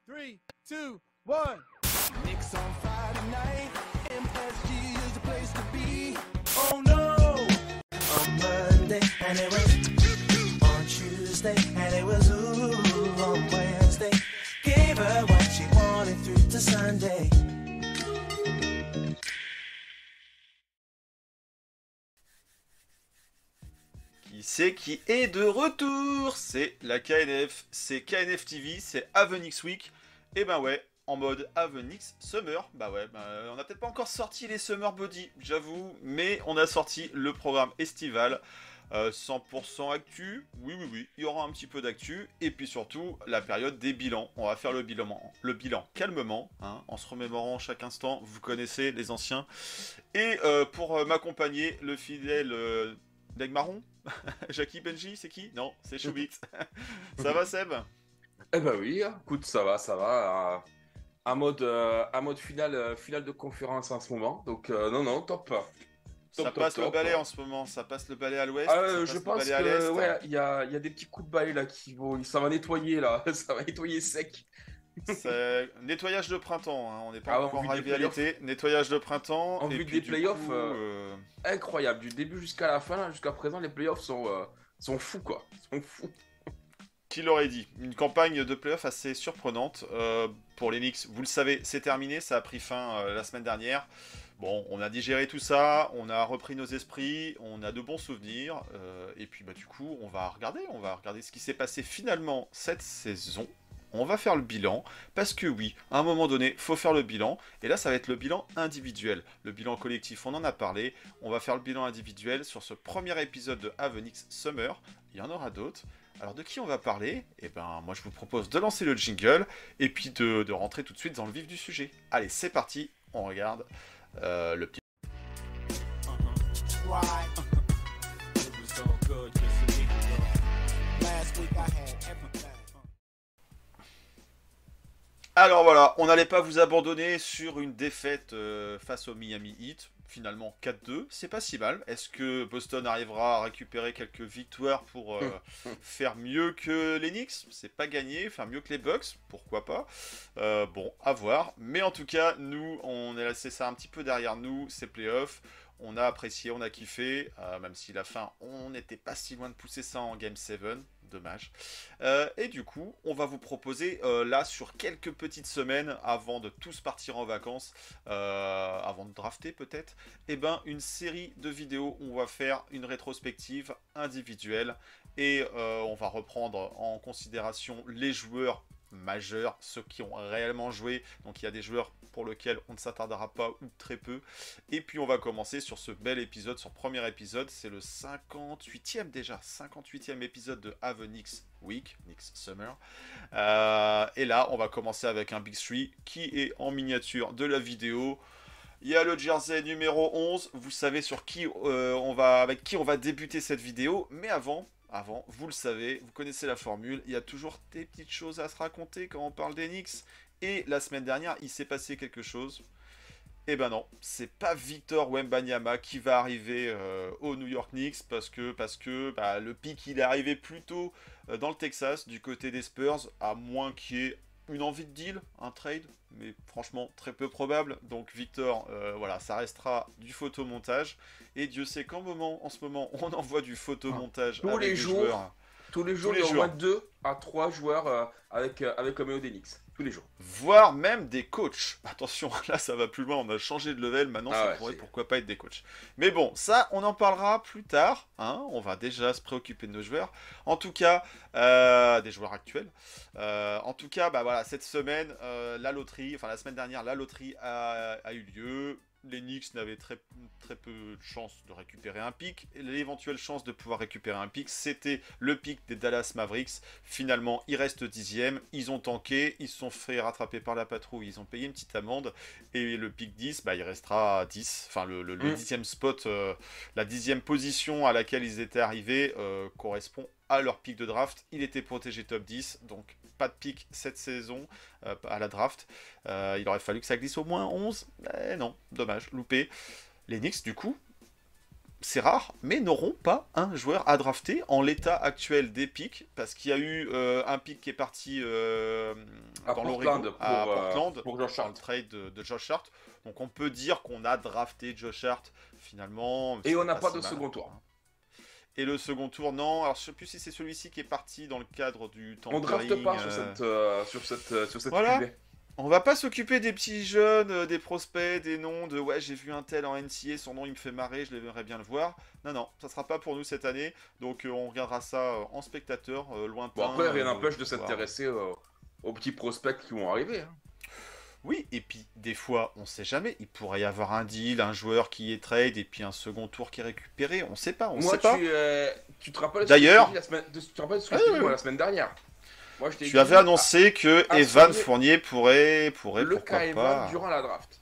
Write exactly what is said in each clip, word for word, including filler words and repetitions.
three, two, one. Knicks on Friday night, M S G is the place to be. Oh no! On Monday, and it was on Tuesday, and it was ooh on Wednesday. Gave her what she wanted through to Sunday. Qui c'est qui est de retour? C'est la K N F, c'est K N F T V, c'est Avenix Week. Et ben ouais, en mode Avenix Summer. Bah ouais, bah, on n'a peut-être pas encore sorti les Summer Body, j'avoue, mais on a sorti le programme estival. Euh, cent pour cent actu, oui oui oui, il y aura un petit peu d'actu, et puis surtout la période des bilans. On va faire le bilan, le bilan calmement, hein, en se remémorant chaque instant, vous connaissez les anciens. Et euh, pour euh, m'accompagner, le fidèle euh, Deg Marron, Jackie Benji, c'est qui? Non, c'est Choubix. Ça va Seb? Eh ben oui, écoute, ça va, ça va. Un mode, euh, un mode finale, euh, finale de conférence en ce moment, donc euh, non, non, top. Ça Top, passe top, le top. balai en ce moment, ça passe le balai à l'ouest, Ah, ça euh, passe je le pense balai à l'est. que ouais, il y a, il y a des petits coups de balai là qui vont, ça va nettoyer là, ça va nettoyer sec. C'est nettoyage de printemps, hein. On n'est pas Ah, en encore vue arrivé des à l'été. Nettoyage de printemps. En et vue puis, des du playoffs, coup, euh, euh, Incroyable, du début jusqu'à la fin, là, jusqu'à présent, les playoffs sont, euh, sont fous quoi, sont fous. qui l'aurait dit? Une campagne de playoff assez surprenante euh, pour les Knicks. Vous le savez, c'est terminé, ça a pris fin euh, la semaine dernière. Bon, on a digéré tout ça, on a repris nos esprits, on a de bons souvenirs. euh, et puis, bah, du coup, on va regarder, on va regarder ce qui s'est passé finalement cette saison. On va faire le bilan, parce que oui, à un moment donné, faut faire le bilan, et là ça va être le bilan individuel. Le bilan collectif, on en a parlé, on va faire le bilan individuel sur ce premier épisode de Avenix Summer, il y en aura d'autres. Alors de qui on va parler? Eh ben moi je vous propose de lancer le jingle, et puis de, de rentrer tout de suite dans le vif du sujet. Allez, c'est parti, on regarde euh, le petit... Right. It was all good just a week ago. Last week I had everything. Alors voilà, on n'allait pas vous abandonner sur une défaite euh, face au Miami Heat. Finalement quatre deux, c'est pas si mal. Est-ce que Boston arrivera à récupérer quelques victoires pour euh, faire mieux que les Knicks? C'est pas gagné, faire mieux que les Bucks, pourquoi pas. Euh, bon, à voir. Mais en tout cas, nous, on a laissé ça un petit peu derrière nous, ces playoffs. On a apprécié, on a kiffé, euh, même si la fin, on n'était pas si loin de pousser ça en Game sept. Dommage. Euh, et du coup, on va vous proposer euh, là sur quelques petites semaines avant de tous partir en vacances, euh, avant de drafter peut-être, et ben une série de vidéos où on va faire une rétrospective individuelle et euh, on va reprendre en considération les joueurs majeurs, ceux qui ont réellement joué. Donc il y a des joueurs pour lesquels on ne s'attardera pas ou très peu. Et puis on va commencer sur ce bel épisode, sur le premier épisode, c'est le cinquante-huitième déjà, cinquante-huitième épisode de Avenix Week, Knicks Summer. Euh, et là on va commencer avec un Big Three qui est en miniature de la vidéo. Il y a le jersey numéro onze, vous savez sur qui euh, on va, avec qui on va débuter cette vidéo, mais avant... Avant, vous le savez, vous connaissez la formule, il y a toujours des petites choses à se raconter quand on parle des Knicks. Et la semaine dernière, il s'est passé quelque chose. Eh ben non, c'est pas Victor Wembanyama qui va arriver euh, aux New York Knicks parce que, parce que bah, le pic il est arrivé plus tôt euh, dans le Texas, du côté des Spurs, à moins qu'il y ait une envie de deal, un trade, mais franchement très peu probable. Donc Victor, euh, voilà, ça restera du photomontage. Et Dieu sait qu'en moment, en ce moment, on envoie du photomontage Tous avec les des jours, joueurs. Tous les jours, les il y a au jours. moins deux à trois joueurs euh, avec, euh, avec le maillot des Knicks. Tous les jours. Voire même des coachs. Attention, là ça va plus loin, on a changé de level, maintenant Ah ça ouais, pourrait c'est- pourquoi pas être des coachs. Mais bon, ça on en parlera plus tard, hein. On va déjà se préoccuper de nos joueurs. En tout cas, euh, des joueurs actuels. Euh, en tout cas, bah voilà, cette semaine, euh, la loterie, enfin la semaine dernière, la loterie a, a eu lieu. Les Knicks n'avaient très, très peu de chances de récupérer un pick. L'éventuelle chance de pouvoir récupérer un pick, c'était le pick des Dallas Mavericks. Finalement, ils restent dixième. Ils ont tanké. Ils se sont fait rattraper par la patrouille. Ils ont payé une petite amende. Et le pick dix, bah, il restera à dix. Enfin, le, le, le Mm. dixième spot, euh, la dixième position à laquelle ils étaient arrivés euh, correspond à leur pick de draft. Il était protégé top dix. Donc, pas de pick cette saison euh, à la draft. Euh, il aurait fallu que ça glisse au moins onze. Eh non, dommage, loupé. Les Knicks, du coup, c'est rare, mais n'auront pas un joueur à drafter en l'état actuel des pics, parce qu'il y a eu euh, un pic qui est parti euh, À dans Portland l'Oregon, pour, à euh, Portland, pour Josh dans le Hart. trade de, de Josh Hart. Donc on peut dire qu'on a drafté Josh Hart, finalement. Et on n'a c'est pas si de mal. second tour. Et le second tour, non. Alors je sais plus si c'est celui-ci qui est parti dans le cadre du On tampering. drafte pas sur euh, cette, euh, sur cette, euh, sur cette Voilà. cuvée. On va pas s'occuper des petits jeunes, euh, des prospects, des noms, de ouais, j'ai vu un tel en N C A, son nom il me fait marrer, je l'aimerais bien le voir. Non, non, ça sera pas pour nous cette année, donc euh, on regardera ça euh, en spectateur, euh, lointain. Bon, après, rien euh, n'empêche de voir. s'intéresser euh, aux petits prospects qui vont arriver. Hein. Oui, et puis des fois, on sait jamais, il pourrait y avoir un deal, un joueur qui est trade, et puis un second tour qui est récupéré, on sait pas, on Moi, sait pas. tu, euh, tu te rappelles D'ailleurs- ce que je t'ai dit la semaine, de- tu te rappelles ce que Ah je t'ai oui, dit, moi, oui. la semaine dernière. Moi, je t'ai Tu dit, avais ah, annoncé que à Evan soigner Fournier pourrait, pourrait le pourquoi cas Evan pas. durant la draft.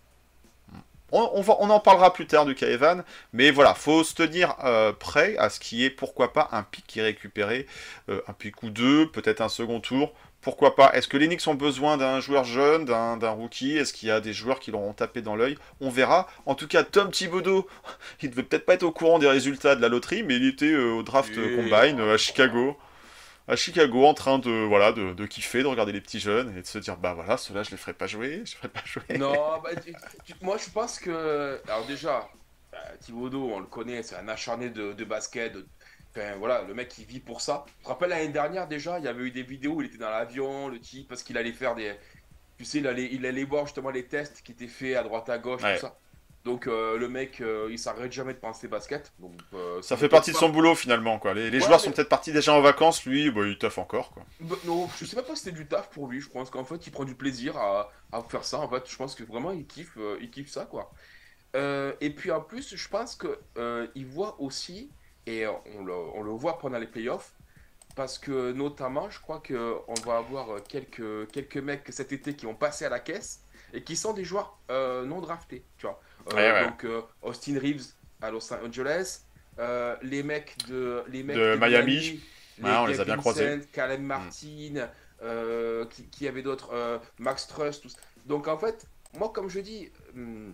On, on, va, on en parlera plus tard du cas Evan, mais voilà, faut se tenir euh, prêt à ce qui est, pourquoi pas, un pic qui est récupéré, euh, un pic ou deux, peut-être un second tour, pourquoi pas. Est-ce que les Knicks ont besoin d'un joueur jeune, d'un, d'un rookie? Est-ce qu'il y a des joueurs qui l'auront tapé dans l'œil? On verra. En tout cas, Tom Thibodeau, il devait peut-être pas être au courant des résultats de la loterie, mais il était euh, au draft Et- combine euh, à Chicago. À Chicago, en train de, voilà, de, de kiffer, de regarder les petits jeunes et de se dire, bah voilà, ceux-là, je les ferai pas jouer, je ferai pas jouer. Non, bah, tu- tu- moi, je pense que. Alors, déjà, euh, Thibodeau, on le connaît, c'est un acharné de, de basket. de- Enfin, voilà, le mec, il vit pour ça. Tu te rappelles, l'année dernière, déjà, il y avait eu des vidéos où il était dans l'avion, le type, parce qu'il allait faire des. Tu sais, il allait, il allait voir justement les tests qui étaient faits à droite, à gauche, Ouais. tout ça. Donc, euh, le mec, euh, il s'arrête jamais de penser basket. Donc, euh, Ça c'est fait partie de pas- son boulot finalement, quoi. Les, les Ouais, joueurs mais- sont peut-être partis déjà en vacances, lui, bah, il taffe encore, quoi. Bah, non, je sais même pas si c'était du taf pour lui. Je pense qu'en fait, il prend du plaisir à, à faire ça. En fait, je pense que vraiment, il kiffe, euh, il kiffe ça, quoi. Euh, et puis en plus, je pense que euh, il voit aussi, et on le, on le voit pendant les playoffs, parce que notamment, je crois que on va avoir quelques, quelques mecs cet été qui ont passé à la caisse et qui sont des joueurs euh, non draftés, tu vois. Euh, Ouais, ouais. Donc euh, Austin Reeves à Los Angeles, euh, les mecs de les mecs De Miami. les Ouais, on les a Gabe bien croisés. Vincent, Caleb Martin, euh, qui, qui avait d'autres, euh, Max Truss, tout ça. Donc en fait, moi comme je dis, hum,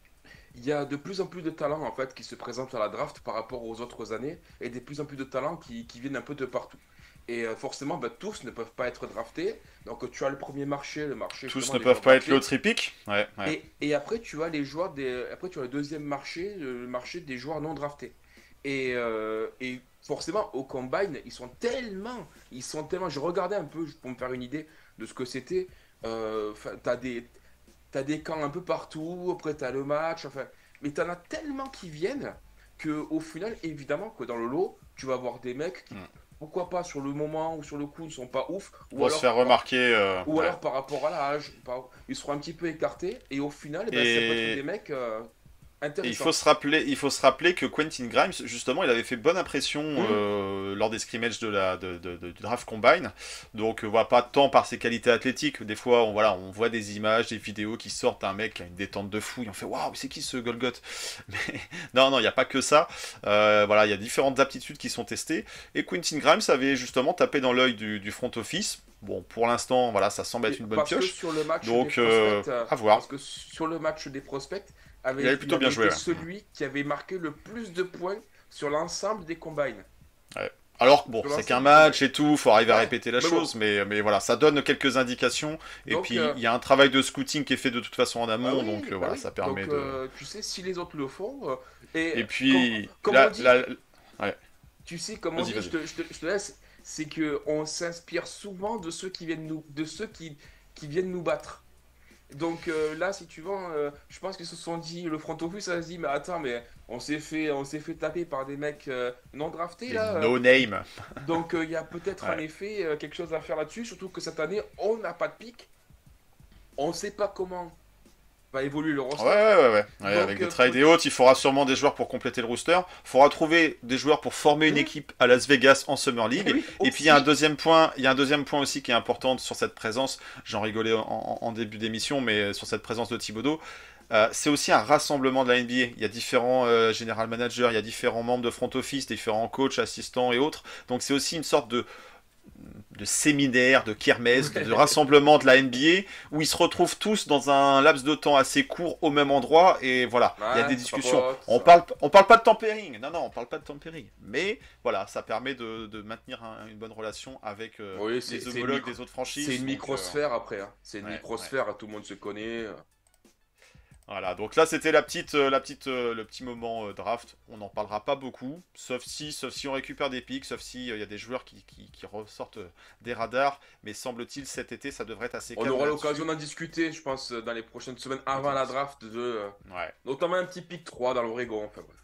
il y a de plus en plus de talents en fait qui se présentent à la draft par rapport aux autres années et de plus en plus de talents qui, qui viennent un peu de partout. Et euh, forcément, bah, tous ne peuvent pas être draftés. Donc tu as le premier marché, le marché. Tous justement, ne des peuvent joueurs pas être draftés. l'autre pick. Ouais, ouais. Et, et après, tu as les joueurs des. Après, tu as le deuxième marché, le marché des joueurs non draftés. Et, euh, et forcément, au combine, ils sont tellement. Ils sont tellement. Je regardais un peu juste pour me faire une idée de ce que c'était. Euh, 'fin, t'as des. T'as des camps un peu partout. Après, t'as le match. Enfin, mais t'en as tellement qui viennent que au final, évidemment, que dans le lot, tu vas avoir des mecs qui. Mm. Pourquoi pas sur le moment ou sur le coup, ne sont pas ouf. Ou Pour se faire remarquer. euh, ou ouais. alors par rapport à l'âge, par- ils seront un petit peu écartés et au final, eh ben, Et- ça peut être des mecs euh, Et intéressants. il faut se rappeler, il faut se rappeler que Quentin Grimes, justement, il avait fait bonne impression Mhm. euh, lors des scrimmages de la de, de- de- du draft combine. Donc, euh, voilà, pas tant par ses qualités athlétiques. Des fois, on, voilà, on voit des images, des vidéos qui sortent d'un mec qui a une détente de fou. Et on fait waouh, c'est qui ce Golgoth? Mais non, non, il n'y a pas que ça. Euh, voilà, il y a différentes aptitudes qui sont testées. Et Quentin Grimes avait justement tapé dans l'œil du, du front office. Bon, pour l'instant, voilà, ça semble être Et une bonne parce que pioche. sur le match Donc, des euh, prospects, euh, à voir. parce que sur le match des prospects, avait, Il avait plutôt bien avait joué, été ouais. celui qui avait marqué le plus de points sur l'ensemble des combines. Alors, bon, Sur c'est l'ensemble qu'un du match tournoi. et tout, faut arriver à Ouais, répéter la mais chose, mais, mais voilà, ça donne quelques indications. Et Donc, puis, il euh, y a un travail de scouting qui est fait de toute façon en amont, Ah oui, donc euh, bah voilà, oui. ça permet Donc, de. euh, tu sais, si les autres le font, euh, et, Et puis, comme, comme là, on dit, là- tu sais, comme on Vas-y, dit, je vas-y. te, je te- je te laisse, c'est que on s'inspire souvent de ceux qui viennent nous, de ceux qui, qui viennent nous battre. Donc euh, là, si tu veux, euh, je pense qu'ils se sont dit, le front office, ça se dit, mais attends, mais on s'est fait, on s'est fait taper par des mecs euh, non draftés les là. euh, no name. Donc euh, il y a peut-être en Ouais. effet euh, quelque chose à faire là-dessus, surtout que cette année, on n'a pas de pic. On ne sait pas comment va évoluer le roster. Ouais, ouais, ouais. ouais. Ouais, Donc, avec des euh, trades faut- et autres, il faudra sûrement des joueurs pour compléter le rooster. Il faudra trouver des joueurs pour former une Mhm. équipe à Las Vegas en Summer League. Eh oui, Et puis il y a un aussi. deuxième point, il y a un deuxième point aussi qui est important sur cette présence. J'en rigolais en, en- en début d'émission, mais sur cette présence de Thibodeau, euh, c'est aussi un rassemblement de la N B A. Il y a différents euh, general managers, il y a différents membres de front office, différents coachs, assistants et autres. Donc c'est aussi une sorte de de séminaire, de kermesse, de, de rassemblement de la N B A, où ils se retrouvent tous dans un laps de temps assez court au même endroit, et voilà, il Ouais, y a des ça discussions. pote, On ça. parle, on parle pas de tampering, non, non, on parle pas de tampering, mais voilà, ça permet de, de maintenir un- une bonne relation avec euh, Oui, c'est les c'est une, homologues micro- des autres franchises. c'est une donc, euh, microsphère après. Hein. C'est une ouais, microsphère, tout le monde se connaît. Voilà, donc là c'était la petite, euh, la petite, euh, le petit moment euh, draft. On n'en parlera pas beaucoup, sauf si, sauf si on récupère des pics, sauf si il y a des joueurs qui, qui, qui ressortent euh, des radars. Mais semble-t-il cet été ça devrait être assez On calme aura là-dessus. l'occasion d'en discuter, je pense, dans les prochaines semaines avant la draft, de, euh, Ouais. notamment un petit pick trois dans l'Oregon. Enfin, bref.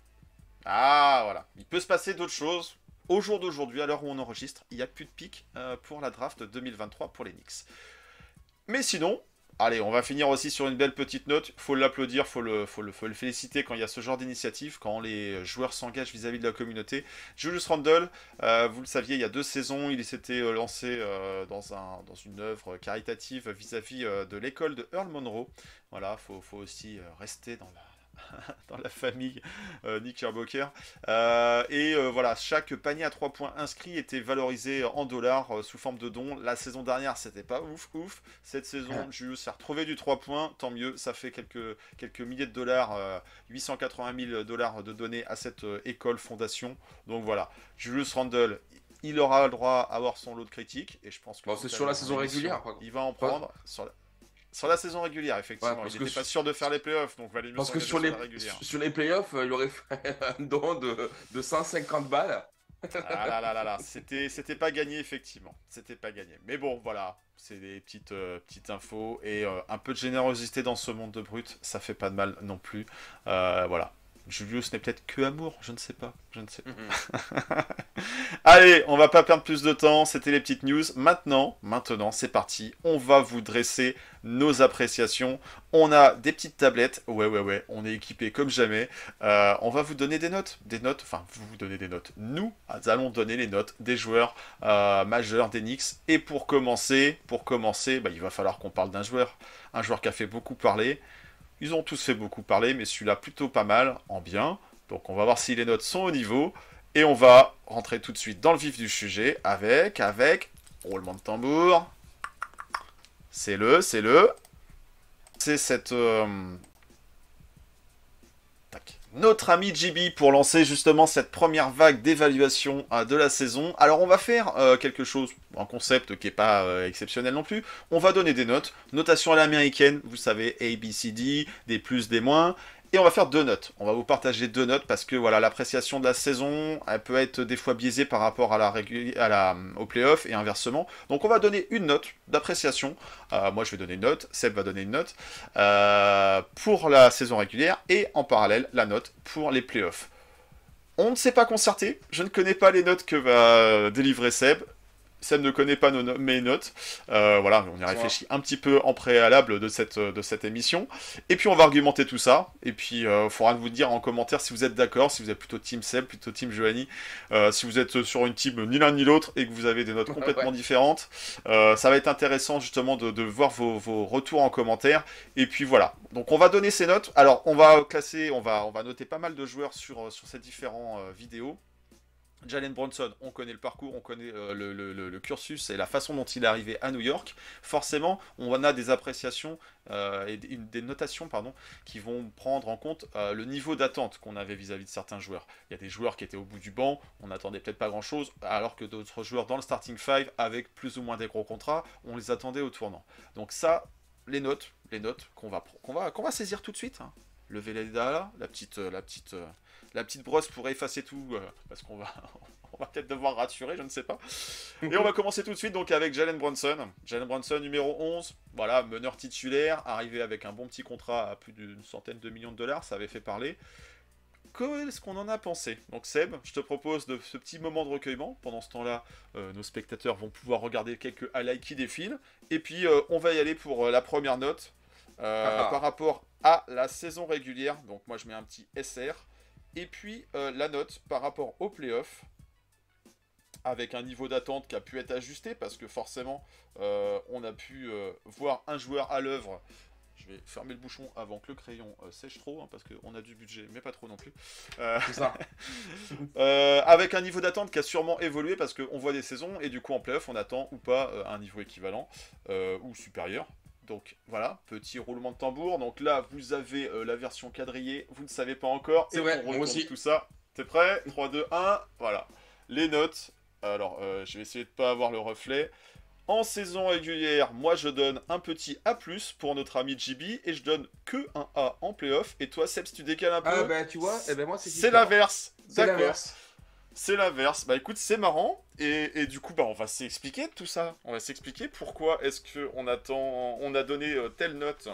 Ah voilà, il peut se passer d'autres choses. Au jour d'aujourd'hui, à l'heure où on enregistre, il n'y a plus de pics euh, pour la draft deux mille vingt-trois pour les Knicks. Mais sinon, allez, on va finir aussi sur une belle petite note. Faut l'applaudir, faut le, faut le, faut le féliciter quand il y a ce genre d'initiative, quand les joueurs s'engagent vis-à-vis de la communauté. Julius Randle, euh, vous le saviez, il y a deux saisons, il s'était euh, lancé euh, dans, un, dans une œuvre caritative vis-à-vis euh, de l'école de Earl Monroe. Voilà, faut, faut aussi euh, rester dans la dans la famille euh, Knickerbocker. Euh, et euh, voilà, chaque panier à trois points inscrit était valorisé en dollars euh, sous forme de dons. La saison dernière, c'était pas ouf, ouf. Cette saison, Julius a retrouvé du trois points, tant mieux. Ça fait quelques, quelques milliers de dollars, euh, huit cent quatre-vingt mille dollars de donnés à cette euh, école fondation. Donc voilà, Julius Randle, il aura le droit à avoir son lot de critiques. Et je pense que Bon, c'est sur la saison régulière. Quoi. il va en prendre. Sur la... Sur la saison régulière, effectivement. Ouais, il que n'était pas sur... sûr de faire les playoffs, donc valait mieux Parce que sur les, sur la régulière. sur les playoffs, euh, il aurait fait un don de, de cent cinquante balles. Ah là là là là, c'était, c'était pas gagné, effectivement. C'était pas gagné. Mais bon, voilà, c'est des petites, euh, petites infos. Et euh, un peu de générosité dans ce monde de brut, ça fait pas de mal non plus. Euh, voilà. Julius n'est peut-être que amour, je ne sais pas. Je ne sais pas. Mm-hmm. Allez, on va pas perdre plus de temps, c'était les petites news. Maintenant, maintenant, c'est parti. On va vous dresser nos appréciations. On a des petites tablettes. Ouais, ouais, ouais, on est équipé comme jamais. Euh, on va vous donner des notes. Des notes, enfin, vous vous donnez des notes. Nous allons donner les notes des joueurs euh, majeurs des Knicks. Et pour commencer, pour commencer, bah, il va falloir qu'on parle d'un joueur. Un joueur qui a fait beaucoup parler. Ils ont tous fait beaucoup parler, mais celui-là plutôt pas mal, en bien. Donc on va voir si les notes sont au niveau. Et on va rentrer tout de suite dans le vif du sujet avec, avec, roulement de tambour. C'est le, c'est le. C'est cette... Euh... Tac. Notre ami J B pour lancer justement cette première vague d'évaluation euh, de la saison. Alors on va faire euh, quelque chose, un concept qui n'est pas euh, exceptionnel non plus. On va donner des notes, notation à l'américaine, vous savez, A, B, C, D, des plus, des moins. Et on va faire deux notes. On va vous partager deux notes parce que voilà, l'appréciation de la saison, elle peut être des fois biaisée par rapport à la régul... à la... au playoff et inversement. Donc on va donner une note d'appréciation. Euh, moi je vais donner une note, Seb va donner une note euh, pour la saison régulière et en parallèle la note pour les playoffs. On ne s'est pas concerté. Je ne connais pas les notes que va délivrer Seb. Seb ne connaît pas nos no- mes notes. Euh, voilà, on y a réfléchi un petit peu en préalable de cette, de cette émission. Et puis on va argumenter tout ça. Et puis il euh, faudra vous dire en commentaire si vous êtes d'accord, si vous êtes plutôt team Seb, plutôt team Johanny, euh, si vous êtes sur une team ni l'un ni l'autre et que vous avez des notes complètement ouais. différentes. Euh, ça va être intéressant justement de, de voir vos, vos retours en commentaire. Et puis voilà. Donc on va donner ces notes. Alors on va classer, on va, on va noter pas mal de joueurs sur, sur ces différents euh, vidéos. Jalen Brunson, on connaît le parcours, on connaît euh, le, le, le, le cursus et la façon dont il est arrivé à New York. Forcément, on a des appréciations euh, et des, des notations pardon, qui vont prendre en compte euh, le niveau d'attente qu'on avait vis-à-vis de certains joueurs. Il y a des joueurs qui étaient au bout du banc, on n'attendait peut-être pas grand-chose, alors que d'autres joueurs dans le starting five, avec plus ou moins des gros contrats, on les attendait au tournant. Donc ça, les notes, les notes qu'on va, qu'on va, qu'on va saisir tout de suite. Hein. Levez les dés là, la petite... La petite euh, La petite brosse pour effacer tout, euh, parce qu'on va, on va peut-être devoir raturer, je ne sais pas. Et on va commencer tout de suite donc avec Jalen Brunson. Jalen Brunson, numéro onze, voilà, meneur titulaire, arrivé avec un bon petit contrat à plus d'une centaine de millions de dollars, ça avait fait parler. Qu'est-ce qu'on en a pensé? Donc Seb, je te propose de ce petit moment de recueillement. Pendant ce temps-là, euh, nos spectateurs vont pouvoir regarder quelques highlights qui défilent. Et puis, euh, on va y aller pour euh, la première note euh, ah ah. par rapport à la saison régulière. Donc moi, je mets un petit S R. Et puis euh, la note par rapport au playoff, avec un niveau d'attente qui a pu être ajusté, parce que forcément, euh, on a pu euh, voir un joueur à l'œuvre Je vais fermer le bouchon avant que le crayon euh, sèche trop, hein, parce qu'on a du budget, mais pas trop non plus. Euh, C'est ça. euh, avec un niveau d'attente qui a sûrement évolué, parce qu'on voit des saisons, et du coup en playoff, on attend ou pas euh, un niveau équivalent, euh, ou supérieur. Donc voilà, petit roulement de tambour. Donc là, vous avez euh, la version quadrillée, vous ne savez pas encore, C'est et vrai, on moi retourne aussi. tout ça. T'es prêt? trois, deux, un, voilà. Les notes. Alors, euh, je vais essayer de pas avoir le reflet. En saison régulière, moi je donne un petit A plus pour notre ami J B et je donne que un A en playoff. Et toi, Seb, si tu décales un peu, Ah bah tu vois, eh ben moi c'est c'est différent. l'inverse. C'est D'accord. l'inverse. C'est l'inverse. Bah écoute, c'est marrant. Et, et du coup, bah on va s'expliquer tout ça. On va s'expliquer pourquoi est-ce qu'on attend, on a donné euh, telle note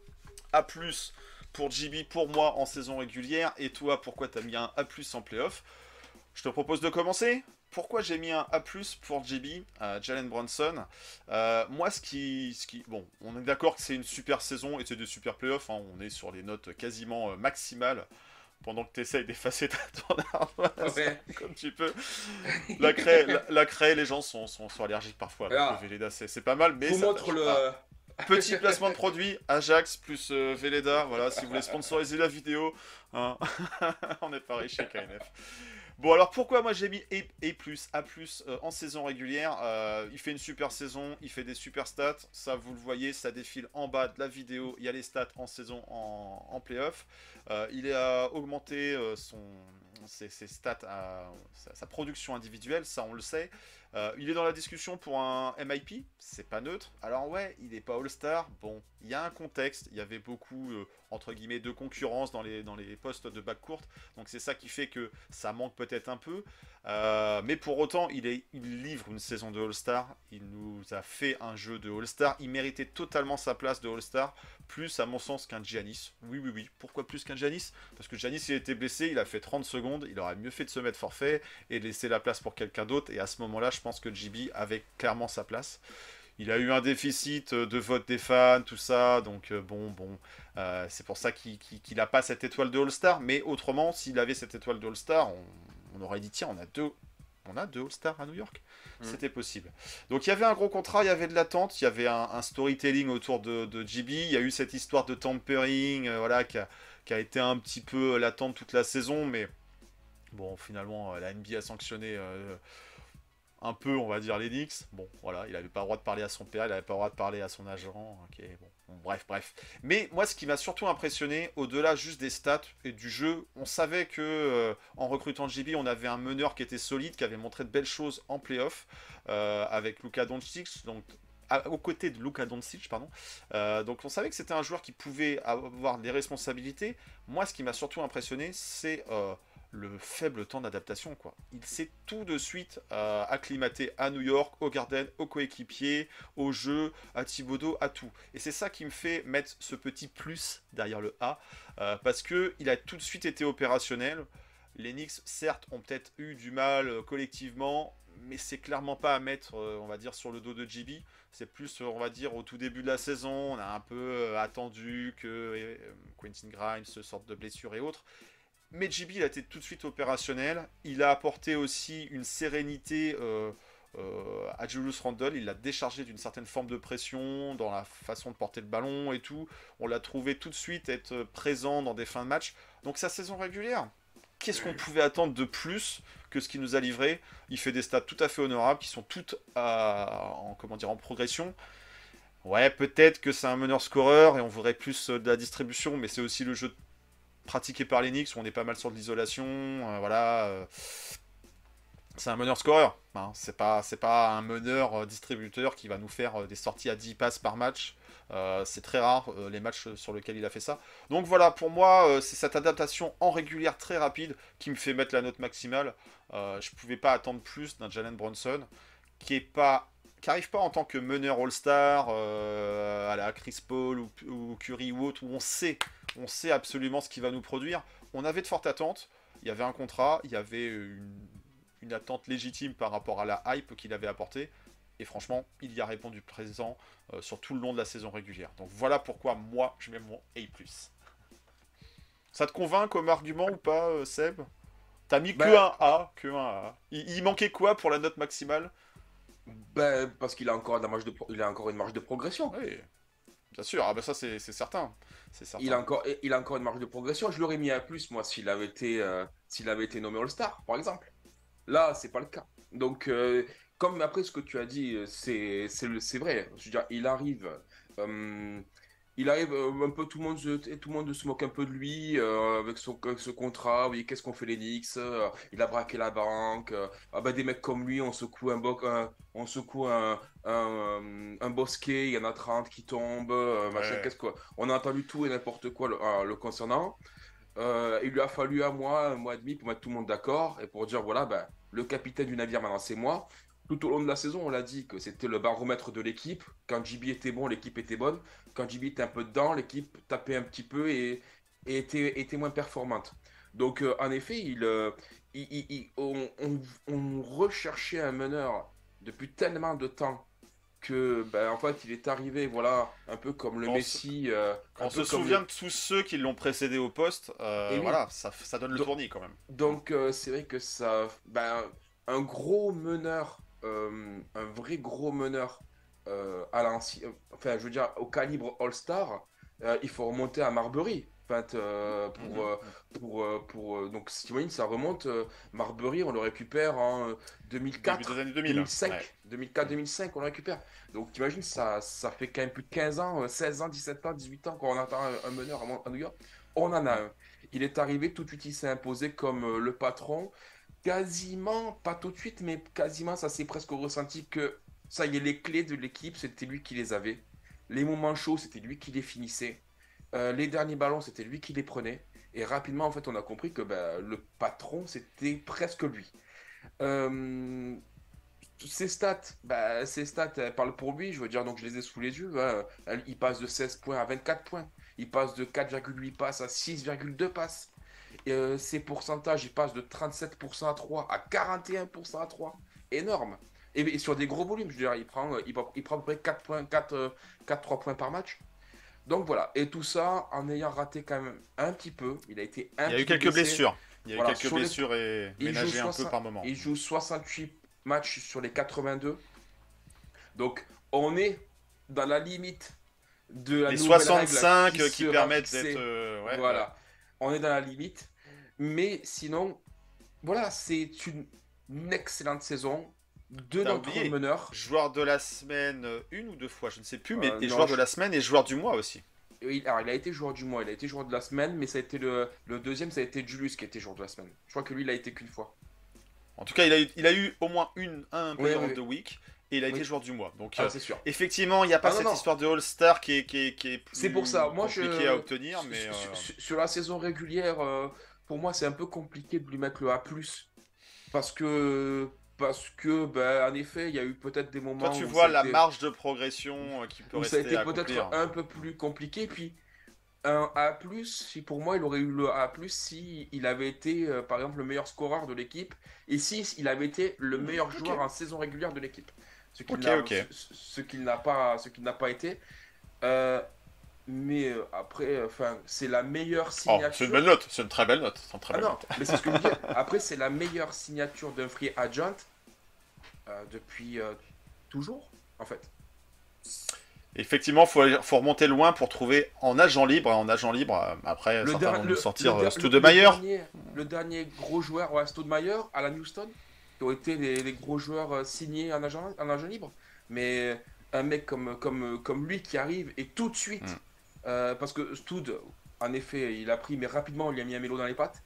A plus pour J B pour moi en saison régulière. Et toi, pourquoi t'as mis un A plus en playoff? Je te propose de commencer. Pourquoi j'ai mis un A plus pour J B, euh, Jalen Brunson? euh, Moi, ce qui, ce qui... Bon, on est d'accord que c'est une super saison et c'est des super playoffs. Hein, on est sur des notes quasiment euh, maximales. Pendant que tu essayes d'effacer ta ton ardoise, Ouais. comme tu peux. La craie, la, la craie, les gens sont, sont, sont allergiques parfois. Donc Ah. le Velleda, c'est c'est pas mal. Mais Vous ça montre tâche. le. Ah. Petit placement de produit, Ajax plus euh, Velleda. Voilà, si vous voulez sponsoriser la vidéo, hein. On est pareil chez K N F. Bon, alors pourquoi moi j'ai mis A+, A+, A+, euh, en saison régulière? euh, Il fait une super saison, il fait des super stats, ça vous le voyez, ça défile en bas de la vidéo, il y a les stats en saison, en, en playoff. Euh, il a augmenté euh, son, ses, ses stats, à, sa, sa production individuelle, ça on le sait. Euh, il est dans la discussion pour un M I P, c'est pas neutre. Alors ouais, il n'est pas All-Star, bon, il y a un contexte, il y avait beaucoup, euh, entre guillemets, de concurrence dans les, dans les postes de backcourt, donc c'est ça qui fait que ça manque peut-être un peu. Euh, mais pour autant, il, est, il livre une saison de All-Star, il nous a fait un jeu de All-Star, il méritait totalement sa place de All-Star, plus à mon sens qu'un Giannis. Oui, oui, oui, pourquoi plus qu'un Giannis? Parce que Giannis, il était blessé, il a fait trente secondes, il aurait mieux fait de se mettre forfait et de laisser la place pour quelqu'un d'autre, et à ce moment-là, je pense que J B avait clairement sa place. Il a eu un déficit de vote des fans, tout ça, donc euh, bon, bon, euh, c'est pour ça qu'il qu'il n'a pas cette étoile de All-Star, mais autrement, s'il avait cette étoile de All-Star, on, on aurait dit, tiens, on a deux, on a deux All-Stars à New York. Mmh. C'était possible. Donc il y avait un gros contrat, il y avait de l'attente, il y avait un, un storytelling autour de, de J B, il y a eu cette histoire de tampering, euh, voilà, qui a, qui a été un petit peu latente toute la saison, mais bon, finalement, la N B A a sanctionné... Euh, un peu, on va dire, les Knicks. Bon, voilà, il n'avait pas le droit de parler à son père, il n'avait pas le droit de parler à son agent. Ok, bon, bon bref, bref. Mais moi, ce qui m'a surtout impressionné, au-delà juste des stats et du jeu, on savait que euh, en recrutant J B, on avait un meneur qui était solide, qui avait montré de belles choses en playoff euh, avec Luka Doncic, donc à, aux côtés de Luka Doncic, pardon. Euh, donc on savait que c'était un joueur qui pouvait avoir des responsabilités. Moi, ce qui m'a surtout impressionné, c'est euh, le faible temps d'adaptation, quoi. Il s'est tout de suite euh, acclimaté à New York, au Garden, aux coéquipiers, au jeu, à Thibodeau, à tout. Et c'est ça qui me fait mettre ce petit plus derrière le A, euh, parce que il a tout de suite été opérationnel. Les Knicks, certes, ont peut-être eu du mal euh, collectivement, mais c'est clairement pas à mettre, euh, on va dire, sur le dos de J B. C'est plus, on va dire, au tout début de la saison, on a un peu euh, attendu que euh, Quentin Grimes se sorte de blessures et autres. Mais J B, il a été tout de suite opérationnel. Il a apporté aussi une sérénité euh, euh, à Julius Randle. Il l'a déchargé d'une certaine forme de pression dans la façon de porter le ballon et tout. On l'a trouvé tout de suite être présent dans des fins de match. Donc sa saison régulière, qu'est-ce qu'on pouvait attendre de plus que ce qu'il nous a livré? Il fait des stats tout à fait honorables, qui sont toutes à, en, comment dire, en progression. Ouais, peut-être que c'est un meneur scoreur et on voudrait plus de la distribution, mais c'est aussi le jeu pratiqué par les Knicks où on est pas mal sur de l'isolation, euh, voilà. Euh, c'est un meneur scoreur, hein, c'est pas, c'est pas un meneur euh, distributeur qui va nous faire euh, des sorties à dix passes par match. Euh, c'est très rare euh, les matchs sur lesquels il a fait ça. Donc voilà, pour moi, euh, c'est cette adaptation en régulière très rapide qui me fait mettre la note maximale. Euh, je pouvais pas attendre plus d'un Jalen Brunson qui est pas, qui arrive pas en tant que meneur All-Star euh, à la Chris Paul ou, ou Curry ou autre, où on sait, on sait absolument ce qu'il va nous produire. On avait de fortes attentes, il y avait un contrat, il y avait une, une attente légitime par rapport à la hype qu'il avait apportée. Et franchement, il y a répondu présent euh, sur tout le long de la saison régulière. Donc voilà pourquoi moi, je mets mon A plus. Ça te convainc comme argument ou pas, euh, Seb? T'as mis bah, que un A, que un A. Il, il manquait quoi pour la note maximale? bah, parce qu'il a encore de la marge de pro... il a encore une marge de progression. Oui. Bien sûr, ah bah ça c'est c'est certain. C'est certain. Il a encore, il a encore une marge de progression. Je l'aurais mis à plus, moi, s'il avait été, euh, s'il avait été nommé All-Star, par exemple. Là, c'est pas le cas. Donc, euh, comme après ce que tu as dit, euh, c'est c'est le- c'est vrai. Je veux dire, il arrive, euh, il arrive euh, un peu tout le monde, se, tout le monde se moque un peu de lui euh, avec son avec ce contrat. Oui, qu'est-ce qu'on fait les Knicks? Euh, il a braqué la banque. Euh, ah bah, des mecs comme lui, on secoue un, bo- un- on secoue un, un, un bosquet, il y en a trente qui tombent, euh, machin. Ouais. Qu'est-ce quoi? On a entendu tout et n'importe quoi le, euh, le concernant. Euh, il lui a fallu un mois, un mois et demi pour mettre tout le monde d'accord et pour dire voilà, ben, le capitaine du navire maintenant c'est moi. Tout au long de la saison, on l'a dit que c'était le baromètre de l'équipe. Quand J B était bon, l'équipe était bonne. Quand J B était un peu dedans, l'équipe tapait un petit peu et, et était, était moins performante. Donc, euh, en effet, il, euh, il- il- il- on, on- on recherchait un meneur depuis tellement de temps que, ben, en fait, il est arrivé, voilà, un peu comme le Quand on se, Messi, euh, quand un on se peu comme souvient le. de tous ceux qui l'ont précédé au poste, euh, Et oui, voilà, ça, ça donne le donc, tournis quand même. donc, euh, c'est vrai que ça, ben, un gros meneur, euh, un vrai gros meneur euh, à l'ancien, enfin, je veux dire, au calibre All-Star, euh, il faut remonter à Marbury. Enfin, euh, pour, Mhm. euh, pour, euh, pour, euh, donc, si tu imagines, ça remonte. euh, Marbury, on le récupère en euh, Début des deux mille quatre, années deux mille. Ouais. deux mille cinq, deux mille quatre, deux mille cinq, on le récupère. Donc, tu imagines, ça, ça fait quand même plus de quinze ans, euh, seize ans, dix-sept ans, dix-huit ans qu'on attend un, un meneur à, Mon- à New York. On en a Mm. un. Il est arrivé, tout de suite, il s'est imposé comme euh, le patron. Quasiment, pas tout de suite, mais quasiment, ça s'est presque ressenti que ça y est, les clés de l'équipe, c'était lui qui les avait. Les moments chauds, c'était lui qui les finissait. Euh, les derniers ballons, c'était lui qui les prenait. Et rapidement, en fait, on a compris que ben, le patron, c'était presque lui. Euh, Ses stats, bah, ses stats elles parlent pour lui, je veux dire, donc je les ai sous les yeux. Hein. Elle- Il passe de seize points à vingt-quatre points. Il passe de quatre virgule huit passes à six virgule deux passes. Et, euh, ses pourcentages, il passe de trente-sept pour cent à trois à quarante et un pour cent à trois. Énorme. Et, et sur des gros volumes, je veux dire, il prend, euh, il, prend- il prend à peu près quatre points, quatre, euh, quatre trois points par match. Donc voilà, et tout ça en ayant raté quand même un petit peu. Il a été un Il y a eu petit peu quelques blessé. blessures. Il y a eu Voilà, quelques sur les blessures et il joue, ménagées un peu soixante par moment. il joue soixante-huit matchs sur les quatre-vingt-deux. Donc, on est dans la limite de la Les nouvelle règle soixante-cinq qui euh, qui sera permettent d'être... fixée. euh, ouais, ouais. Voilà. On est dans la limite. Mais sinon, voilà, c'est une, une excellente saison de T'as notre oublié. meneur. Joueur de la semaine euh, une ou deux fois, je ne sais plus, mais Euh, et non, joueur de je- la semaine et joueur du mois aussi. il, alors, il a été joueur du mois, il a été joueur de la semaine, mais ça a été le, le deuxième, ça a été Julius qui a été joueur de la semaine. Je crois que lui, il a été qu'une fois. En tout cas, il a eu, il a eu au moins une, un Oui, Player oui, of the oui. Week et il a été Oui. joueur du mois. Donc, Ah, euh, c'est sûr. effectivement, il n'y a pas Ah non, cette non. histoire de All-Star qui est, qui, est, qui est plus C'est pour ça. Moi, compliquée je, à obtenir, mais... sur, euh, sur- sur la saison régulière, euh, pour moi, c'est un peu compliqué de lui mettre le A plus. Parce que, parce que, ben, en effet, il y a eu peut-être des Toi, moments tu où vois ça a la été, marge de progression euh, qui peut où ça a rester été à peut-être accomplir. un peu plus compliqué. Puis, un A plus, si pour moi, il aurait eu le A plus si il avait été, euh, par exemple, le meilleur scoreur de l'équipe. Et si il avait été le meilleur Ok, joueur en saison régulière de l'équipe. Ce qu'il ok, n'a, ok. ce, ce qu'il n'a pas, ce qu'il n'a pas été. Euh, mais euh, après, enfin, c'est la meilleure Oh, c'est une signature. belle note, c'est une très belle note. C'est une très Ah belle non, note. mais c'est ce que je veux dire. Après, c'est la meilleure signature d'un free agent euh, depuis euh, toujours, en fait. Effectivement, faut, aller- faut remonter loin pour trouver en agent libre. En agent libre, euh, après, Le, certains der- vont le, nous sortir le, euh, der- le- le Stoudemire. dernier, le dernier gros joueur, ouais, Stoudemire, Alan Houston, qui ont été les, les gros joueurs euh, signés en agent, en agent libre. Mais un mec comme, comme, comme lui qui arrive et tout de suite, Mm. euh, parce que Stoud, en effet, il a pris, mais rapidement, il lui a mis un mélo dans les pattes.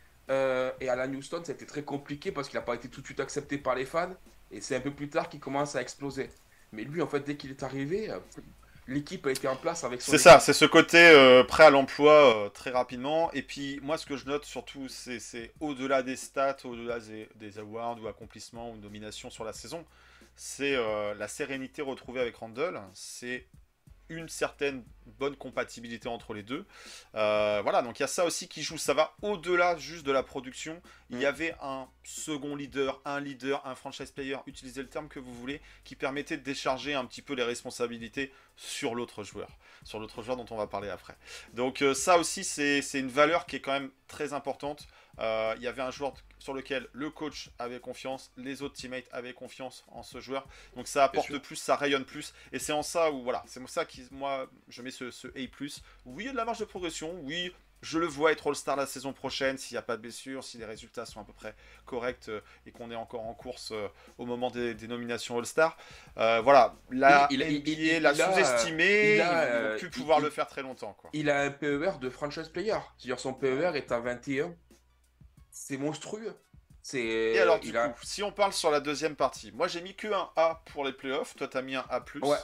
Euh, et Alan Houston, ça a été très compliqué parce qu'il n'a pas été tout de suite accepté par les fans. Et c'est un peu plus tard qu'il commence à exploser. Mais lui, en fait, dès qu'il est arrivé, euh, l'équipe a été en place avec son C'est équipe. ça, c'est ce côté euh, prêt à l'emploi euh, très rapidement. Et puis, moi, ce que je note surtout, c'est c'est au-delà des stats, au-delà des, des awards ou accomplissements ou nominations sur la saison, c'est euh, la sérénité retrouvée avec Randle. C'est une certaine bonne compatibilité entre les deux. Euh, voilà, donc il y a ça aussi qui joue. Ça va au-delà juste de la production. Il y avait un second leader, un leader, un franchise player, utilisez le terme que vous voulez, qui permettait de décharger un petit peu les responsabilités sur l'autre joueur. Sur l'autre joueur dont on va parler après. Donc euh, ça aussi, c'est une valeur qui est quand même très importante. Euh, il y avait un joueur sur lequel le coach avait confiance, les autres teammates avaient confiance en ce joueur, donc ça apporte plus, ça rayonne plus, et c'est en ça où voilà, c'est pour ça que moi je mets ce, ce A plus. Oui, il y a de la marge de progression, oui, je le vois être All-Star la saison prochaine s'il n'y a pas de blessure, si les résultats sont à peu près corrects euh, et qu'on est encore en course euh, au moment des, des nominations All-Star. Euh, voilà, la il, il, N B A il, il, l'a il a, sous-estimé, il a, ils euh, vont plus il- pouvoir il- le faire très longtemps, quoi. Il a un P E R de franchise player. C'est-à-dire son P E R est à vingt et un. C'est monstrueux. Et alors, C'est, du il coup, a... si on parle sur la deuxième partie, moi j'ai mis que un A pour les playoffs, toi t'as mis un A plus. Ouais.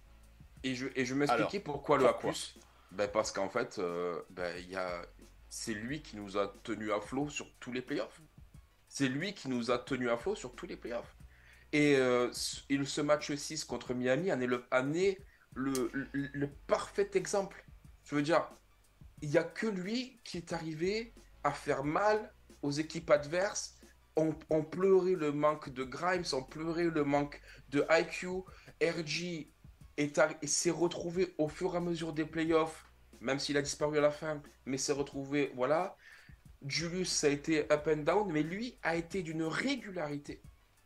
Et je, et je vais Alors, m'expliquer pourquoi le pourquoi A plus. Ben parce qu'en fait, euh, ben, il y a... c'est lui qui nous a tenu à flot sur tous les playoffs. C'est lui qui nous a tenu à flot sur tous les playoffs. Et, euh, ce- et ce match six contre Miami en est le, en est le, le, le parfait exemple. Je veux dire, il n'y a que lui qui est arrivé à faire mal aux équipes adverses. On, on pleurait le manque de Grimes, on pleurait le manque de I Q. R G est arri- s'est retrouvé au fur et à mesure des playoffs, même s'il a disparu à la fin, mais s'est retrouvé, voilà. Julius, ça a été up and down, mais lui a été d'une régularité.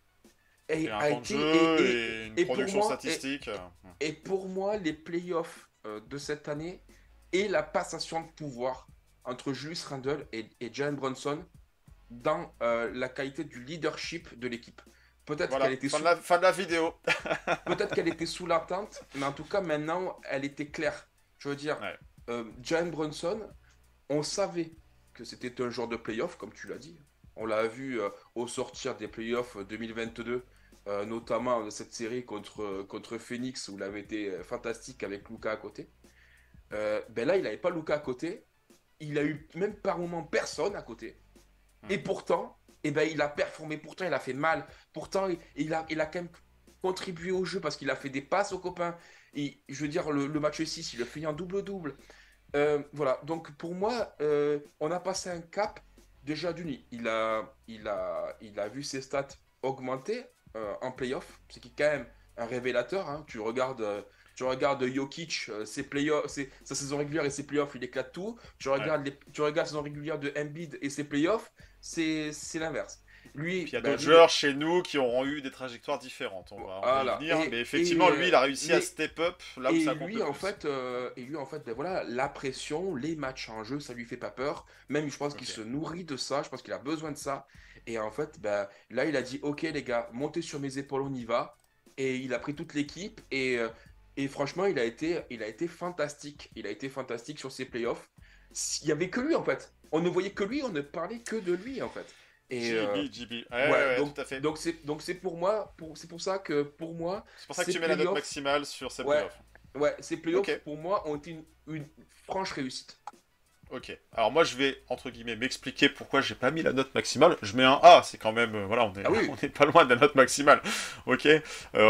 Et, Et un a temps de été, jeu et, et, et- une et pour production moi, statistique. et pour moi, les playoffs euh, de cette année et la passation de pouvoir entre Julius Randle et, et Jalen Brunson dans euh, la qualité du leadership de l'équipe. Peut-être Voilà, qu'elle était, fin, sous... de la, fin de la vidéo. peut-être qu'elle était sous l'attente, mais en tout cas, maintenant, elle était claire. Je veux dire, Ouais. euh, Jalen Brunson, on savait que c'était un joueur de playoff, comme tu l'as dit. On l'a vu euh, au sortir des playoffs deux mille vingt-deux, euh, notamment de cette série contre, contre Phoenix, où il avait été euh, fantastique avec Luka à côté. Euh, ben là, il n'avait pas Luka à côté. Il a eu même par moment personne à côté. Hmm. Et pourtant, eh ben, il a performé. Pourtant, il a fait mal. Pourtant, il, il a, il a quand même contribué au jeu parce qu'il a fait des passes aux copains. Et, je veux dire, le, le match six, il a fini en double-double. Euh, voilà, donc pour moi, euh, on a passé un cap déjà d'une. Il a, il, a, il a vu ses stats augmenter euh, en playoff, ce qui est quand même un révélateur. Hein. Tu regardes, euh, tu regardes Jokic, euh, ses playoffs, ses, sa saison régulière et ses playoffs, il éclate tout. Tu regardes, ouais. les, tu regardes la saison régulière de Embiid et ses playoffs, c'est l'inverse. Lui, Puis il y a ben, d'autres lui, joueurs chez nous qui auront eu des trajectoires différentes. On va, on voilà. va y venir, Et, mais effectivement, et, lui, il a réussi mais, à step up là où et ça compte lui, le en plus. fait, euh, et lui, en fait, ben voilà, la pression, les matchs en jeu, ça lui fait pas peur. Même, je pense okay. qu'il se nourrit de ça. Je pense qu'il a besoin de ça. Et en fait, ben, là, il a dit, ok, les gars, montez sur mes épaules, on y va. Et il a pris toute l'équipe. Et, et franchement, il a été, il a été fantastique. Il a été fantastique sur ses playoffs. Il y avait que lui, en fait. On ne voyait que lui. On ne parlait que de lui, en fait. Et J B, euh, J B. Ouais, ouais, ouais, donc, tout à fait. Donc c'est donc c'est pour moi, pour, c'est pour ça que pour moi. C'est pour ça que tu mets la note maximale sur ces ouais, playoffs. Ouais, ces playoffs okay. pour moi ont été une, une franche réussite. Ok. Alors moi je vais entre guillemets m'expliquer pourquoi j'ai pas mis la note maximale. Je mets un A, c'est quand même euh, voilà, on est ah oui. on est pas loin de la note maximale. Ok. Euh,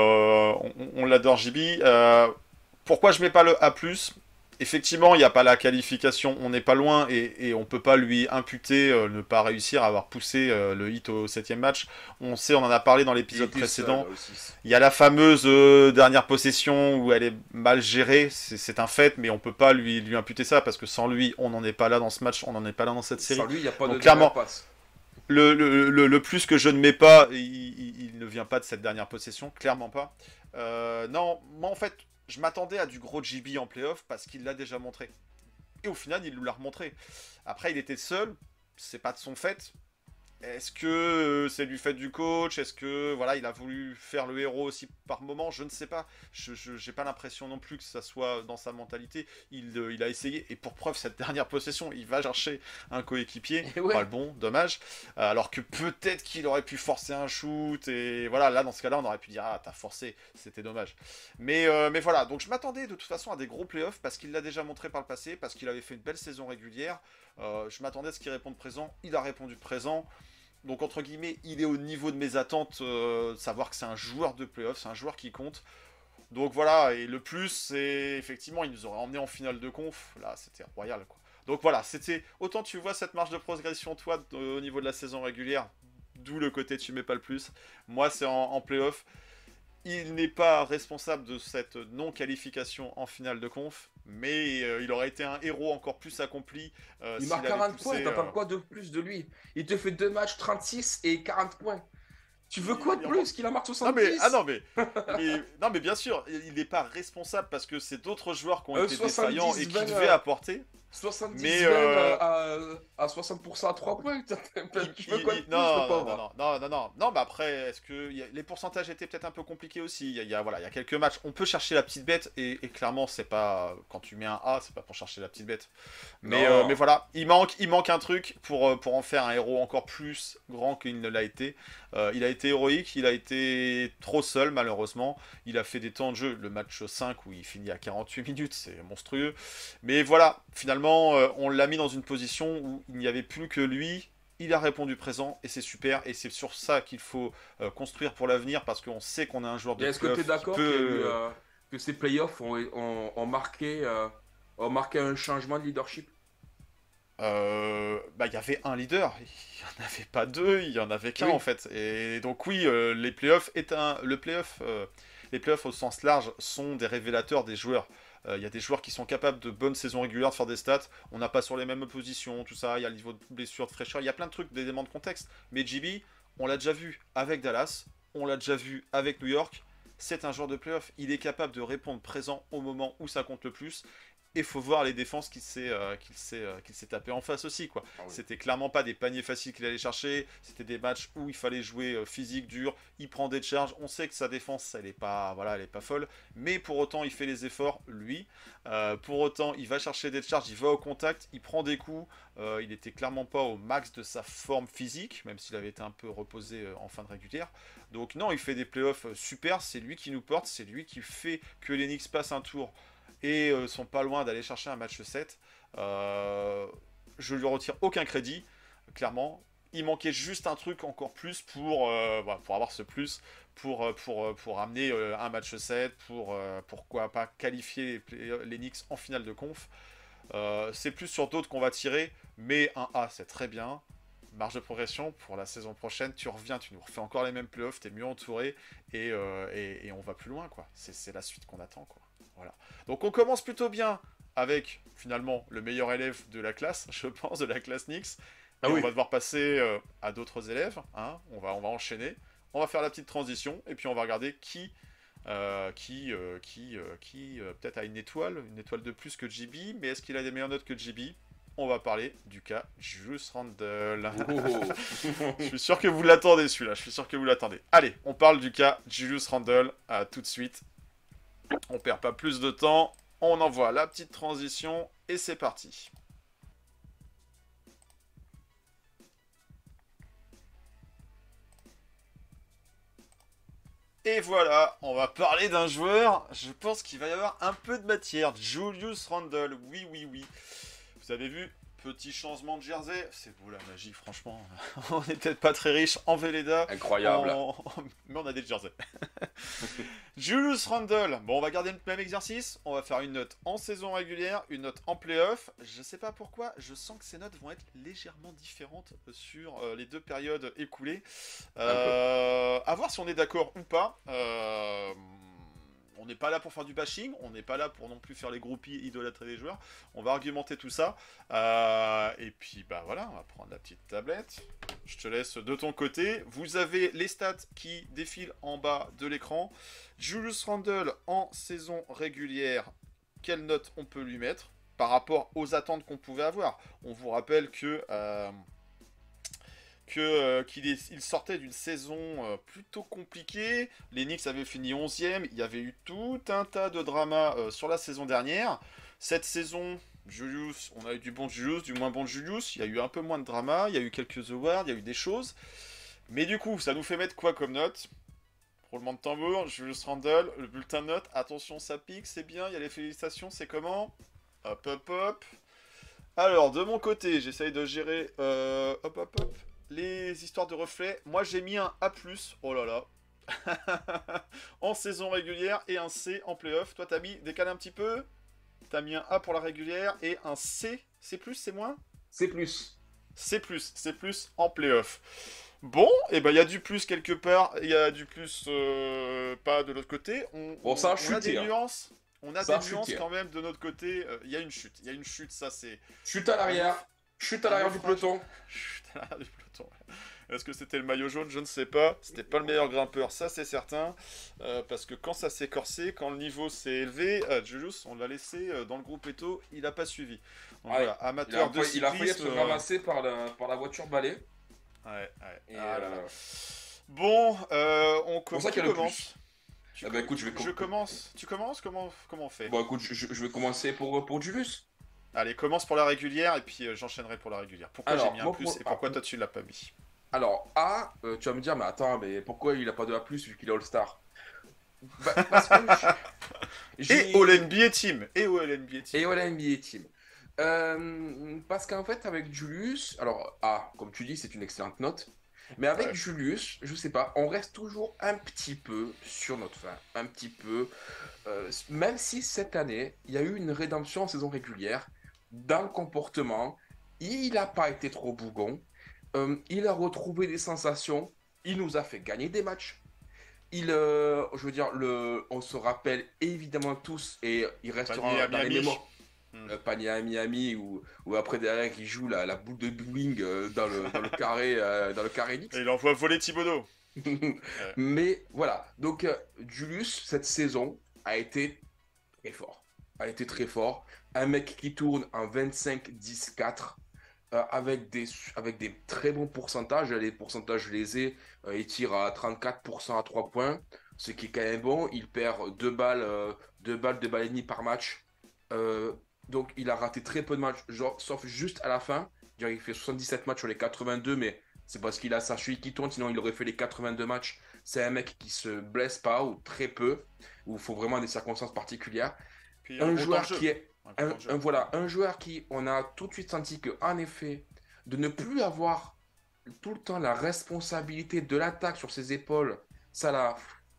on on l'adore J B. Euh, pourquoi je mets pas le A plus? Effectivement, il n'y a pas la qualification, on n'est pas loin et, et on ne peut pas lui imputer euh, ne pas réussir à avoir poussé euh, le hit au septième match. On sait, on en a parlé dans l'épisode précédent. Il y a la fameuse euh, dernière possession où elle est mal gérée, c'est un fait, mais on ne peut pas lui, lui imputer ça parce que sans lui, on n'en est pas là dans ce match, on n'en est pas là dans cette série. Sans lui, il n'y a pas Donc, de clairement, passe. Le, le, le, le plus que je ne mets pas, il, il, il ne vient pas de cette dernière possession, clairement pas. Euh, non, moi en fait, je m'attendais à du gros J B en playoff parce qu'il l'a déjà montré. Et au final, il nous l'a remontré. Après, il était seul, c'est pas de son fait. Est-ce que c'est du fait du coach? Est-ce que voilà, il a voulu faire le héros aussi par moment? Je ne sais pas. Je n'ai pas l'impression non plus que ça soit dans sa mentalité. Il, euh, il a essayé. Et pour preuve, cette dernière possession, il va chercher un coéquipier. Ouais. Pas le bon, dommage. Euh, alors que peut-être qu'il aurait pu forcer un shoot. Et voilà, là, dans ce cas-là, on aurait pu dire ah, t'as forcé. C'était dommage. Mais, euh, mais voilà. Donc je m'attendais de toute façon à des gros playoffs parce qu'il l'a déjà montré par le passé. Parce qu'il avait fait une belle saison régulière. Euh, je m'attendais à ce qu'il réponde présent. Il a répondu présent. Donc, entre guillemets, il est au niveau de mes attentes, euh, savoir que c'est un joueur de playoff, c'est un joueur qui compte. Donc voilà, et le plus, c'est effectivement, il nous aurait emmené en finale de conf. Là, c'était royal, quoi. Donc voilà, c'était autant tu vois cette marge de progression, toi, au niveau de la saison régulière, d'où le côté tu mets pas le plus. Moi, c'est en, en playoff. Il n'est pas responsable de cette non-qualification en finale de conf, mais euh, il aurait été un héros encore plus accompli. Euh, Il s'il marque avait quarante poussé, points, t'attends euh, quoi de plus de lui? Il te fait deux matchs, trente-six et quarante points. Tu veux il- quoi de il- plus? Qu'il en marque Non mais ah soixante-dix? non mais, mais non mais bien sûr, il n'est pas responsable parce que c'est d'autres joueurs qui ont Euh, été défaillants et soixante-dix qui vingt, devaient euh, apporter. soixante-dix Mais vingt euh, euh, à, à soixante pour cent à trois points. il- Tu veux il- quoi de il- plus, non, le non, non, pauvre? non, non, non, non, non, mais après, est-ce que y a- les pourcentages étaient peut-être un peu compliqués aussi. Il y a, il y a- voilà, il y a quelques matchs. On peut chercher la petite bête et, et clairement, c'est pas quand tu mets un A, c'est pas pour chercher la petite bête. Mais, Non. euh, mais voilà, il manque, il manque un truc pour, euh, pour en faire un héros encore plus grand qu'il ne l'a été. Euh, il a été héroïque, il a été trop seul malheureusement. Il a fait des temps de jeu. Le match cinq où il finit à quarante-huit minutes, c'est monstrueux. Mais voilà, finalement, euh, on l'a mis dans une position où il n'y avait plus que lui. Il a répondu présent et c'est super. Et c'est sur ça qu'il faut euh, construire pour l'avenir parce qu'on sait qu'on a un joueur de Et est-ce que tu es playoff qui d'accord qu'il y a eu, peut. euh, que ces playoffs ont, ont, ont marqué, euh, ont marqué un changement de leadership? Euh, bah, il y avait un leader, il n'y en avait pas deux, il y en avait qu'un Oui. en fait. Et donc oui, euh, les playoffs est un, le playoff, euh, les playoffs au sens large sont des révélateurs des joueurs. Euh, Il y a des joueurs qui sont capables de bonnes saisons régulières, de faire des stats. On n'a pas sur les mêmes positions, tout ça. Il y a le niveau de blessure, de fraîcheur. Il y a plein de trucs, d'éléments de contexte. Mais J B, on l'a déjà vu avec Dallas, on l'a déjà vu avec New York. C'est un joueur de playoff. Il est capable de répondre présent au moment où ça compte le plus. Et faut voir les défenses qu'il s'est euh, qu'il s'est euh, qu'il s'est tapé en face aussi quoi. Ah oui. C'était clairement pas des paniers faciles qu'il allait chercher, c'était des matchs où il fallait jouer euh, physique dur, il prend des charges, on sait que sa défense elle est pas voilà, elle est pas folle, mais pour autant il fait les efforts lui. Euh, pour autant, il va chercher des charges, il va au contact, il prend des coups, euh, il était clairement pas au max de sa forme physique, même s'il avait été un peu reposé euh, en fin de régulière. Donc non, il fait des playoffs euh, super, c'est lui qui nous porte, c'est lui qui fait que les Knicks passent un tour et euh, sont pas loin d'aller chercher un match sept. Euh, je lui retire aucun crédit, clairement. Il manquait juste un truc encore plus pour, euh, voilà, pour avoir ce plus, pour, euh, pour, euh, pour amener euh, un match sept, pour euh, pourquoi pas qualifier les, play- les Knicks en finale de conf. Euh, c'est plus sur d'autres qu'on va tirer, mais un A c'est très bien. Marge de progression pour la saison prochaine, tu reviens, tu nous refais encore les mêmes playoffs, t'es mieux entouré et, euh, et, et on va plus loin quoi. C'est, c'est la suite qu'on attend quoi. Voilà. Donc on commence plutôt bien avec finalement le meilleur élève de la classe, je pense, de la classe Knicks. Ah Et oui. on va devoir passer euh, à d'autres élèves. Hein. On va, on va enchaîner. On va faire la petite transition et puis on va regarder qui, euh, qui, euh, qui, euh, qui euh, peut-être a une étoile, une étoile de plus que J B, mais est-ce qu'il a des meilleures notes que J B? On va parler du cas Julius Randle. Oh. Je suis sûr que vous l'attendez celui-là, je suis sûr que vous l'attendez. Allez, on parle du cas Julius Randle à tout de suite. On perd pas plus de temps, on envoie la petite transition et c'est parti. Et voilà, on va parler d'un joueur, je pense qu'il va y avoir un peu de matière. Julius Randle, oui, oui, oui. Vous avez vu, petit changement de jersey, c'est beau la magie, franchement. On n'est peut-être pas très riche en Velleda. Incroyable. en- Mais on a des jerseys. Julius Randle, bon, on va garder le même exercice. On va faire une note en saison régulière, une note en playoff. Je sais pas pourquoi, je sens que ces notes vont être légèrement différentes sur euh, les deux périodes écoulées. Euh, à voir si on est d'accord ou pas. Euh, on n'est pas là pour faire du bashing, on n'est pas là pour non plus faire les groupies, idolâtrer les joueurs. On va argumenter tout ça. Euh, et puis, bah voilà, on va prendre la petite tablette. Je te laisse de ton côté. Vous avez les stats qui défilent en bas de l'écran. Julius Randle en saison régulière, quelle note on peut lui mettre par rapport aux attentes qu'on pouvait avoir? On vous rappelle que... Euh, que, euh, qu'il est- il sortait d'une saison euh, plutôt compliquée. Les Knicks avaient fini onzième. Il y avait eu tout un tas de dramas euh, sur la saison dernière. Cette saison, Julius, on a eu du bon Julius, du moins bon Julius. Il y a eu un peu moins de drama. Il y a eu quelques awards, il y a eu des choses. Mais du coup, ça nous fait mettre quoi comme note? Roulement de tambour, Julius Randle, le bulletin de notes. Attention, ça pique, c'est bien. Il y a les félicitations, c'est comment? Hop, hop, hop. Alors, de mon côté, j'essaye de gérer... euh, hop, hop, hop. Les histoires de reflets, moi j'ai mis un A plus, oh là là, en saison régulière et un C en playoff. Toi, t'as mis, décalé un petit peu, t'as mis un A pour la régulière et un C. C plus, c'est moins C'est plus. C plus, C plus en playoff. Bon, et ben il y a du plus quelque part, il y a du plus euh, pas de l'autre côté. On, Bon, ça a on chuté, a des hein. nuances. On a Ça a des nuances chuté, hein. quand même de notre côté. Euh, Il y a une chute, il y a une chute, ça c'est. Chute à l'arrière. Chute à l'arrière du peloton. Chute à l'arrière du peloton. Est-ce que c'était le maillot jaune? Je ne sais pas. C'était pas le meilleur grimpeur, ça c'est certain. Euh, parce que quand ça s'est corsé, quand le niveau s'est élevé, euh, Julius, on l'a laissé euh, dans le groupe Eto, il a pas suivi. Donc Ouais. voilà, Il a, amateur de il a failli cyclisme. être euh, ramassé par la, par la voiture balai. Ouais, ouais. Et, Ah là là. euh, Bon, euh, on pour ça qu'il y a le commence. Tu Eh ben, écoute, je vais com- je commence. Tu commences Comment, comment on fait Bon, écoute, je, je- je vais commencer pour, pour Julius. Allez, commence pour la régulière et puis euh, j'enchaînerai pour la régulière. Pourquoi Alors, j'ai mis un moi, plus pour- et pourquoi ah, toi tu l'as pas mis? Alors, A, euh, tu vas me dire, mais attends, mais pourquoi il a pas de A plus vu qu'il est All-Star? Bah, parce que j'ai- Et au N B A Team Et au N B A Team Et voilà N B A Team. Euh, parce qu'en fait, avec Julius, alors A, comme tu dis, c'est une excellente note. Mais avec Ouais. Julius, je sais pas, on reste toujours un petit peu sur notre fin. Un petit peu. Euh, même si cette année, il y a eu une rédemption en saison régulière, dans le comportement, il n'a pas été trop bougon. Euh, il a retrouvé des sensations. Il nous a fait gagner des matchs. Il, euh, je veux dire, le, on se rappelle évidemment tous, et il Panier restera à dans les Miami. mémoires. Hmm. Le panier à Miami où, où après derrière il joue la, la boule de bowling euh, dans, le, dans le carré euh, dans le carré X. Et il envoie voler Thibodeau. Mais voilà, donc euh, Julius cette saison a été très fort, a été très fort. Un mec qui tourne en vingt-cinq dix quatre euh, avec des avec des très bons pourcentages. Les pourcentages je les ai, euh, il tire à trente-quatre pour cent à trois points, ce qui est quand même bon. Il perd deux balles, euh, deux balles, deux balles et demie par match. Euh, Donc, il a raté très peu de matchs, genre, sauf juste à la fin. Dire, il fait soixante-dix-sept matchs sur les quatre-vingt-deux, mais c'est parce qu'il a sa cheville qui tourne, sinon il aurait fait les quatre-vingt-deux matchs. C'est un mec qui se blesse pas, ou très peu, où il faut vraiment des circonstances particulières. Puis Un gros joueur temps de jeu. qui est. Un gros Un, temps de jeu. un- voilà, un joueur qui, on a tout de suite senti que, en effet, de ne plus avoir tout le temps la responsabilité de l'attaque sur ses épaules, ça l'a,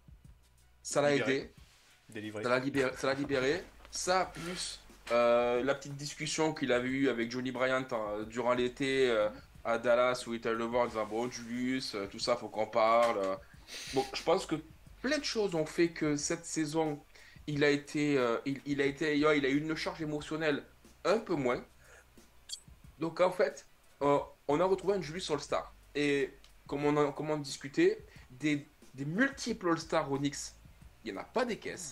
ça l'a Libéré. aidé. Délivré. Ça l'a libéré, ça l'a libéré. Ça, plus euh, la petite discussion qu'il avait eue avec Johnny Bryant hein, durant l'été euh, à Dallas, où il était allé le voir en disant bon, Julius, euh, tout ça, faut qu'on parle. euh. Bon, je pense que plein de choses ont fait que cette saison, il a été, euh, il, il a été, il a eu une charge émotionnelle un peu moins. Donc, en fait, euh, on a retrouvé un Julius All-Star. Et comme on a, comme on discutait, des, des multiples All-Star Onyx, il n'y en a pas des caisses.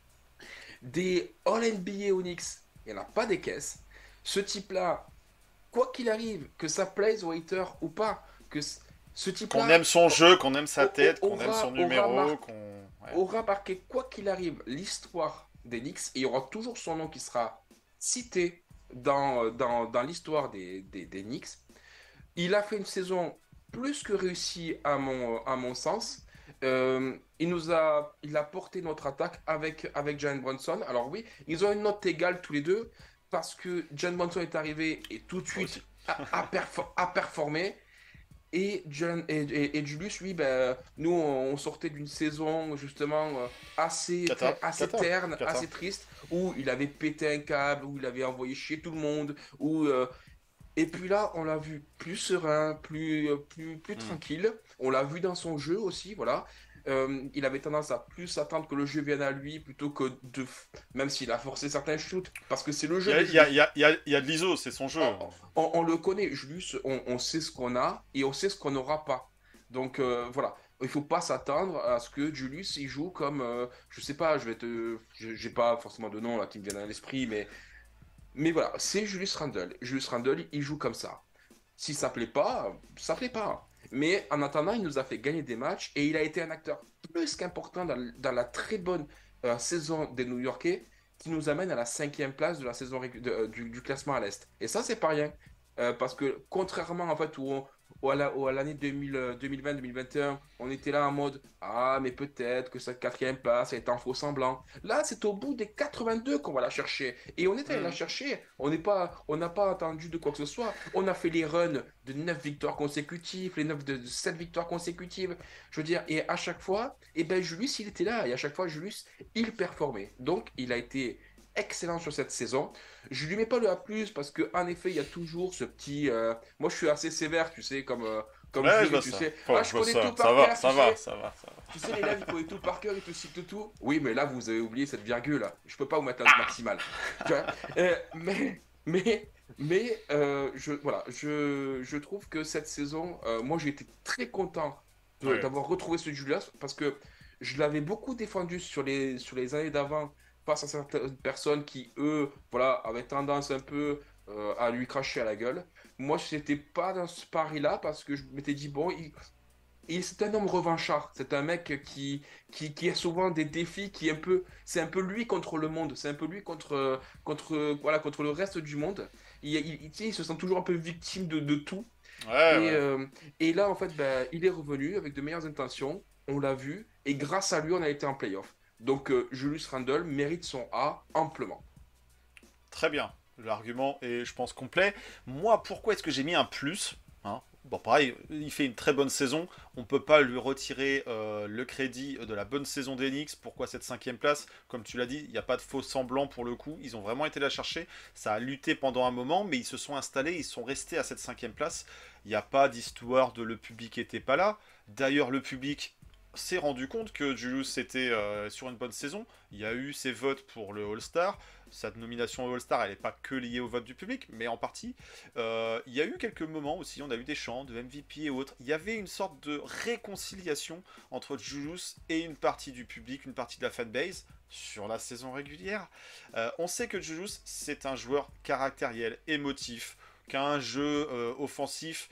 Des All-N B A Onyx, il n'y en a pas des caisses. Ce type-là, quoi qu'il arrive, que ça plaise aux haters ou pas, que c- ce type-là Qu'on aime son jeu, qu'on aime sa Aura- tête, qu'on aime aura son numéro, mar- qu'on. Ouais. aura marqué, quoi qu'il arrive, l'histoire des Knicks, et il y aura toujours son nom qui sera cité dans, dans, dans l'histoire des, des, des Knicks. Il a fait une saison plus que réussie à mon, à mon sens. Euh, il nous a, il a porté notre attaque avec, avec Jalen Brunson. Alors oui, ils ont une note égale tous les deux parce que Jalen Brunson est arrivé et tout de Moi suite aussi. a, a, perfor- a performé. Et, Jalen- et, et- et Julius, lui, ben, nous, on sortait d'une saison justement euh, assez, Cata. assez Cata. terne, Cata. assez triste, où il avait pété un câble, où il avait envoyé chier tout le monde, où euh, et puis là, on l'a vu plus serein, plus, euh, plus, plus Mm. tranquille. On l'a vu dans son jeu aussi, voilà. Euh, il avait tendance à plus attendre que le jeu vienne à lui plutôt que de... f- Même s'il a forcé certains shoots, parce que c'est le Il jeu. y a, de il y a- Julius. il y a- il y a- il y a de l'I S O, c'est son jeu. On, on- on le connaît, Julius, on, on sait ce qu'on a et on sait ce qu'on n'aura pas. Donc euh, voilà, il faut pas s'attendre à ce que Julius il joue comme, euh, je sais pas, je vais te, je- j'ai pas forcément de nom là qui me viennent à l'esprit, mais mais voilà, c'est Julius Randle. Julius Randle, il joue comme ça. Si ça plaît pas, ça plaît pas. Mais en attendant, il nous a fait gagner des matchs et il a été un acteur plus qu'important dans, dans la très bonne euh, saison des New-Yorkais qui nous amène à la cinquième place de la saison régu- de- euh, du, du classement à l'Est. Et ça, c'est pas rien. Euh, parce que contrairement en fait où on, ou à la- ou à l'année deux mille, euh, deux mille vingt, deux mille vingt et un, on était là en mode ah, mais peut-être que cette quatrième place est en faux semblant. Là, c'est au bout des quatre-vingt-deux qu'on va la chercher. Et on est allé la Mhm. chercher. On n'est pas, on n'a pas attendu de quoi que ce soit. On a fait les runs de neuf victoires consécutives, les neuf de de sept victoires consécutives. Je veux dire, et à chaque fois, eh ben, Julius, il était là. Et à chaque fois, Julius, il performait. Donc, il a été excellent sur cette saison. Je lui mets pas le A plus, parce que en effet, il y a toujours ce petit. euh, Moi, je suis assez sévère, tu sais, comme, euh, comme Ouais, je jury, vois tu ça. sais. Enfin, Ah, je je vois connais ça. tout Ça par va, cœur, tu ça va, sais. ça va, ça va. Tu sais, les lèvres, il connaît tout par cœur, il te cite tout. Oui, mais là, vous avez oublié cette virgule. Je peux pas vous mettre la note maximale. Tu vois. Euh, mais, mais, mais, euh, je, voilà, je, je trouve que cette saison, euh, moi, j'ai été très content de- Ouais. d'avoir retrouvé ce Julius parce que je l'avais beaucoup défendu sur les, sur les années d'avant face à certaines personnes qui, eux, voilà, avaient tendance un peu euh, à lui cracher à la gueule. Moi, je n'étais pas dans ce pari-là parce que je m'étais dit, bon, il, il- c'est un homme revanchard. C'est un mec qui, qui, qui a souvent des défis, qui est un peu, c'est un peu lui contre le monde. C'est un peu lui contre, contre, voilà, contre le reste du monde. Il, il, il- tu sais, il se sent toujours un peu victime de, de tout. Ouais, Et, ouais. euh, et là, en fait, ben, il est revenu avec de meilleures intentions. On l'a vu. Et grâce à lui, on a été en playoff. Donc, euh, Julius Randle mérite son A amplement. Très bien. L'argument est, je pense, complet. Moi, pourquoi est-ce que j'ai mis un plus, hein? Bon, pareil, il fait une très bonne saison. On peut pas lui retirer euh, le crédit de la bonne saison d'Enix. Pourquoi cette cinquième place? Comme tu l'as dit, il n'y a pas de faux semblant pour le coup. Ils ont vraiment été la chercher. Ça a lutté pendant un moment, mais ils se sont installés, ils sont restés à cette cinquième place. Il n'y a pas d'histoire de le public était pas là. D'ailleurs, le public s'est rendu compte que Julius était euh, sur une bonne saison. Il y a eu ses votes pour le All-Star. Sa nomination au All-Star, elle n'est pas que liée au vote du public, mais en partie. Euh, il y a eu quelques moments aussi, on a eu des chants de M V P et autres. Il y avait une sorte de réconciliation entre Julius et une partie du public, une partie de la fanbase sur la saison régulière. Euh, on sait que Julius, c'est un joueur caractériel, émotif, qui a un jeu euh, offensif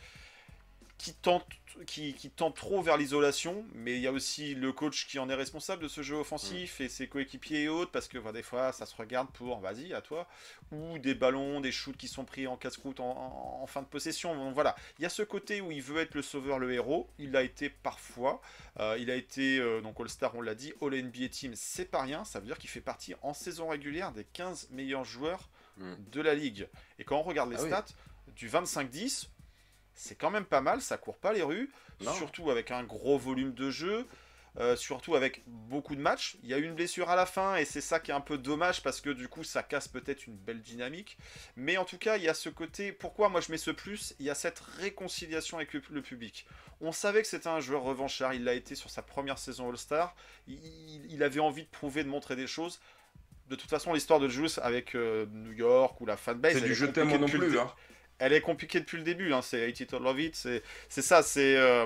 qui tente, qui, qui tente trop vers l'isolation, mais il y a aussi le coach qui en est responsable de ce jeu offensif et ses coéquipiers et autres, parce que bah, des fois ça se regarde pour vas-y à toi, ou des ballons, des shoots qui sont pris en casse-croûte en, en, en fin de possession. Donc voilà, il y a ce côté où il veut être le sauveur, le héros, il l'a été parfois, euh, il a été euh, donc All-Star, on l'a dit, All-N B A Team, c'est pas rien, ça veut dire qu'il fait partie en saison régulière des quinze meilleurs joueurs Mm. de la ligue. Et quand on regarde les Ah oui. stats, du vingt-cinq dix, c'est quand même pas mal, ça court pas les rues, Non. surtout avec un gros volume de jeu, euh, surtout avec beaucoup de matchs. Il y a eu une blessure à la fin et c'est ça qui est un peu dommage parce que du coup ça casse peut-être une belle dynamique. Mais en tout cas, il y a ce côté, pourquoi moi je mets ce plus, il y a cette réconciliation avec le, le public. On savait que c'était un joueur revanchard, il l'a été sur sa première saison All-Star, il, il- il avait envie de prouver, de montrer des choses. De toute façon, l'histoire de Julius avec euh, New York ou la fanbase, C'est elle du est je t'aime moi compliquée non depuis le plus, dé- hein. elle est compliquée depuis le début, hein. C'est Hate It or Love It, c'est c'est ça, c'est... euh,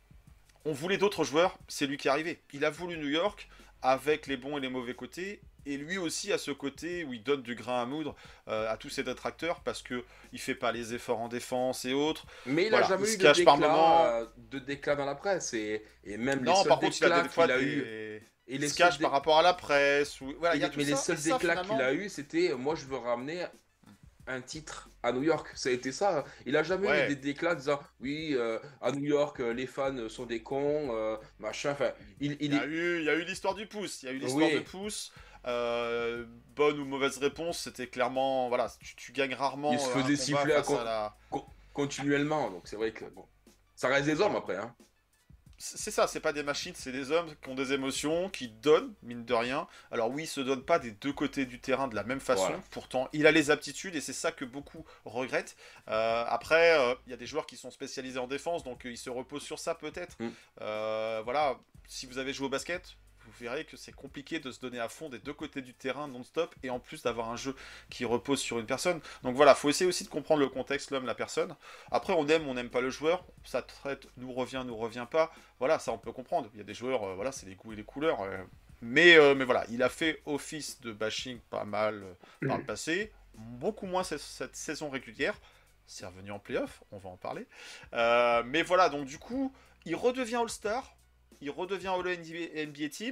on voulait d'autres joueurs, c'est lui qui est arrivé. Il a voulu New York, avec les bons et les mauvais côtés, et lui aussi a ce côté où il donne du grain à moudre euh, à tous ses détracteurs, parce que il fait pas les efforts en défense et autres. Mais il n'a Voilà, jamais il eu se de cache par déclat, moment. euh, de déclat dans la presse. Et, et même les Non, seuls par contre, il a déclats des fois qu'il a des... eu. Et il les se seuls cache dé- par rapport à la presse. Ou... Voilà, et il y a les- tout mais les ça. seuls Et ça, déclats qu'il finalement... a eu, c'était moi je veux ramener un titre à New York. Ça a été ça. Il a jamais eu Ouais. des déclats disant oui, euh, à New York, euh, les fans sont des cons, euh, machin. Enfin, il, Il il y a est. eu, il y a eu l'histoire du pouce. Il y a eu l'histoire Oui, de pouce. Euh, bonne ou mauvaise réponse, c'était clairement... Voilà, tu, tu gagnes rarement il se euh, un faisait combat siffler à face con- à la... con- continuellement. Donc c'est vrai que bon, ça reste des hommes après. Hein. C'est ça, c'est pas des machines, c'est des hommes qui ont des émotions, qui donnent, mine de rien. Alors oui, ils se donnent pas des deux côtés du terrain de la même façon, Voilà. pourtant il a les aptitudes et c'est ça que beaucoup regrettent. Euh, après, euh, il y a des joueurs qui sont spécialisés en défense, donc euh, ils se reposent sur ça peut-être. Mm. Euh, voilà, si vous avez joué au basket, vous verrez que c'est compliqué de se donner à fond des deux côtés du terrain non-stop et en plus d'avoir un jeu qui repose sur une personne. Donc voilà, faut essayer aussi de comprendre le contexte, l'homme, la personne. Après, on aime, on n'aime pas le joueur, ça traite, nous revient, nous revient pas. Voilà, ça on peut comprendre. Il y a des joueurs, euh, voilà, c'est les goûts et les couleurs. euh. Mais, euh, mais voilà, il a fait office de bashing pas mal euh, par le passé, beaucoup moins cette, cette saison régulière. C'est revenu en playoff, on va en parler. Euh, mais voilà, donc du coup, il redevient All-Star. Il redevient All N B A Team.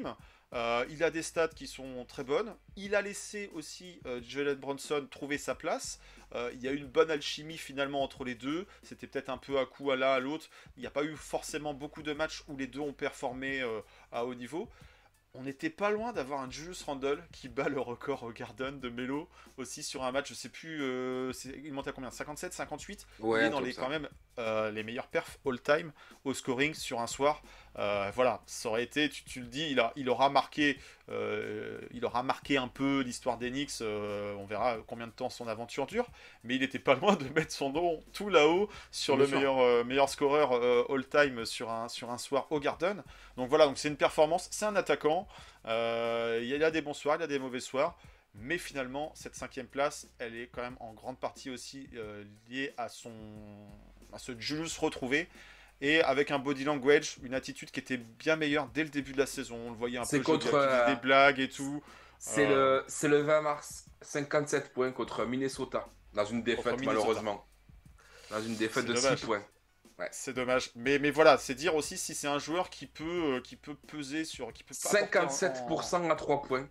Euh, il a des stats qui sont très bonnes. Il a laissé aussi euh, Jalen Brunson trouver sa place. Euh, il y a eu une bonne alchimie finalement entre les deux. C'était peut-être un peu à coup à l'un à l'autre. Il n'y a pas eu forcément beaucoup de matchs où les deux ont performé euh, à haut niveau. On n'était pas loin d'avoir un Julius Randle qui bat le record au Garden de Melo aussi sur un match, je sais plus, euh, c'est- il monte à combien, cinquante-sept, cinquante-huit. Ouais, Il est un dans truc les ça. quand même euh, les meilleurs perfs all-time au scoring sur un soir. Euh, voilà, ça aurait été, tu, tu le dis, il, a, il aura marqué, euh, il aura marqué un peu l'histoire d'Enix. Euh, on verra combien de temps son aventure dure, mais il était pas loin de mettre son nom tout là-haut sur Bien le sûr. meilleur, euh, meilleur scoreur euh, all-time sur un, sur un soir au Garden. Donc voilà, donc c'est une performance, c'est un attaquant. Euh, il y a des bons soirs, il y a des mauvais soirs. Mais finalement, cette cinquième place, elle est quand même en grande partie aussi euh, liée à, son, à ce Julius retrouvé. Et avec un body language, une attitude qui était bien meilleure dès le début de la saison. On le voyait un C'est peu contre. jovial, qui disait euh, des blagues et tout. c'est Euh, le, c'est le vingt mars. cinquante-sept points contre Minnesota. Dans une contre défaite, Minnesota. malheureusement. Dans une défaite C'est de six dommage. points. Ouais. C'est dommage. Mais, mais voilà, c'est dire aussi si c'est un joueur qui peut, euh, qui peut peser sur. Qui peut pas apporter en- cinquante-sept pour cent à trois points.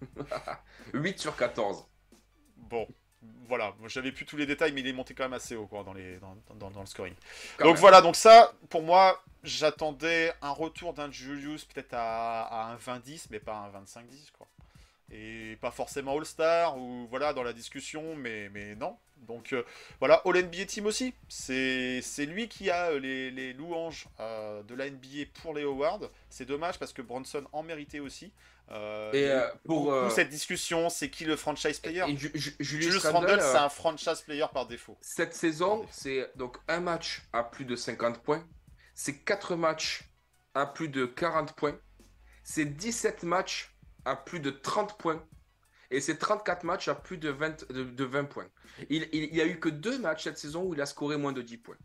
huit sur quatorze. Bon, voilà, moi, j'avais plus tous les détails, mais il est monté quand même assez haut quoi, dans, les, dans, dans, dans le scoring. Quand Donc même. voilà, donc ça, pour moi, j'attendais un retour d'un Julius peut-être à, à un vingt dix, mais pas un vingt-cinq dix, quoi. Et pas forcément All-Star, ou voilà, dans la discussion, mais, mais non. Donc euh, voilà, All-N B A Team aussi. C'est c'est lui qui a euh, les, les louanges euh, de la N B A pour les awards. C'est dommage parce que Bronson en méritait aussi. Euh, il Et y a eu euh, pour. beaucoup euh, cette discussion, c'est qui le franchise player? et Ju- Ju- Julius Julius Randle, Randle, euh, c'est un franchise player par défaut. cette saison, c'est donc un match à plus de cinquante points. C'est quatre matchs à plus de quarante points. C'est dix-sept matchs à plus de trente points. Et c'est trente-quatre matchs à plus de vingt, de, de vingt points. Il, il, il y a eu que deux matchs cette saison où il a scoré moins de dix points.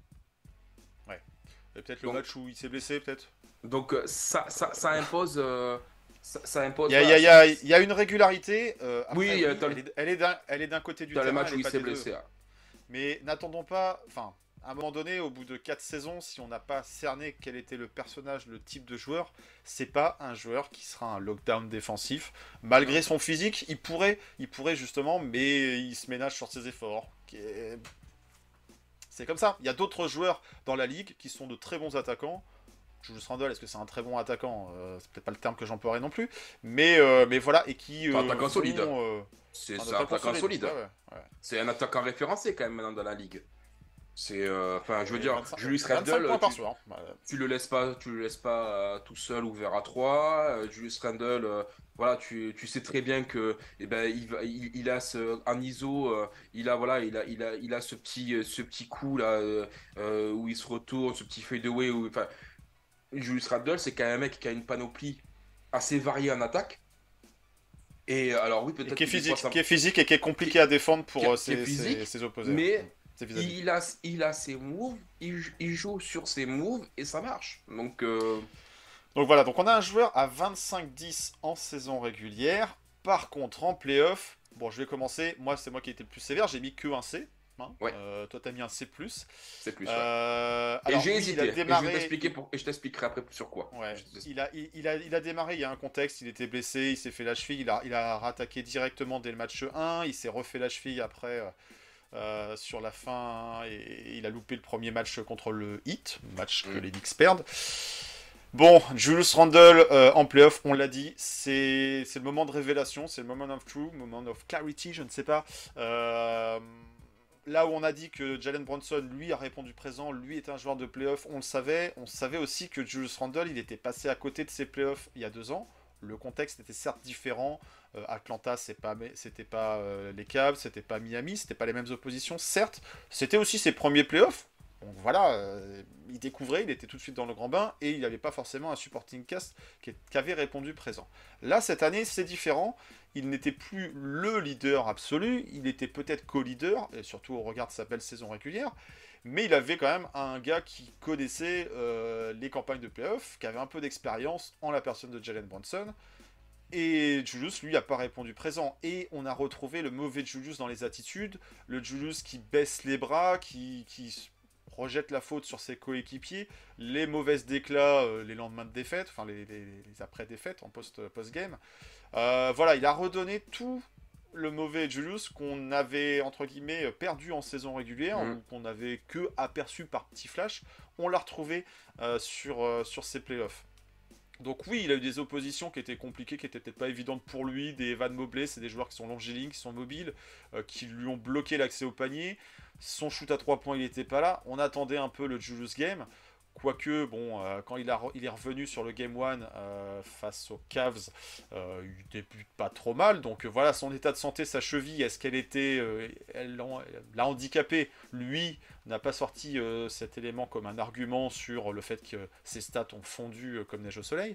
Et peut-être le Donc- match où il s'est blessé, peut-être. Donc euh, ça, ça, ça impose. euh, ça, ça impose. Il y a, il y voilà, a- il y a- il y a une régularité. euh, après, Oui, euh, t'as le- elle est, elle est d'un, elle est d'un côté du dans le terrain. match elle où est il pas s'est des deux. blessé. hein. Mais n'attendons pas. Enfin, à un moment donné, au bout de quatre saisons, si on n'a pas cerné quel était le personnage, le type de joueur, c'est pas un joueur qui sera un lockdown défensif. Malgré son physique, il pourrait, il pourrait justement, mais il se ménage sur ses efforts. qui est- C'est comme ça. Il y a d'autres joueurs dans la ligue qui sont de très bons attaquants. Julius Randle, est-ce que c'est un très bon attaquant? Euh, C'est peut-être pas le terme que j'emploierais non plus. Mais, euh, mais voilà, et qui. Enfin, euh, attaquant vont, solide. euh, C'est un c'est un attaquant solide. Ouais, ouais, ouais. C'est un attaquant référencé quand même maintenant dans la ligue. C'est, euh, enfin, je veux Et dire, vingt-cinq Julius vingt-cinq Randle, points par tu, soir. Ouais. tu le laisses pas, tu le laisses pas euh, tout seul ouvert à trois. Euh, Julius Randle, euh, voilà, tu, tu sais très bien que, eh ben, il, va- il, il a ce, en I S O, euh, il a voilà, il a, il a, il a ce petit, euh, ce petit coup là euh, euh, où il se retourne, ce petit fadeaway où, enfin, Julius Randle, c'est quand même un mec qui a une panoplie assez variée en attaque. Et euh, alors oui, Et peut-être qui est que des physique, fois, ça- qui est physique et qui est compliqué à défendre pour qui est- euh, qui est ses, physique, ses- ses opposés. mais Ses vis-à-vis. il a, il a ses moves, il, il joue sur ses moves et ça marche. Donc, euh, Donc voilà, donc on a un joueur à vingt-cinq dix en saison régulière. Par contre, en playoff, bon, je vais commencer. Moi, c'est moi qui ai été le plus sévère. J'ai mis que un C. hein. Ouais. Euh, toi, t'as mis un C plus. c'est plus. ouais. Euh, Et alors, j'ai oui, hésité. il a Et je vais démarré. t'expliquer pour... et je t'expliquerai après sur quoi. Ouais, Je t'explique. il a, il, il a, il a démarré, il y a un contexte, il était blessé, il s'est fait la cheville, il a, il a rattaqué directement dès le match un, il s'est refait la cheville après euh, euh, sur la fin, et il a loupé le premier match contre le Heat, match que Mm. les Knicks perdent. Bon, Julius Randle euh, en playoff, on l'a dit, c'est c'est le moment de révélation, c'est le moment of truth, moment of clarity, je ne sais pas. Euh, Là où on a dit que Jalen Brunson, lui, a répondu présent, lui est un joueur de playoff, on le savait. On savait aussi que Julius Randle, il était passé à côté de ses playoffs il y a deux ans. Le contexte était certes différent. Euh, Atlanta, c'est pas, c'était pas euh, les Cavs, c'était pas Miami, c'était pas les mêmes oppositions. Certes, c'était aussi ses premiers playoffs. Donc voilà, euh, il découvrait, il était tout de suite dans le grand bain et il n'avait pas forcément un supporting cast qui, qui avait répondu présent. Là, cette année, c'est différent. Il n'était plus le leader absolu, il était peut-être co-leader, et surtout au regard de sa belle saison régulière, mais il avait quand même un gars qui connaissait euh, les campagnes de playoff, qui avait un peu d'expérience en la personne de Jalen Brunson, et Julius, lui, n'a pas répondu présent. Et on a retrouvé le mauvais Julius dans les attitudes, le Julius qui baisse les bras, qui, qui rejette la faute sur ses coéquipiers, les mauvaises déclats, euh, les lendemains de défaite, enfin les, les, les après-défaites en post, post-game. Euh, voilà, il a redonné tout le mauvais Julius qu'on avait, entre guillemets, perdu en saison régulière, Mmh. ou qu'on avait que aperçu par petits flashs. On l'a retrouvé euh, sur, euh, sur ses playoffs. Donc oui, il a eu des oppositions qui étaient compliquées, qui étaient peut-être pas évidentes pour lui. Des Evan Mobley, c'est des joueurs qui sont longiligne, qui sont mobiles, euh, qui lui ont bloqué l'accès au panier. Son shoot à trois points, il n'était pas là. On attendait un peu le Julius Game. Quoique, bon, euh, quand il, a, il est revenu sur le Game un euh, face aux Cavs, euh, il débute pas trop mal. Donc euh, voilà, son état de santé, sa cheville, est-ce qu'elle était... Euh, elle l'a handicapé? Lui n'a pas sorti euh, cet élément comme un argument sur le fait que ses stats ont fondu euh, comme neige au soleil.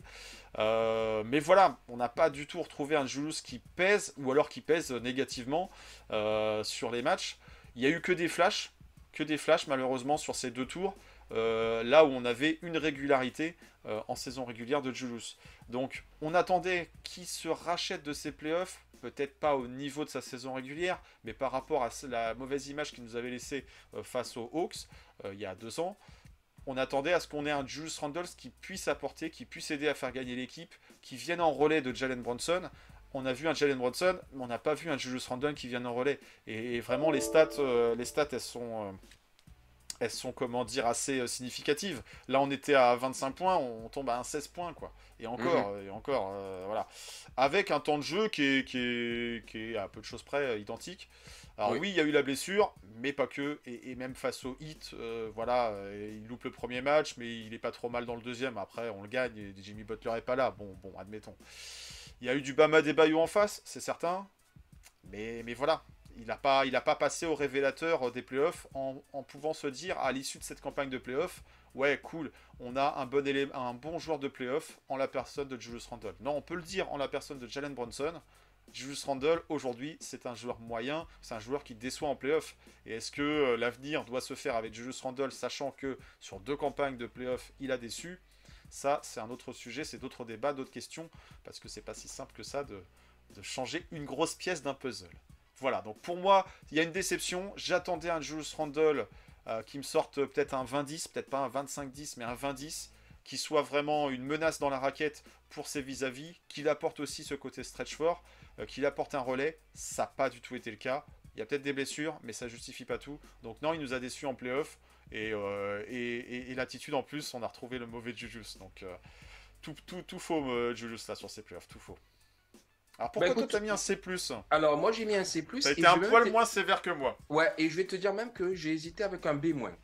Euh, mais voilà, on n'a pas du tout retrouvé un Julius qui pèse, ou alors qui pèse négativement euh, sur les matchs. Il n'y a eu que des flashs, que des flashs malheureusement sur ces deux tours. Euh, là où on avait une régularité euh, en saison régulière de Julius. Donc on attendait qu'il se rachète de ses playoffs, peut-être pas au niveau de sa saison régulière, mais par rapport à la mauvaise image qu'il nous avait laissée euh, face aux Hawks euh, il y a deux ans. On attendait à ce qu'on ait un Julius Randle qui puisse apporter, qui puisse aider à faire gagner l'équipe, qui vienne en relais de Jalen Brunson. On a vu un Jalen Brunson, mais on n'a pas vu un Julius Randle qui vienne en relais. Et, et vraiment les stats, euh, les stats elles sont... Euh, elles sont, comment dire, assez euh, significatives. Là, on était à vingt-cinq points, on tombe à un seize points, quoi. Et encore, mmh. et encore, euh, voilà. Avec un temps de jeu qui est, qui est, qui est à peu de choses près euh, identique. Alors oui. oui, il y a eu la blessure, mais pas que. Et, et même face au Heat, euh, voilà, euh, il loupe le premier match, mais il est pas trop mal dans le deuxième. Après, on le gagne, et Jimmy Butler est pas là. Bon, bon, admettons. Il y a eu du Bam Adebayo en face, c'est certain. Mais, mais voilà. Il n'a pas, il a pas passé au révélateur des playoffs en, en pouvant se dire à l'issue de cette campagne de playoffs, ouais, cool, on a un bon, élément, un bon joueur de playoffs en la personne de Julius Randle. Non, on peut le dire en la personne de Jalen Brunson. Julius Randle, aujourd'hui, c'est un joueur moyen, c'est un joueur qui déçoit en playoffs. Et est-ce que euh, l'avenir doit se faire avec Julius Randle, sachant que sur deux campagnes de playoffs, il a déçu? Ça, c'est un autre sujet, c'est d'autres débats, d'autres questions, parce que c'est pas si simple que ça de, de changer une grosse pièce d'un puzzle. Voilà, donc pour moi, il y a une déception. J'attendais un Julius Randle euh, qui me sorte peut-être un vingt dix, peut-être pas un vingt-cinq dix, mais un vingt dix, qui soit vraiment une menace dans la raquette pour ses vis-à-vis, qu'il apporte aussi ce côté stretch fort, euh, qu'il apporte un relais. Ça n'a pas du tout été le cas. Il y a peut-être des blessures, mais ça ne justifie pas tout. Donc non, il nous a déçus en play-off. Et, euh, et, et, et l'attitude, en plus, on a retrouvé le mauvais Julius. Donc euh, tout, tout, tout faux, euh, Julius, là, sur ces play-offs, tout faux. Alors pourquoi bah, écoute, toi t'as mis un C plus? Alors moi j'ai mis un C plus. T'as été un poil te... moins sévère que moi. Ouais, et je vais te dire même que j'ai hésité avec un B moins.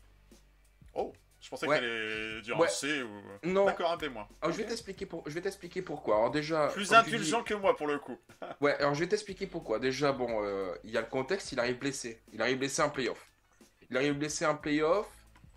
Oh, je pensais ouais. que t'allais dire ouais. un C ou... Non. D'accord, un B moins. Alors je vais t'expliquer pour... je vais t'expliquer pourquoi. Alors déjà... Plus indulgent dis... que moi pour le coup. Ouais, alors je vais t'expliquer pourquoi. Déjà, bon, euh, il y a le contexte, il arrive blessé. Il arrive blessé en playoff. Il arrive blessé en playoff.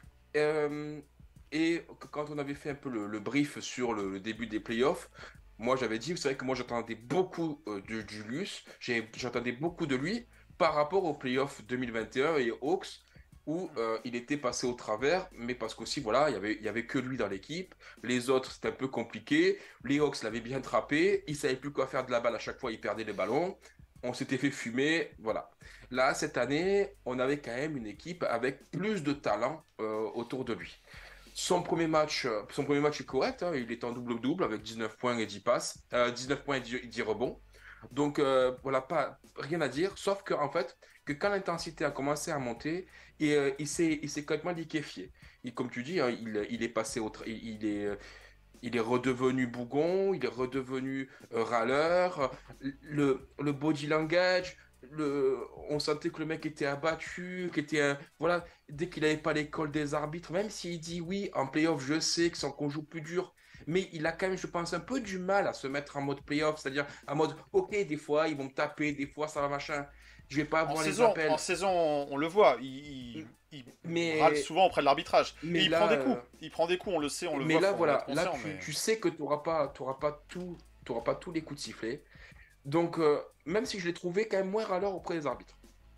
Euh... Et quand on avait fait un peu le, le brief sur le, le début des playoffs, moi, j'avais dit, vous savez que moi, j'attendais beaucoup euh, de Julius, j'attendais beaucoup de lui par rapport aux playoffs deux mille vingt et un et Hawks, où euh, il était passé au travers, mais parce qu'aussi, voilà, il y avait, il y avait que lui dans l'équipe. Les autres, c'était un peu compliqué. Les Hawks l'avaient bien trappé. Ils ne savaient plus quoi faire de la balle. À chaque fois, ils perdaient les ballons. On s'était fait fumer, voilà. Là, cette année, on avait quand même une équipe avec plus de talent euh, autour de lui. Son premier match, son premier match est correct, hein, il est en double-double avec dix-neuf points et dix passes, euh, dix-neuf points et dix, dix rebonds. Donc euh, voilà, pas rien à dire, sauf que en fait, que quand l'intensité a commencé à monter, et, euh, il s'est, il s'est complètement liquéfié. Et comme tu dis, hein, il, il est passé au, tra- il, il est, il est redevenu bougon, il est redevenu euh, râleur, le, le body language. Le, on sentait que le mec était abattu, qu'il était, euh, voilà, dès qu'il n'avait pas l'école des arbitres, même s'il dit oui, en playoff, je sais que c'est qu'on joue plus dur, mais il a quand même, je pense, un peu du mal à se mettre en mode playoff, c'est-à-dire en mode, ok, des fois, ils vont me taper, des fois, ça va machin, je vais pas avoir en les saison, appels. En saison, on le voit, il, il, il mais, râle souvent auprès de l'arbitrage, mais et il là, prend des coups, il prend des coups, on le sait, on le mais voit. Mais là, voilà, là, tu, mais... tu sais que tu n'auras pas, t'auras pas, tout, t'auras pas tous les coups de sifflet. Donc, euh, même si je l'ai trouvé quand même moins râleur auprès des arbitres.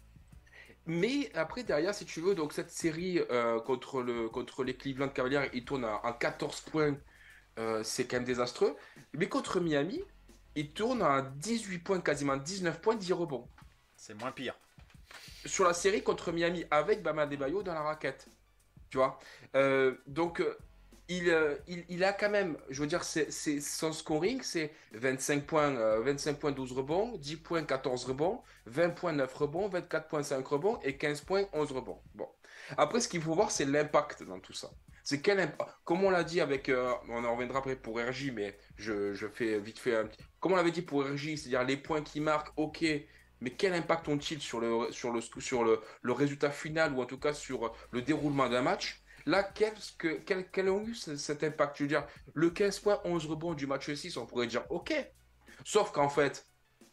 Mais après, derrière, si tu veux, donc cette série euh, contre, le, contre les Cleveland Cavaliers, il tourne en, en quatorze points, euh, c'est quand même désastreux. Mais contre Miami, il tourne en dix-huit points, quasiment dix-neuf points, dix rebonds. C'est moins pire. Sur la série contre Miami, avec Bam Adebayo dans la raquette. Tu vois. Euh, donc, euh, il, euh, il, il a quand même, je veux dire, c'est, c'est, son scoring, c'est vingt-cinq points, euh, vingt-cinq points, douze rebonds, dix points, quatorze rebonds, vingt points, neuf rebonds, vingt-quatre points, cinq rebonds et quinze points, onze rebonds. Bon. Après, ce qu'il faut voir, c'est l'impact dans tout ça. C'est quel impact, comme on l'a dit avec, euh, on en reviendra après pour R J, mais je, je fais vite fait un petit, comme on l'avait dit pour R J, c'est-à-dire les points qu'il marque, ok, mais quel impact ont-ils sur le, sur le, sur le, le résultat final ou en tout cas sur le déroulement d'un match? Là, quel, que, quel, quel ont eu ce- cet impact? Je veux dire, le quinze points, onze rebonds du match six, on pourrait dire ok. Sauf qu'en fait,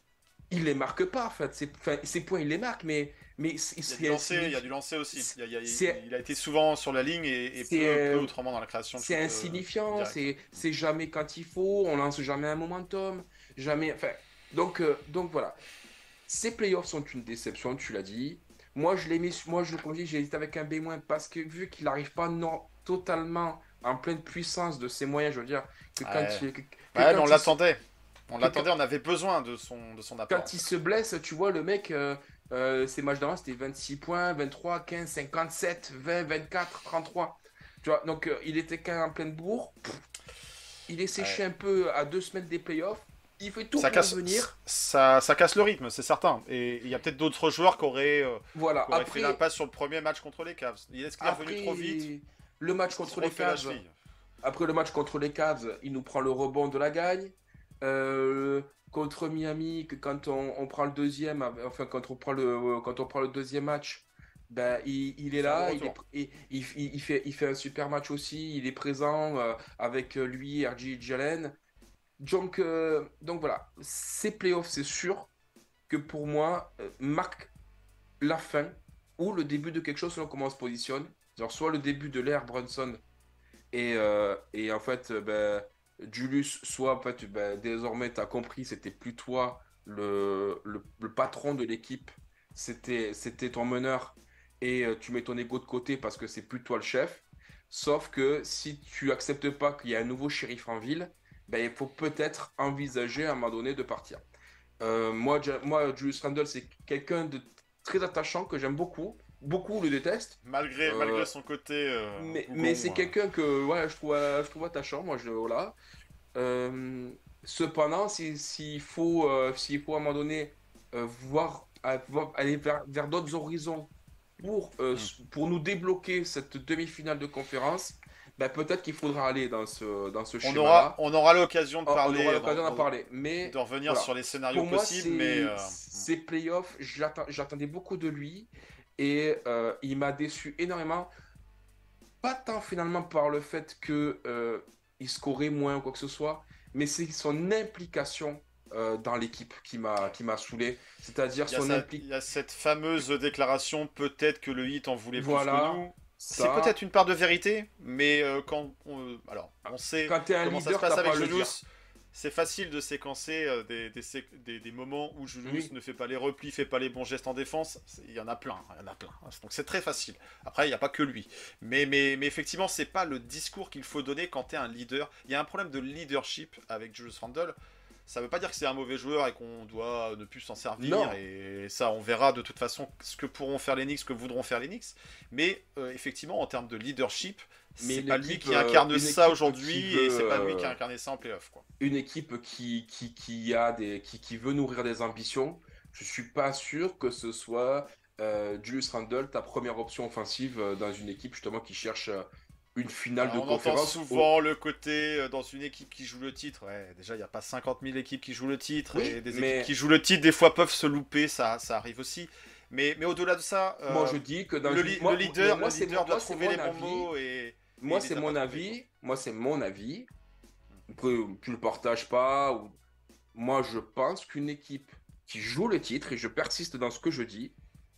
il les marque pas. En fait, ces, enfin, ces points, il les marque, mais, mais c'est, Il y a du c'est, lancer, il y a c'est, du lancer aussi. Il, y a- il y a- c'est, il a été souvent sur la ligne et, et peu, c'est, peu euh, autrement dans la création de c'est shoot, euh, insignifiant, direct. c'est, c'est jamais quand il faut, on lance jamais un momentum, jamais. Enfin, donc, euh, donc voilà. Ces playoffs sont une déception, tu l'as dit. Moi, je l'ai mis, moi, je, comme je dis, j'ai hésité avec un B- parce que vu qu'il n'arrive pas non, totalement en pleine puissance de ses moyens, je veux dire, que quand Ouais, il, que, que ouais, mais quand on il, se- l'attendait. On que quand, l'attendait, on avait besoin de son, de son apport en quand il fait. se blesse, tu vois, le mec, euh, euh, ses matchs d'avant, c'était vingt-six points, vingt-trois, quinze, cinquante-sept, vingt, vingt-quatre, trente-trois. Tu vois, donc euh, il était quand même en pleine bourre. Il est Ouais. séché un peu à deux semaines des playoffs. Il fait tout Ça pour casse, revenir. ça, ça casse le rythme, c'est certain. Et il y a peut-être d'autres joueurs qui auraient, euh, Voilà. qui auraient fait Après, l'impasse sur le premier match contre les Cavs. Est-ce qu'il est revenu trop vite? après le match Est-ce qu'il se contre les refait la Cavs, cheville? après le match contre les Cavs, il nous prend le rebond de la gagne. Euh, contre Miami, que quand on, on prend le deuxième, enfin quand on prend le, quand on prend le deuxième match, ben, il, il Il est fait un bon là, il, est, retour. il, il, il fait, il fait un super match aussi, il est présent euh, avec euh, lui, R J Jalen. Donc, euh, donc voilà, ces playoffs, c'est sûr que pour moi, euh, marquent la fin ou le début de quelque chose selon comment on se positionne. Genre, soit le début de l'ère Brunson et, euh, et en fait, euh, ben, Julius, soit en fait, ben, désormais, tu as compris, c'était plus toi le, le, le patron de l'équipe, c'était, c'était ton meneur et euh, tu mets ton ego de côté parce que c'est plus toi le chef. Sauf que si tu acceptes pas qu'il y a un nouveau shérif en ville, ben, il faut peut-être envisager à un moment donné de partir. Euh, moi, Ja- moi, Julius Randle, c'est quelqu'un de très attachant que j'aime beaucoup. Beaucoup le détestent. Malgré, malgré Euh, son côté euh, mais, mais bougon. c'est euh. quelqu'un que ouais, je trouve, euh, je trouve attachant, moi je voilà. Euh, cependant, si- s'il faut, euh, s'il faut à un moment donné euh, voir, à- voir- aller vers, vers d'autres horizons pour, euh, Hmm. s- pour nous débloquer cette demi-finale de conférence, ben, peut-être qu'il faudra aller dans ce, dans ce On aura, schéma-là. on aura l'occasion de On, on aura parler, dans- l'occasion d'en dans- parler. Mais de revenir voilà, sur les scénarios pour moi, possibles, mais c'est, euh, ces playoffs, j'attends- j'attendais beaucoup de lui et euh, il m'a déçu énormément. Pas tant finalement par le fait que euh, il scorait moins ou quoi que ce soit, mais c'est son implication euh, dans l'équipe qui m'a qui m'a saoulé. C'est-à-dire il y a son ça- il implication. y a cette fameuse déclaration, peut-être que le hit en voulait plus que Voilà, nous. C'est ça. peut-être une part de vérité, mais euh, quand on, euh, alors on sait Quand tu es un comment ça se leader, passe t'as pas avec à le dire. Julius. C'est facile de séquencer euh, des, des, sé- des- des moments où Julius Oui, ne fait pas les replis, fait pas les bons gestes en défense. C'est- Il y en a plein, il y en a plein. Donc c'est très facile. Après, il n'y a pas que lui. Mais, mais, mais effectivement, c'est pas le discours qu'il faut donner quand tu es un leader. Il y a un problème de leadership avec Julius Randle. Ça veut pas dire que c'est un mauvais joueur et qu'on doit ne plus s'en servir. non, Et ça, on verra de toute façon ce que pourront faire les Knicks, ce que voudront faire les Knicks. Mais euh, effectivement, en termes de leadership, mais c'est une pas lui équipe, qui euh, incarne une ça équipe qui aujourd'hui et veut, c'est pas lui qui a euh, incarné ça en playoff, quoi. une équipe qui, qui, qui a des, qui, qui veut nourrir des ambitions. Je suis pas sûr que ce soit euh, Julius Randle, ta première option offensive euh, dans une équipe justement qui cherche euh, une finale de Alors, on entend conférence. Au- souvent le côté euh, dans une équipe qui joue le titre. Ouais, déjà, il n'y a pas cinquante mille équipes qui jouent le titre. Oui, Et des équipes mais qui jouent le titre, des fois, peuvent se louper. Ça, ça arrive aussi. Mais, mais au-delà de ça, moi euh, je dis que dans le, une... li- le moi, mais leader, le moi c'est leader mon, doit moi, c'est trouver mon les bons avis. mots et, et Moi il c'est les a mon pas trouvés, quoi. avis. Moi c'est mon avis. Que tu le partages pas. Ou... Moi je pense qu'une équipe qui joue le titre, et je persiste dans ce que je dis,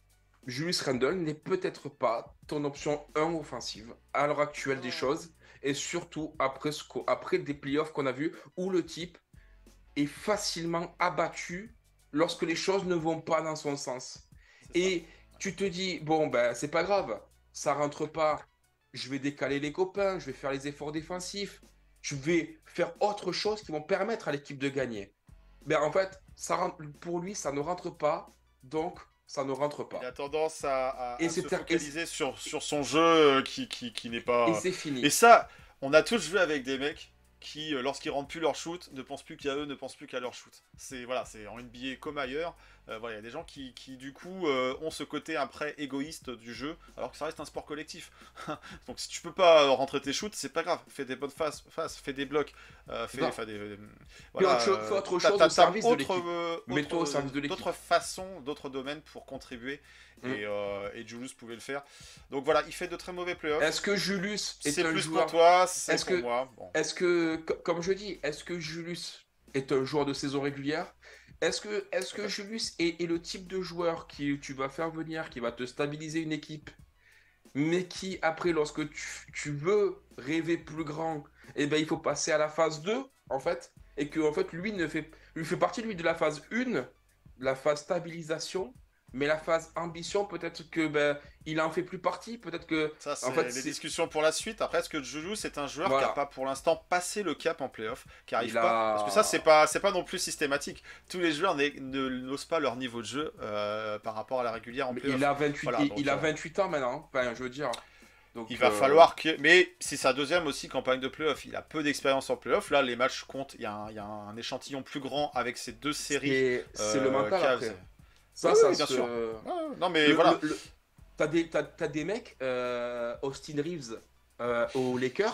Julius Randle n'est peut-être pas ton option un offensive à l'heure actuelle des choses, et surtout après, ce qu'au- après des playoffs qu'on a vus où le type est facilement abattu lorsque les choses ne vont pas dans son sens. C'est ça. Et tu te dis, bon, ben c'est pas grave, ça rentre pas, je vais décaler les copains, je vais faire les efforts défensifs, je vais faire autre chose qui vont permettre à l'équipe de gagner. Ben en fait, ça rentre, pour lui, ça ne rentre pas, donc ça ne rentre pas. Il a tendance à, à, Et à se c'est ter- et focaliser sur, sur son jeu euh, qui, qui, qui n'est pas... Et c'est fini. Et ça, on a tous joué avec des mecs qui, euh, lorsqu'ils rentrent plus leur shoot, ne pensent plus qu'à eux, ne pensent plus qu'à leur shoot. C'est voilà, c'est en N B A comme ailleurs. Euh, voilà, il y a des gens qui, qui du coup, euh, ont ce côté après égoïste du jeu, alors que ça reste un sport collectif. Donc si tu peux pas euh, rentrer tes shoots, c'est pas grave. Fais des bonnes faces, faces fais des blocs, euh, fais, Non. enfin, des, euh, Fais autre cho- fais autre t'as- chose t'as- au service t'as de autre, l'équipe. euh, Mets-toi autre- au service de l'équipe. D'autres façons, d'autres domaines pour contribuer. Mm. Et, euh, et Julius pouvait le faire. Donc voilà, il fait de très mauvais playoffs. Est-ce que Julius est, C'est un plus joueur... pour toi, c'est Est-ce pour que- moi. Bon. Est-ce que, co- comme je dis, est-ce que Julius est un joueur de saison régulière? Est-ce que, est-ce que Julius est, est le type de joueur qui tu vas faire venir, qui va te stabiliser une équipe, mais qui, après, lorsque tu, tu veux rêver plus grand, eh ben, il faut passer à la phase deux, en fait, et que, en fait, lui ne fait, lui fait partie, lui, de la phase un, la phase stabilisation, mais la phase ambition, peut-être que ben, il en fait plus partie, peut-être que... Ça, c'est en fait, les c'est- discussions pour la suite. Après, est-ce que Julius est un joueur Voilà. qui n'a pas pour l'instant passé le cap en playoff, qui arrive Il pas a- Parce que ça, c'est pas, c'est pas non plus systématique. Tous les joueurs n'est- ne n'osent pas leur niveau de jeu euh, par rapport à la régulière en Mais playoff. il a vingt-huit, Voilà, il, donc, il a euh, vingt-huit ans maintenant, enfin, je veux dire. Donc, Il va euh, falloir que. Mais c'est sa deuxième aussi campagne de playoff. Il a peu d'expérience en playoff. Là, les matchs comptent. Il y a un, il y a un échantillon plus grand avec ces deux séries. C'est c'est le euh, mental Cavs. après. Ça, Oui, ça oui, bien se- sûr. Ouais, non, mais Le- voilà. le- le- T'as des, t'as- t'as des mecs, euh, Austin Reeves euh, aux Lakers,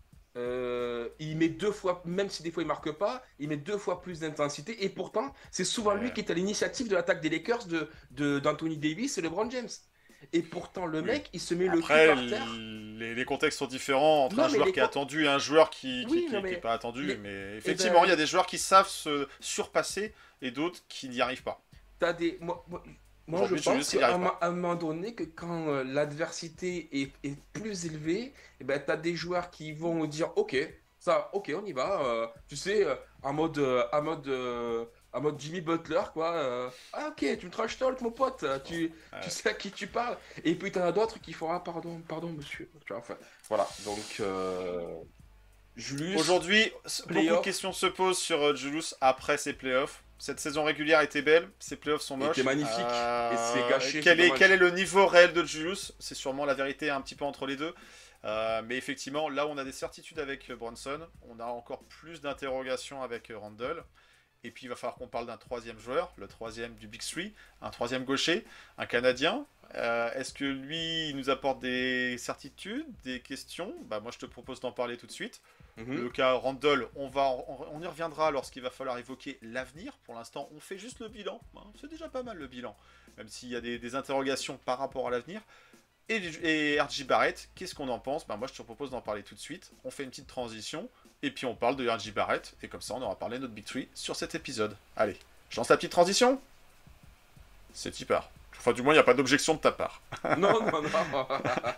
euh, il met deux fois, même si des fois il marque pas, il met deux fois plus d'intensité et pourtant c'est souvent Ouais. lui qui est à l'initiative de l'attaque des Lakers de, de- d'Anthony Davis et LeBron James. Et pourtant le Oui. mec il se met le cul Après, par terre. les, les contextes sont différents entre Non, un mais joueur les qui est con- attendu et un joueur qui qui, Oui, qui- non, qui est mais pas attendu. les- Mais effectivement, ben- il y a des joueurs qui savent se surpasser et d'autres qui n'y arrivent pas. T'as des, moi, moi, moi, je Aujourd'hui, Julius, pense il y qu'à arrive un, mo- à un moment donné, que quand euh, l'adversité est, est plus élevée, eh ben, tu as des joueurs qui vont dire ok, ça, ok, on y va. euh, tu sais, euh, en mode, euh, en mode, euh, en mode Jimmy Butler, quoi. euh, ah, ok, tu me trash talk, mon pote. Tu, Ouais. tu sais à qui tu parles. Et puis, tu en as d'autres qui font ah, pardon, pardon, monsieur. Tu vois, enfin, voilà. Donc, euh, Julius. Aujourd'hui, s- beaucoup de playoff. questions se posent sur euh, Julius après ses playoffs. Cette saison régulière était belle, ses playoffs sont moches. Était magnifique, et c'est gâché, Quel c'est est, dommage. quel est le niveau réel de Julius? C'est sûrement la vérité un petit peu entre les deux. Euh, mais effectivement, là on a des certitudes avec euh, Bronson, on a encore plus d'interrogations avec euh, Randle. Et puis il va falloir qu'on parle d'un troisième joueur, le troisième du Big Three, un troisième gaucher, un Canadien. Euh, Est-ce que lui il nous apporte des certitudes, des questions? Bah moi je te propose d'en parler tout de suite. Mhm. Le cas Randle, on, va, on, on y reviendra lorsqu'il va falloir évoquer l'avenir. Pour l'instant, on fait juste le bilan. hein. C'est déjà pas mal le bilan, même s'il y a des, des interrogations par rapport à l'avenir. Et, et R J Barrett, qu'est-ce qu'on en pense? bah, Moi, je te propose d'en parler tout de suite. On fait une petite transition, et puis on parle de R J Barrett, et comme ça, on aura parlé de notre Big Three sur cet épisode. Allez, je lance la petite transition. C'est y part. Enfin, du moins, il n'y a pas d'objection de ta part. Non, non, non.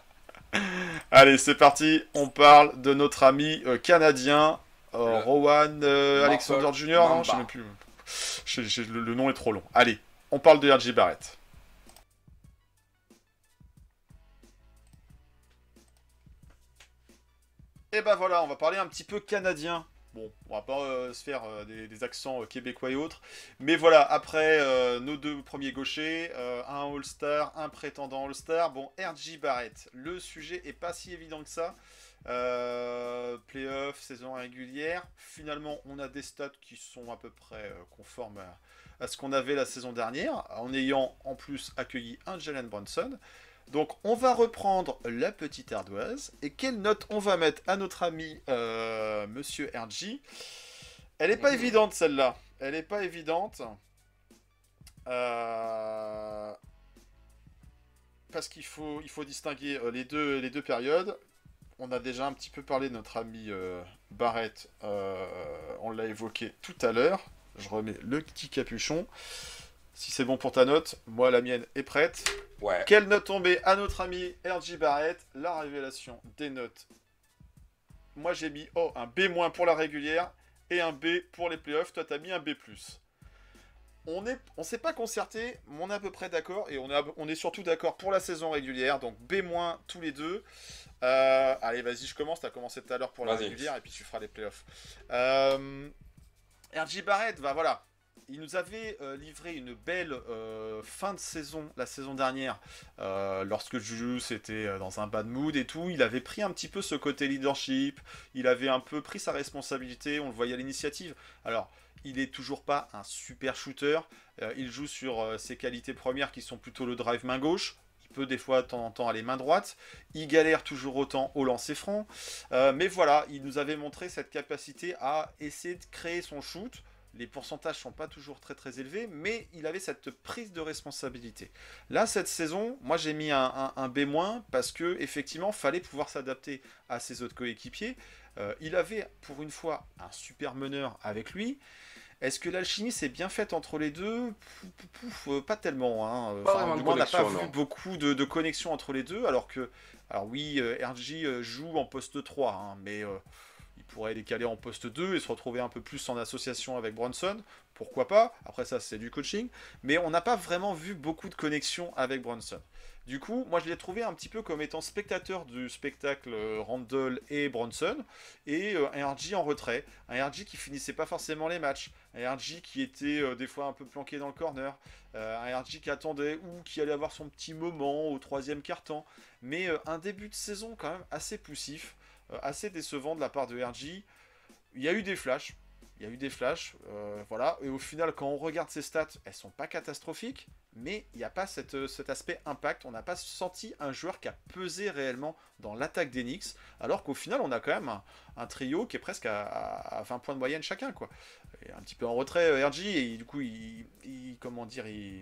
Allez, c'est parti. On parle de notre ami euh, canadien, euh, Le- Rowan euh, Marple Alexander Junior Non, je sais Mamba. même plus. Je- je- le, le nom est trop long. Allez, on parle de R J Barrett. Et ben voilà, on va parler un petit peu canadien. Bon, on va pas euh, se faire euh, des, des accents euh, québécois et autres. Mais voilà, après euh, nos deux premiers gauchers, euh, un All-Star, un prétendant All-Star. Bon, R J Barrett, le sujet est pas si évident que ça. Euh, Playoff, saison régulière. Finalement, on a des stats qui sont à peu près euh, conformes à, à ce qu'on avait la saison dernière, en ayant en plus accueilli un Jalen Brunson. Donc on va reprendre la petite ardoise. Et quelle note on va mettre à notre ami euh, Monsieur R J? Elle est pas évidente celle-là. Elle est pas évidente. Euh, Parce qu'il faut, il faut distinguer euh, les deux, les deux périodes. On a déjà un petit peu parlé de notre ami euh, Barrett. Euh, on l'a évoqué tout à l'heure. Je remets le petit capuchon. Si c'est bon pour ta note, moi la mienne est prête. Ouais. Quelle note tomber à notre ami R J Barrett? La révélation des notes. Moi j'ai mis oh, un B- pour la régulière et un B pour les playoffs. Toi t'as mis un B plus. On est, on s'est pas concerté, mais on est à peu près d'accord. Et on est, on est surtout d'accord pour la saison régulière. Donc B- tous les deux. Euh, allez vas-y je commence. T'as commencé tout à l'heure pour la Vas-y. régulière et puis tu feras les playoffs. Euh, R J Barrett, bah voilà. il nous avait euh, livré une belle euh, fin de saison la saison dernière, euh, lorsque Juju était euh, dans un bad mood et tout. Il avait pris un petit peu ce côté leadership, il avait un peu pris sa responsabilité, on le voyait à l'initiative. Alors, il est toujours pas un super shooter, euh, il joue sur euh, ses qualités premières qui sont plutôt le drive main gauche. Il peut des fois de temps en temps aller main droite, il galère toujours autant au lancer franc, euh, mais voilà, il nous avait montré cette capacité à essayer de créer son shoot. Les pourcentages sont pas toujours très très élevés, mais il avait cette prise de responsabilité. Là, cette saison, moi j'ai mis un, un, un B- parce que effectivement, fallait pouvoir s'adapter à ses autres coéquipiers. Euh, il avait pour une fois un super meneur avec lui. Est-ce que l'alchimie s'est bien faite entre les deux? Pouf, pouf, pouf, euh, pas tellement. Hein. Pas Enfin, vraiment du de moins, on n'a pas connexion, vu non. beaucoup de, de connexions entre les deux, alors que, alors oui, euh, R J euh, joue en poste trois, hein, mais euh, il pourrait les caler en poste deux et se retrouver un peu plus en association avec Bronson. Pourquoi pas? Après ça, c'est du coaching. Mais on n'a pas vraiment vu beaucoup de connexions avec Bronson. Du coup, moi, je l'ai trouvé un petit peu comme étant spectateur du spectacle euh, Randle et Bronson, et euh, un R J en retrait. Un R J qui finissait pas forcément les matchs. Un R J qui était euh, des fois un peu planqué dans le corner. Euh, un R J qui attendait ou qui allait avoir son petit moment au troisième quart-temps. Mais euh, un début de saison quand même assez poussif. Euh, assez décevant de la part de R J. Il y a eu des flashs, il y a eu des flashs, euh, voilà, et au final, quand on regarde ses stats, elles sont pas catastrophiques, mais il n'y a pas cette, cet aspect impact, on n'a pas senti un joueur qui a pesé réellement dans l'attaque des Knicks, alors qu'au final, on a quand même un, un trio qui est presque à, à vingt points de moyenne chacun, quoi. Et un petit peu en retrait, R J, et du coup, il, il comment dire, il...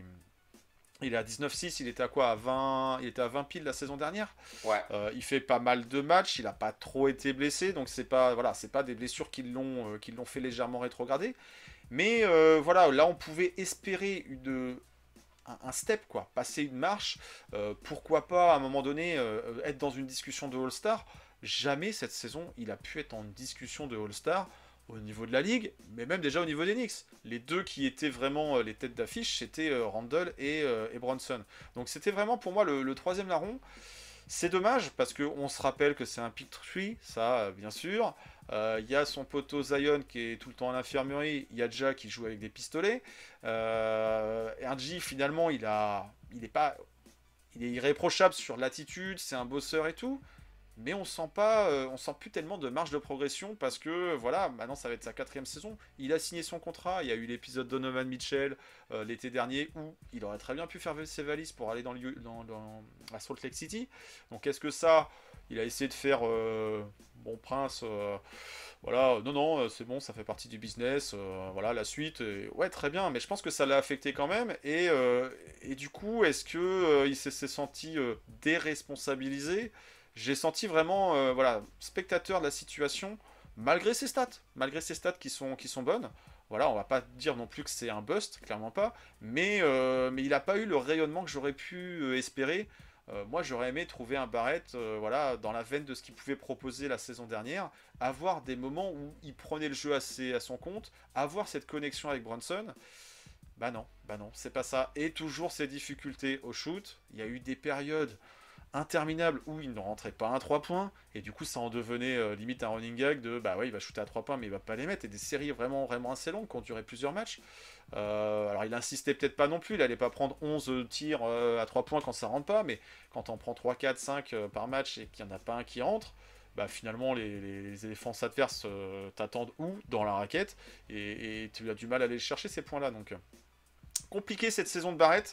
Il est à dix-neuf six, il était à quoi à vingt, il était à vingt piles la saison dernière. Ouais. Euh, il fait pas mal de matchs, il n'a pas trop été blessé, donc c'est pas voilà, c'est pas des blessures qui l'ont euh, qui l'ont fait légèrement rétrograder. Mais euh, voilà, là on pouvait espérer une, un, un step quoi, passer une marche. Euh, pourquoi pas à un moment donné euh, être dans une discussion de All-Star. Jamais cette saison il a pu être en discussion de All-Star au niveau de la ligue, mais même déjà au niveau des Knicks. Les deux qui étaient vraiment euh, les têtes d'affiche, c'était euh, Randle et, euh, et Bronson. Donc c'était vraiment pour moi le, le troisième larron. C'est dommage parce qu'on se rappelle que c'est un pick tree, ça euh, bien sûr. Il euh, y a son poteau Zion qui est tout le temps en infirmerie. Il y a Ja qui joue avec des pistolets. Euh, R J finalement il a, il est pas, il est irréprochable sur l'attitude, c'est un bosseur et tout. Mais on sent pas, euh, on sent plus tellement de marge de progression parce que voilà, maintenant ça va être sa quatrième saison. Il a signé son contrat. Il y a eu l'épisode Donovan Mitchell euh, l'été dernier où il aurait très bien pu faire ses valises pour aller dans, le, dans, dans à Salt Lake City. Donc est-ce que ça, il a essayé de faire euh, bon prince, euh, voilà, non non, c'est bon, ça fait partie du business. Euh, voilà la suite, et, ouais très bien. Mais je pense que ça l'a affecté quand même. Et, euh, et du coup, est-ce que euh, il s'est, s'est senti euh, déresponsabilisé? J'ai senti vraiment, euh, voilà, spectateur de la situation, malgré ses stats, malgré ses stats qui sont, qui sont bonnes. Voilà, on va pas dire non plus que c'est un bust, clairement pas, mais, euh, mais il n'a pas eu le rayonnement que j'aurais pu euh, espérer. Euh, moi, j'aurais aimé trouver un Barrett, euh, voilà, dans la veine de ce qu'il pouvait proposer la saison dernière, avoir des moments où il prenait le jeu à, ses, à son compte, avoir cette connexion avec Brunson. Bah non, bah non, c'est pas ça. Et toujours ces difficultés au shoot. Il y a eu des périodes interminable où il ne rentrait pas un trois points et du coup ça en devenait euh, limite un running gag de bah ouais il va shooter à trois points mais il va pas les mettre, et des séries vraiment vraiment assez longues qui ont duré plusieurs matchs. Euh, alors il insistait peut-être pas non plus, il allait pas prendre onze tirs euh, à trois points quand ça rentre pas, mais quand on prend trois, quatre, cinq euh, par match et qu'il n'y en a pas un qui rentre, bah finalement les, les, les défenses adverses euh, t'attendent où dans la raquette, et, et tu as du mal à aller chercher ces points là. Donc euh, compliqué cette saison de Barrett.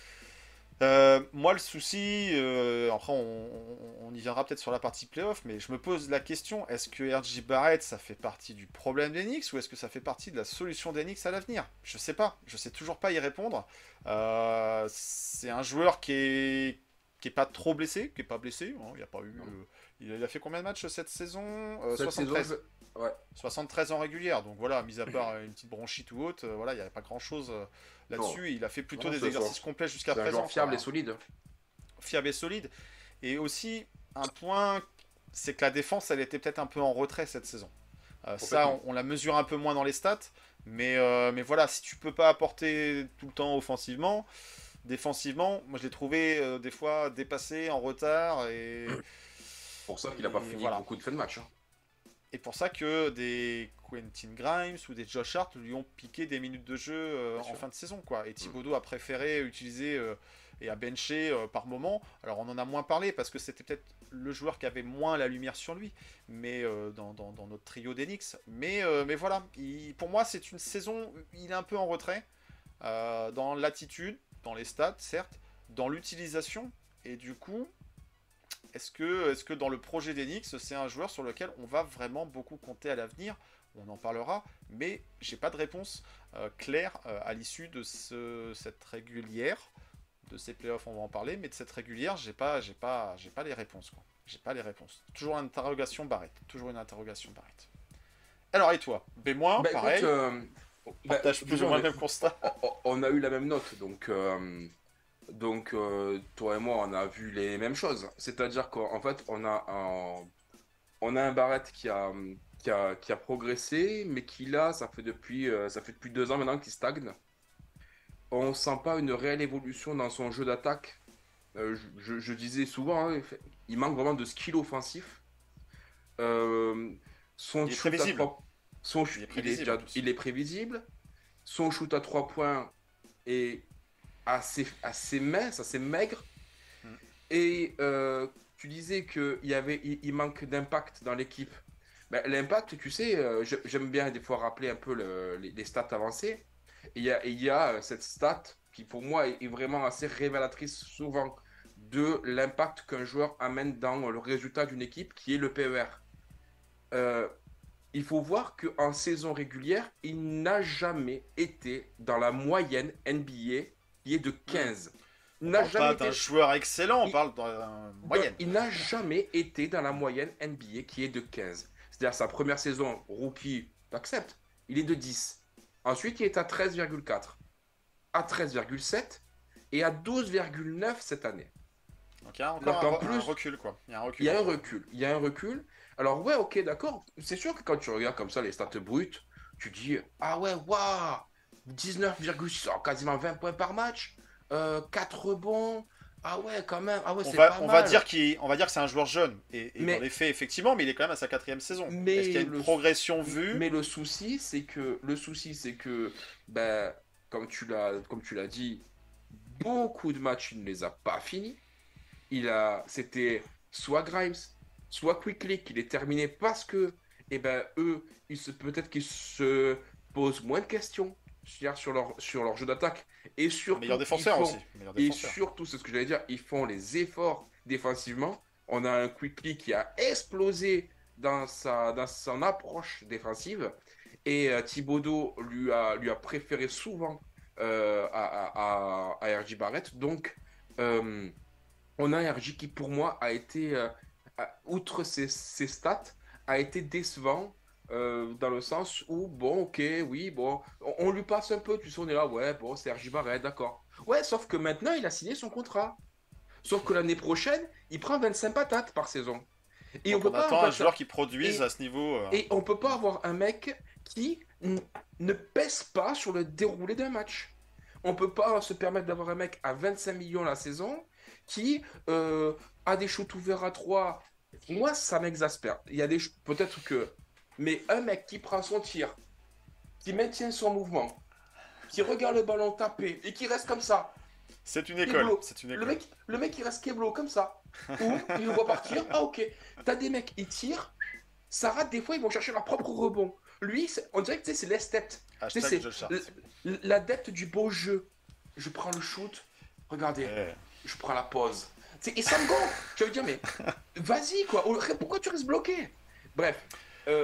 Euh, moi, le souci, euh, après, on, on- on y viendra peut-être sur la partie playoff, mais je me pose la question, est-ce que R J Barrett, ça fait partie du problème des Knicks ou est-ce que ça fait partie de la solution des Knicks à l'avenir? Je sais pas, je sais toujours pas y répondre. Euh, c'est un joueur qui est, qui est pas trop blessé, qui est pas blessé, hein, il a pas eu, euh, il a il a fait combien de matchs cette saison? Euh, Cette saison, soixante-treize. je- ouais. soixante-treize en régulière, donc voilà, mis à part une petite bronchite ou autre, euh, voilà, il n'y avait pas grand-chose euh, là-dessus, et il a fait plutôt Non, des c'est exercices ça. complets jusqu'à C'est un présent. joueur fiable quoi. et solide. Fiable et solide. Et aussi, un point, c'est que la défense, elle était peut-être un peu en retrait cette saison. Euh, ça, on, Complètement. on la mesure un peu moins dans les stats, mais, euh, mais voilà, si tu peux pas apporter tout le temps offensivement, défensivement, moi je l'ai trouvé euh, des fois dépassé, en retard, et, Pour ça qu'il a pas et fini voilà. beaucoup de fin de match. hein. et pour ça que des Quentin Grimes ou des Josh Hart lui ont piqué des minutes de jeu euh, en sûr. fin de saison, quoi. Et Thibodeau a préféré utiliser euh, et a benché euh, par moment. Alors on en a moins parlé parce que c'était peut-être le joueur qui avait moins la lumière sur lui, mais euh, dans, dans, dans notre trio d'Enix. Mais, euh, mais voilà, il- pour moi c'est une saison, il est un peu en retrait euh, dans l'attitude, dans les stats, certes, dans l'utilisation, et du coup, est-ce que, est-ce que dans le projet d'Enix, c'est un joueur sur lequel on va vraiment beaucoup compter à l'avenir? On en parlera, mais j'ai pas de réponse euh, claire euh, à l'issue de ce, cette régulière, de ces playoffs, on va en parler, mais de cette régulière, j'ai pas, j'ai pas, j'ai pas les réponses, quoi. J'ai pas les réponses. Toujours une interrogation Barrett. Toujours une interrogation Barrett. Alors et toi? B-, Bah, pareil. écoute, euh, bah, Partage plus déjà, ou moins on le est- même constat. on, on a eu la même note, donc, euh, donc euh, toi et moi, on a vu les mêmes choses. C'est-à-dire qu'en fait, on a un, on a un Barrett qui a, qui a, qui a progressé, mais qui là, ça fait depuis, euh, ça fait depuis deux ans maintenant qu'il stagne. On sent pas une réelle évolution dans son jeu d'attaque. Euh, je, je- je disais souvent, hein, il manque vraiment de skill offensif. Euh, son Il est shoot à prévisible. trois, son, Il est il est prévisible, déjà- en plus. il est prévisible. Son shoot à trois points est assez, assez mince, assez maigre. Mm. Et euh, tu disais qu'il y avait, il, il manque d'impact dans l'équipe. Ben, l'impact, tu sais, euh, je- j'aime bien des fois rappeler un peu le- les, les stats avancées. Et il y a, et il y a euh, cette stat qui, pour moi, est, est vraiment assez révélatrice souvent de l'impact qu'un joueur amène dans le résultat d'une équipe, qui est le P E R. Euh, il faut voir qu'en saison régulière, il n'a jamais été dans la moyenne N B A qui est de quinze. Il On n'a parle jamais pas été, d'un joueur excellent, on Il- parle d'une moyenne. il n'a jamais été dans la moyenne N B A qui est de quinze. C'est-à-dire sa première saison rookie, t'acceptes, il est de dix. Ensuite, il est à treize virgule quatre, à treize virgule sept et à douze virgule neuf cette année. Donc il y a encore Alors un, qu'en re- un plus, recul, quoi. Il y a un recul. Il y a un recul. Il y a un recul. Alors, ouais, ok, d'accord. C'est sûr que quand tu regardes comme ça les stats brutes, tu dis, ah ouais, waouh, dix-neuf virgule six, oh, quasiment vingt points par match, euh, quatre rebonds. Ah ouais, quand même. Ah ouais, On c'est va, pas on va mal. dire qu'il, on va dire que c'est un joueur jeune. Et, et Mais- dans les faits, effectivement, mais il est quand même à sa quatrième saison. Mais Est-ce qu'il y a une le- progression vue? Mais le souci, c'est que, le souci, c'est que, ben, comme tu l'as, comme tu l'as dit, beaucoup de matchs, il ne les a pas finis. Il a, c'était soit Grimes, soit Quickly qui les terminé parce que, eh ben, eux, ils se, peut-être qu'ils se posent moins de questions c'est-à-dire sur leur, sur leur jeu d'attaque. Et surtout, Meilleur défenseur ils font- aussi. Meilleur Et défenseur. surtout, c'est ce que j'allais dire, ils font les efforts défensivement. On a un Quickly qui a explosé dans, sa, dans son approche défensive. Et euh, Thibodeau lui a, lui a préféré souvent euh, à, à, à, à R J Barrett. Donc, euh, on a un R J qui, pour moi, a été, euh, a- outre ses, ses stats, a été décevant euh, dans le sens où, bon, ok, oui, bon, on, on lui passe un peu, tu sais, on est là, ouais, bon, c'est R J Barrett, d'accord. Ouais, sauf que maintenant, il a signé son contrat. Sauf que l'année prochaine, il prend vingt-cinq patates par saison. Et Donc on peut on pas, attend en un fait, joueur qui produise et- à ce niveau. euh, et on peut pas avoir un mec qui n- ne pèse pas sur le déroulé d'un match. On peut pas se permettre d'avoir un mec à vingt-cinq millions la saison qui euh, a des shoots ouverts à trois. Moi, ça m'exaspère. Il y a des ch- peut-être que, mais un mec qui prend son tir, qui maintient son mouvement, qui regarde le ballon taper et qui reste comme ça. C'est une Keblo. école. C'est une Le école. mec, le mec, il reste Keblo comme ça. Ou il le voit partir. Ah, ok. T'as des mecs, ils tirent. Ça rate des fois, ils vont chercher leur propre rebond. Lui, c'est- on dirait que tu sais, c'est l'esthète. Tu sais, Hashtag c'est Josh Hart. l- l- l'adepte du beau jeu. Je prends le shoot. Regardez, Eh, je prends la pause. Tu sais, et ça me gonfle. Je veux dire, mais vas-y, quoi. Pourquoi tu restes bloqué? Bref. euh,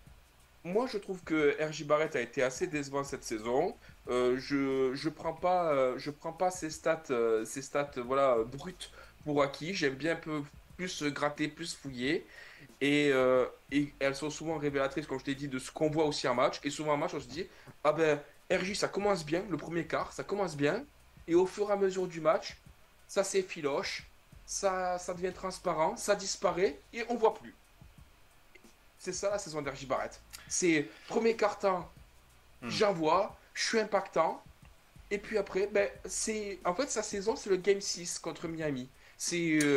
moi, je trouve que R J Barrett a été assez décevant cette saison. Euh, je je prends pas euh, je prends pas ses stats euh, ses stats euh, voilà euh, brutes pour acquis. J'aime bien un peu plus gratter, plus fouiller. Et, euh, et elles sont souvent révélatrices, comme je t'ai dit, de ce qu'on voit aussi en match. Et souvent en match, on se dit, ah ben R J, ça commence bien, le premier quart, ça commence bien. Et au fur et à mesure du match, ça s'effiloche, ça, ça devient transparent, ça disparaît et on voit plus. C'est ça la saison d'R J Barrett. C'est premier quart-temps, Hmm. j'envoie, je suis impactant. Et puis après, ben, c'est en fait sa saison, c'est le Game six contre Miami. C'est euh,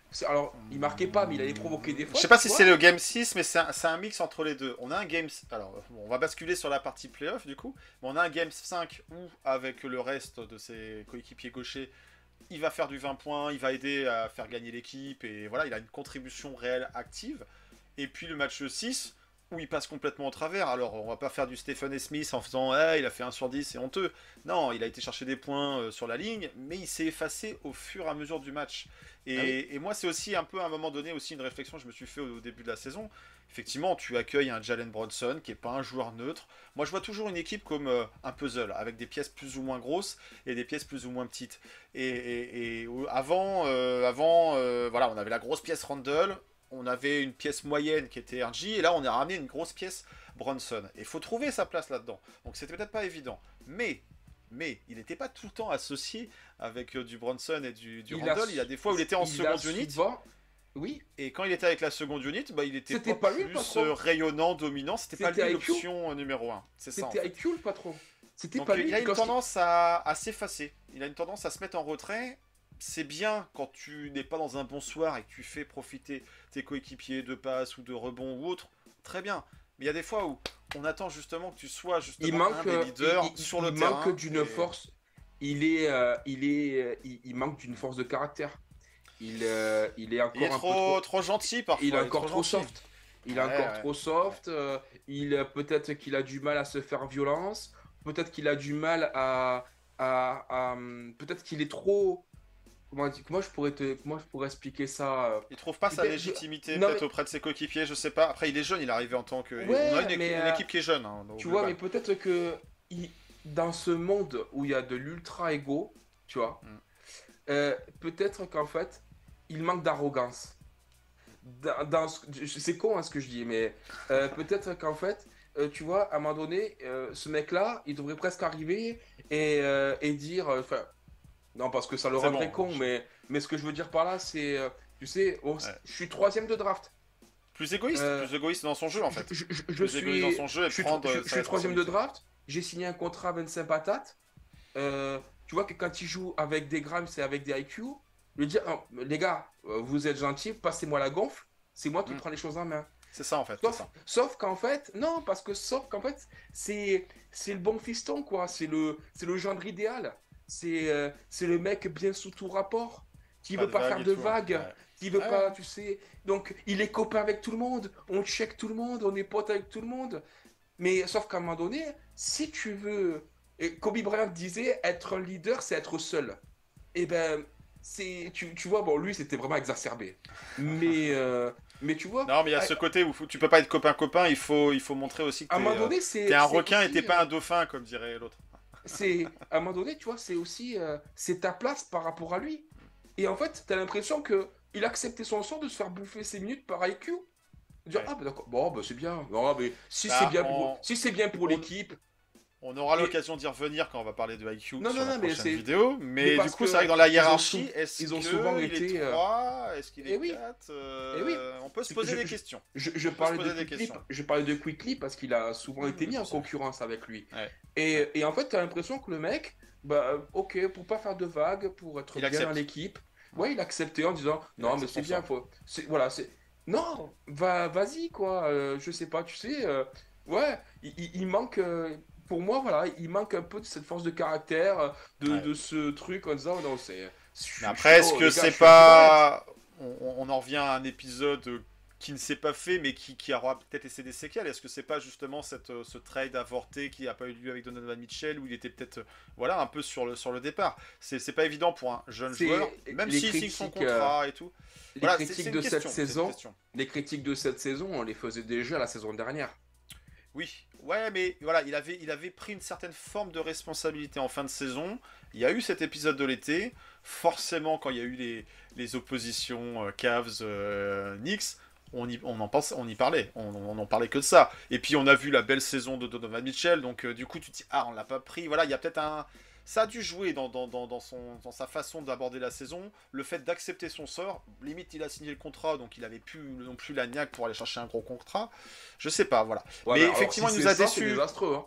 c'est- alors, il marquait pas, mais il allait provoquer des Je fautes. sais pas tu si vois. c'est le Game six, mais c'est un, c'est un mix entre les deux. On a un Game... Alors, bon, on va basculer sur la partie playoff, du coup. Mais on a un Game cinq où, avec le reste de ses coéquipiers gauchers, il va faire du vingt points, il va aider à faire gagner l'équipe, et voilà, il a une contribution réelle active. Et puis le match six, où il passe complètement au travers. Alors, on va pas faire du Stephen A. Smith en faisant eh, il a fait un sur dix, c'est honteux. Non, il a été chercher des points euh, sur la ligne, mais il s'est effacé au fur et à mesure du match. Et, Ah oui. et moi, c'est aussi un peu à un moment donné aussi une réflexion que je me suis fait au, au début de la saison. Effectivement, tu accueilles un Jalen Brunson qui est pas un joueur neutre. Moi, je vois toujours une équipe comme euh, un puzzle, avec des pièces plus ou moins grosses et des pièces plus ou moins petites. Et, et- et, euh, avant, euh, avant euh, voilà, on avait la grosse pièce Randle, on avait une pièce moyenne qui était R J, et là, on a ramené une grosse pièce Brunson. Et il faut trouver sa place là-dedans. Donc, c'était peut-être pas évident. Mais, mais, il n'était pas tout le temps associé avec euh, du Brunson et du, du Il a Randle. Il y a des fois où il était en il a seconde unit. souvent- Oui, Et quand il était avec la seconde unit, bah, il était C'était pas, pas lui, le plus patron. euh, rayonnant, dominant. C'était pas C'était lui I Q. l'option euh, numéro un. C'est ça. En c'était fait. I Q le patron. C'était Donc pas il lui. a une Quand- tendance à, à s'effacer. Il a une tendance à se mettre en retrait. C'est bien quand tu n'es pas dans un bon soir et que tu fais profiter tes coéquipiers de passes ou de rebonds ou autre. Très bien. Mais il y a des fois où on attend justement que tu sois justement Il un manque, des euh, leaders il, il- sur il le terrain. manque d'une et- force. Il est, euh, il est, euh, il, il manque d'une force de caractère. Il, euh, il est encore Il est un peu trop, trop. trop gentil parfois. Il est encore trop gentil. soft. Il est Ouais, encore ouais. trop soft. euh, il euh, peut-être qu'il a du mal à se faire violence. Peut-être qu'il a du mal à, à, à, hum, peut-être qu'il est trop. Comment, dire- comment je pourrais te, comment je pourrais expliquer ça euh, Il trouve pas sa Peut-être- légitimité non, peut-être mais- auprès de ses coéquipiers, je sais pas. Après, il est jeune, il est arrivé en tant que. Ouais, on a une, équipe- mais, une euh, équipe qui est jeune. Hein, au Tu vois, global. mais peut-être que il- dans ce monde où il y a de l'ultra ego, tu vois, Mm. euh, peut-être qu'en fait, il manque d'arrogance. Dans, dans ce- je- c'est con hein, ce que je dis, mais euh, peut-être qu'en fait, euh, tu vois, à un moment donné, euh, ce mec-là, il devrait presque arriver et, euh, et dire, euh, enfin, non, parce que ça le C'est rendrait bon, con, je- mais, mais ce que je veux dire par là, c'est, euh, tu sais, oh, Ouais. je suis troisième de draft. Plus égoïste, Euh, plus égoïste dans son jeu en fait. Je, je- je- je Plus égoïste suis, dans son jeu et je suis, prendre. je- euh, je sa suis troisième de responsabilité. draft. J'ai signé un contrat à vingt-cinq patates. Euh, tu vois que quand il joue avec des grammes, c'est avec des I Q. Lui dire, non, les gars, euh, vous êtes gentils, passez-moi la gonfle. C'est moi qui Mm. prends les choses en main. C'est ça en fait. c'est Sauf, ça. sauf qu'en fait, non, parce que sauf qu'en fait, c'est c'est le bon fiston, quoi. C'est le, c'est le gendre idéal. C'est euh, c'est le mec bien sous tout rapport, qui Pas veut de pas vagues faire et de tout, hein. vagues, Ouais. qui veut Ouais. pas, tu sais. Donc, il est copain avec tout le monde, on check tout le monde, on est pote avec tout le monde. Mais sauf qu'à un moment donné, si tu veux. Et Kobe Bryant disait être un leader, c'est être seul. Et ben, c'est. Tu, tu vois, bon, lui, c'était vraiment exacerbé. Mais, euh, mais tu vois. Non, mais il y a à- ce côté où faut- tu peux pas être copain-copain, il faut, il faut montrer aussi que À un t'es, moment euh, donné, c'est. t'es un c'est requin et aussi, t'es pas euh, un dauphin, comme dirait l'autre. c'est à un moment donné, tu vois, c'est aussi euh, c'est ta place par rapport à lui. Et en fait, t'as l'impression que il a accepté son sort de se faire bouffer ses minutes par I Q. Dire Ouais. ah bah d'accord, bon bah c'est bien. Non mais si Bah, c'est bien on- pour si c'est bien pour on- l'équipe. On aura Et- l'occasion d'y revenir quand on va parler de I Q Non, sur non, la non, mais prochaine c'est- vidéo. mais Mais, parce du coup, que c'est vrai que dans la ils ont hiérarchie, sou- est-ce ils ont qu'il souvent est été, euh, trois Est-ce qu'il Eh est oui. quatre Eh oui. On peut se Je- poser je- des je- questions. Je, je On peut parlais se de poser des Quickly, questions. je parlais de Quickly parce qu'il a souvent Mmh, été mis bien en sûr. concurrence avec lui. Ouais. Et, et en fait, tu as l'impression que le mec, bah, ok, pour pas faire de vagues, pour être Il bien accepte. dans l'équipe, ouais, il a accepté en disant Il non, mais accepte c'est son bien, sort. faut, c'est- voilà, c'est non, va, vas-y quoi, euh, je sais pas, tu sais, euh, ouais, il, il- il manque, euh, pour moi, voilà, il manque un peu de cette force de caractère, euh, de, Ouais. de ce truc en disant non, c'est. je suis Mais après, chaud, est-ce que les gars, je c'est suis un peu malade. pas. On, on en revient à un épisode qui ne s'est pas fait, mais qui, qui aura peut-être laissé des séquelles. Est-ce que c'est pas justement cette, euh, ce trade avorté qui n'a pas eu lieu avec Donovan Mitchell, où il était peut-être euh, voilà, un peu sur le, sur le départ. C'est c'est pas évident pour un jeune C'est- joueur, même les s'il signe son critiques, contrat et tout. Les Voilà, c'est- critiques c'est de une cette question, c'est une saison, question. les critiques de cette saison, on les faisait déjà la saison dernière. Oui, ouais, mais voilà, il avait, il avait pris une certaine forme de responsabilité en fin de saison. Il y a eu cet épisode de l'été. Forcément, quand il y a eu les, les oppositions euh, Cavs, euh, Knicks, on y, on, en pense, on y parlait. On, on en parlait que de ça. Et puis, on a vu la belle saison de Donovan Mitchell. Donc, euh, du coup, tu te dis, ah, on l'a pas pris. Voilà, il y a peut-être un. Ça a dû jouer dans, dans, dans, dans, son, dans sa façon d'aborder la saison. Le fait d'accepter son sort. Limite, il a signé le contrat, donc il avait plus non plus la niaque pour aller chercher un gros contrat. Je sais pas, voilà. Ouais, Mais alors, effectivement, si il nous c'est a ça, déçus. C'est désastreux. Hein.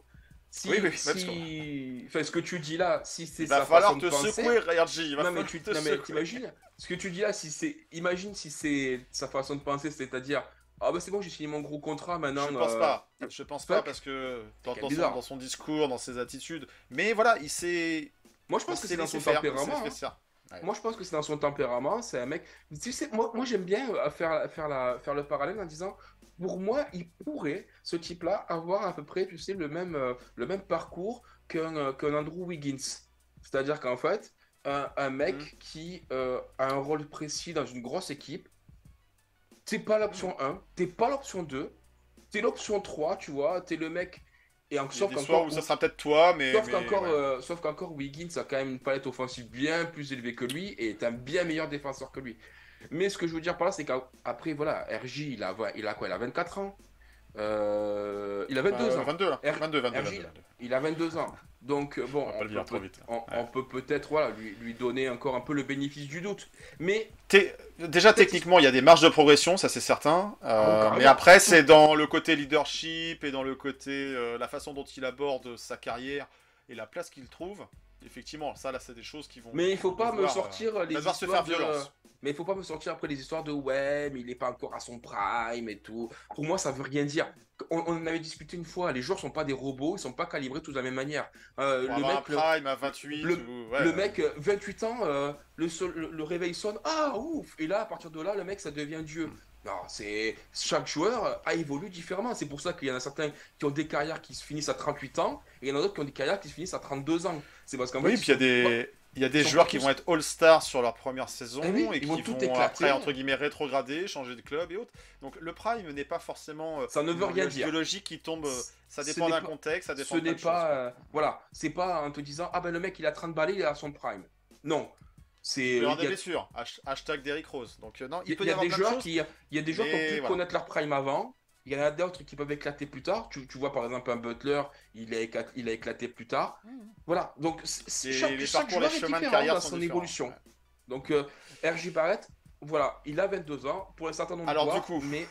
Si, Oui, oui, si... Enfin, ce que tu dis là, si c'est Il va sa falloir façon te de penser... secouer, R J. Il va Non mais falloir tu te non, mais secouer. t'imagines ce que tu dis là, si c'est imagine si c'est sa façon de penser, c'est-à-dire ah bah c'est bon, j'ai signé mon gros contrat maintenant. Je pense euh, pas. Je pense pas fuck. parce que dans, Quel dans son, bizarre. dans son discours, dans ses attitudes. Mais voilà, il s'est. Moi je pense il que s'est c'est dans laissé son faire, il s'est tempérament. laissé hein. faire. Ouais. Moi je pense que c'est dans son tempérament. C'est un mec. Tu sais, moi, moi j'aime bien euh, faire faire la faire le parallèle en disant pour moi il pourrait ce type-là avoir à peu près tu sais le même euh, le même parcours qu'un euh, qu'un Andrew Wiggins. C'est-à-dire qu'en fait un, un mec Mhm. qui euh, a un rôle précis dans une grosse équipe. T'es pas l'option un, t'es pas l'option deux, t'es l'option trois, tu vois, t'es le mec. Et en, Il y a sauf des soirs qu'encore, où ça sera peut-être toi, mais. sauf mais qu'encore, ouais. euh, sauf qu'encore Wiggins a quand même une palette offensive bien plus élevée que lui et est un bien meilleur défenseur que lui. Mais ce que je veux dire par là, c'est qu'après, voilà, R J, il a, il a quoi? Il a vingt-quatre ans. Euh, il a vingt-deux Euh, ans. vingt-deux là. R- vingt-deux, vingt-deux, R J, vingt-deux. il a vingt-deux ans. Donc, euh, bon, On va pas on le dire peut, trop vite. on, Ouais. on peut peut-être voilà, lui, lui donner encore un peu le bénéfice du doute. Mais T'es- Déjà, techniquement, il y a des marges de progression, ça c'est certain. Euh, Ah bon, carrément. mais après, c'est dans le côté leadership et dans le côté. euh, la façon dont il aborde sa carrière et la place qu'il trouve. Effectivement, ça là, c'est des choses qui vont. Mais il faut vont pas me devoir, sortir euh, les va devoir se histoires faire de... violence. Mais il faut pas me sortir après les histoires de ouais, mais il est pas encore à son prime et tout. Pour moi, ça veut rien dire. On, on en avait discuté une fois. Les joueurs sont pas des robots, ils sont pas calibrés tous de la même manière. Euh, Pour le avoir mec, un le, prime à vingt-huit le- ou. Ouais, le euh, mec, euh, vingt-huit ans, euh, le, sol- le, le réveil sonne. Ah ouf. Et là, à partir de là, le mec, ça devient Dieu. Non, c'est chaque joueur a évolué différemment. C'est pour ça qu'il y en a certains qui ont des carrières qui se finissent à trente-huit ans et il y en a d'autres qui ont des carrières qui se finissent à trente-deux ans. C'est parce qu'en fait, Oui, ils puis il y a sont- des. Il y a des Ils sont joueurs pas qui tous- vont être all-stars sur leur première saison Eh oui, et ils qui vont vont, tout éclater. après, entre guillemets, rétrograder, changer de club et autres. Donc le prime n'est pas forcément euh, Ça ne veut une rien horloge dire. biologique qui tombe. euh, Ça Ce dépend n'est d'un pas- contexte, ça dépend Ce de plein n'est de pas, choses. euh, voilà, c'est pas en te disant ah ben le mec il a trente balais, il est à son prime. Non, c'est Il peut y avoir il des y a, blessures. Hash- Hashtag Derrick Rose. Donc euh, non, il il peut y y a avoir des plein de joueurs choses. qui, il y a des joueurs qui ont mais pu voilà. connaître leur prime avant. Il y en a d'autres qui peuvent éclater plus tard. Tu, tu vois par exemple un Butler, il a éclaté, il a éclaté plus tard. Voilà, donc c'est- c'est- Les- chaque, les chaque parcours, joueur les est chemins de différent carrière dans sont son différents. évolution. Ouais. Donc euh, R J Barrett, voilà, il a vingt-deux ans pour un certain nombre Alors, de du joueurs, coup, mais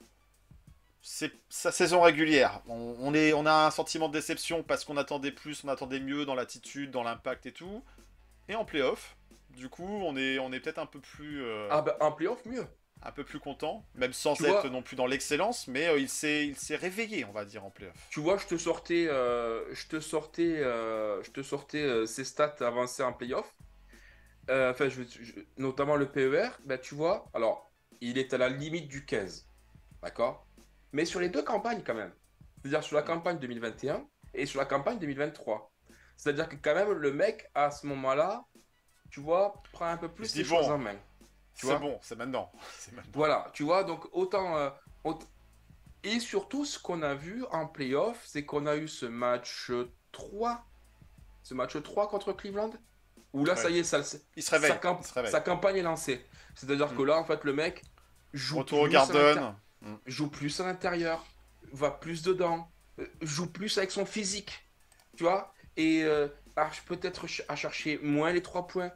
C'est sa saison régulière. On, on est, on a un sentiment de déception parce qu'on attendait plus, on attendait mieux dans l'attitude, dans l'impact et tout. Et en playoff, du coup, on est, on est peut-être un peu plus, euh, ah ben, en playoff mieux. un peu plus content, même sans Tu être vois- non plus dans l'excellence, mais euh, il s'est, il s'est réveillé, on va dire, en playoff. Tu vois, je te sortais, euh, je te sortais, euh, je te sortais euh, ses stats avancées en playoff. Euh, Enfin, je, je- notamment le P E R. Ben, tu vois, alors, il est à la limite du quinze. D'accord? Mais sur les deux campagnes, quand même. C'est-à-dire sur la campagne deux mille vingt et un et sur la campagne deux mille vingt-trois. C'est-à-dire que, quand même, le mec, à ce moment-là, tu vois, prend un peu plus Il se dit, les choses bon, en main. Tu C'est vois bon, c'est maintenant. C'est maintenant. Voilà, tu vois, donc autant. euh, aut- Et surtout, ce qu'on a vu en playoff, c'est qu'on a eu ce match trois. Ce match trois contre Cleveland. Où là, Ouais. ça y est, ça, Il se réveille. sa, camp- il se réveille. sa campagne est lancée. C'est-à-dire que Mm. là, en fait, le mec joue Retour au plus à l'inter- Garden. joue plus à l'intérieur, va plus dedans, euh, joue plus avec son physique, tu vois, et euh, arche peut-être ch- à chercher moins les trois points.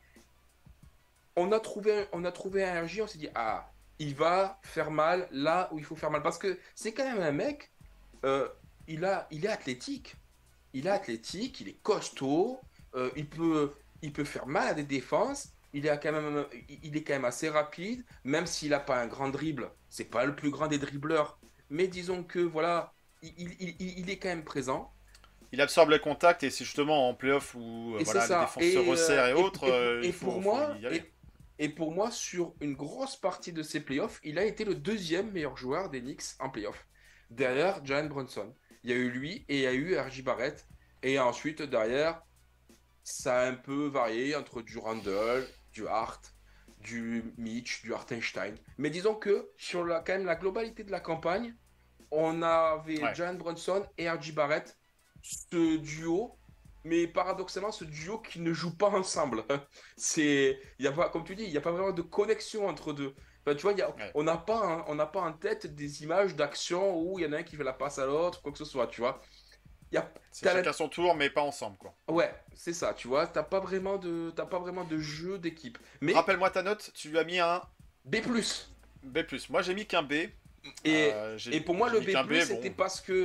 On a trouvé, on a trouvé un R J, on s'est dit, ah, il va faire mal là où il faut faire mal. Parce que c'est quand même un mec, euh, il, a, il est athlétique. Il est athlétique, il est costaud, euh, il, peut, il peut faire mal à des défenses. Il est quand même, il est quand même assez rapide, même s'il n'a pas un grand dribble. C'est pas le plus grand des dribbleurs. Mais disons que voilà, il, il, il- il est quand même présent. Il absorbe les contacts et c'est justement en playoff où euh, Et voilà, c'est les ça. défenses Et, se euh, resserrent et, et- autres. et- euh, et il faut, pour faut moi, y aller. et, et pour moi, sur une grosse partie de ces playoffs, il a été le deuxième meilleur joueur des Knicks en playoffs. Derrière Jalen Brunson. Il y a eu lui et il y a eu R J Barrett. Et ensuite, derrière, ça a un peu varié entre du Randle, du Hart, du Mitch, du Hartenstein. Mais disons que sur la, quand même la globalité de la campagne, on avait Ouais. Jalen Brunson et R J Barrett, ce duo, mais paradoxalement, ce duo qui ne joue pas ensemble. C'est, il y a pas, comme tu dis, il n'y a pas vraiment de connexion entre deux. Enfin, tu vois, il y a- Ouais. on n'a pas, un- on n'a pas en tête des images d'action où il y en a un qui fait la passe à l'autre, quoi que ce soit, tu vois. Il y a, C'est t'as la- chacun son tour, mais pas ensemble, quoi. ouais, c'est ça, tu vois. T'as pas vraiment de, t'as pas vraiment de jeu d'équipe. Mais Rappelle-moi ta note, tu lui as mis un B plus. B plus. Moi, j'ai mis qu'un B. Et Euh, j'ai- Et pour moi, j'ai le mis qu'un B plus, bon. c'était parce que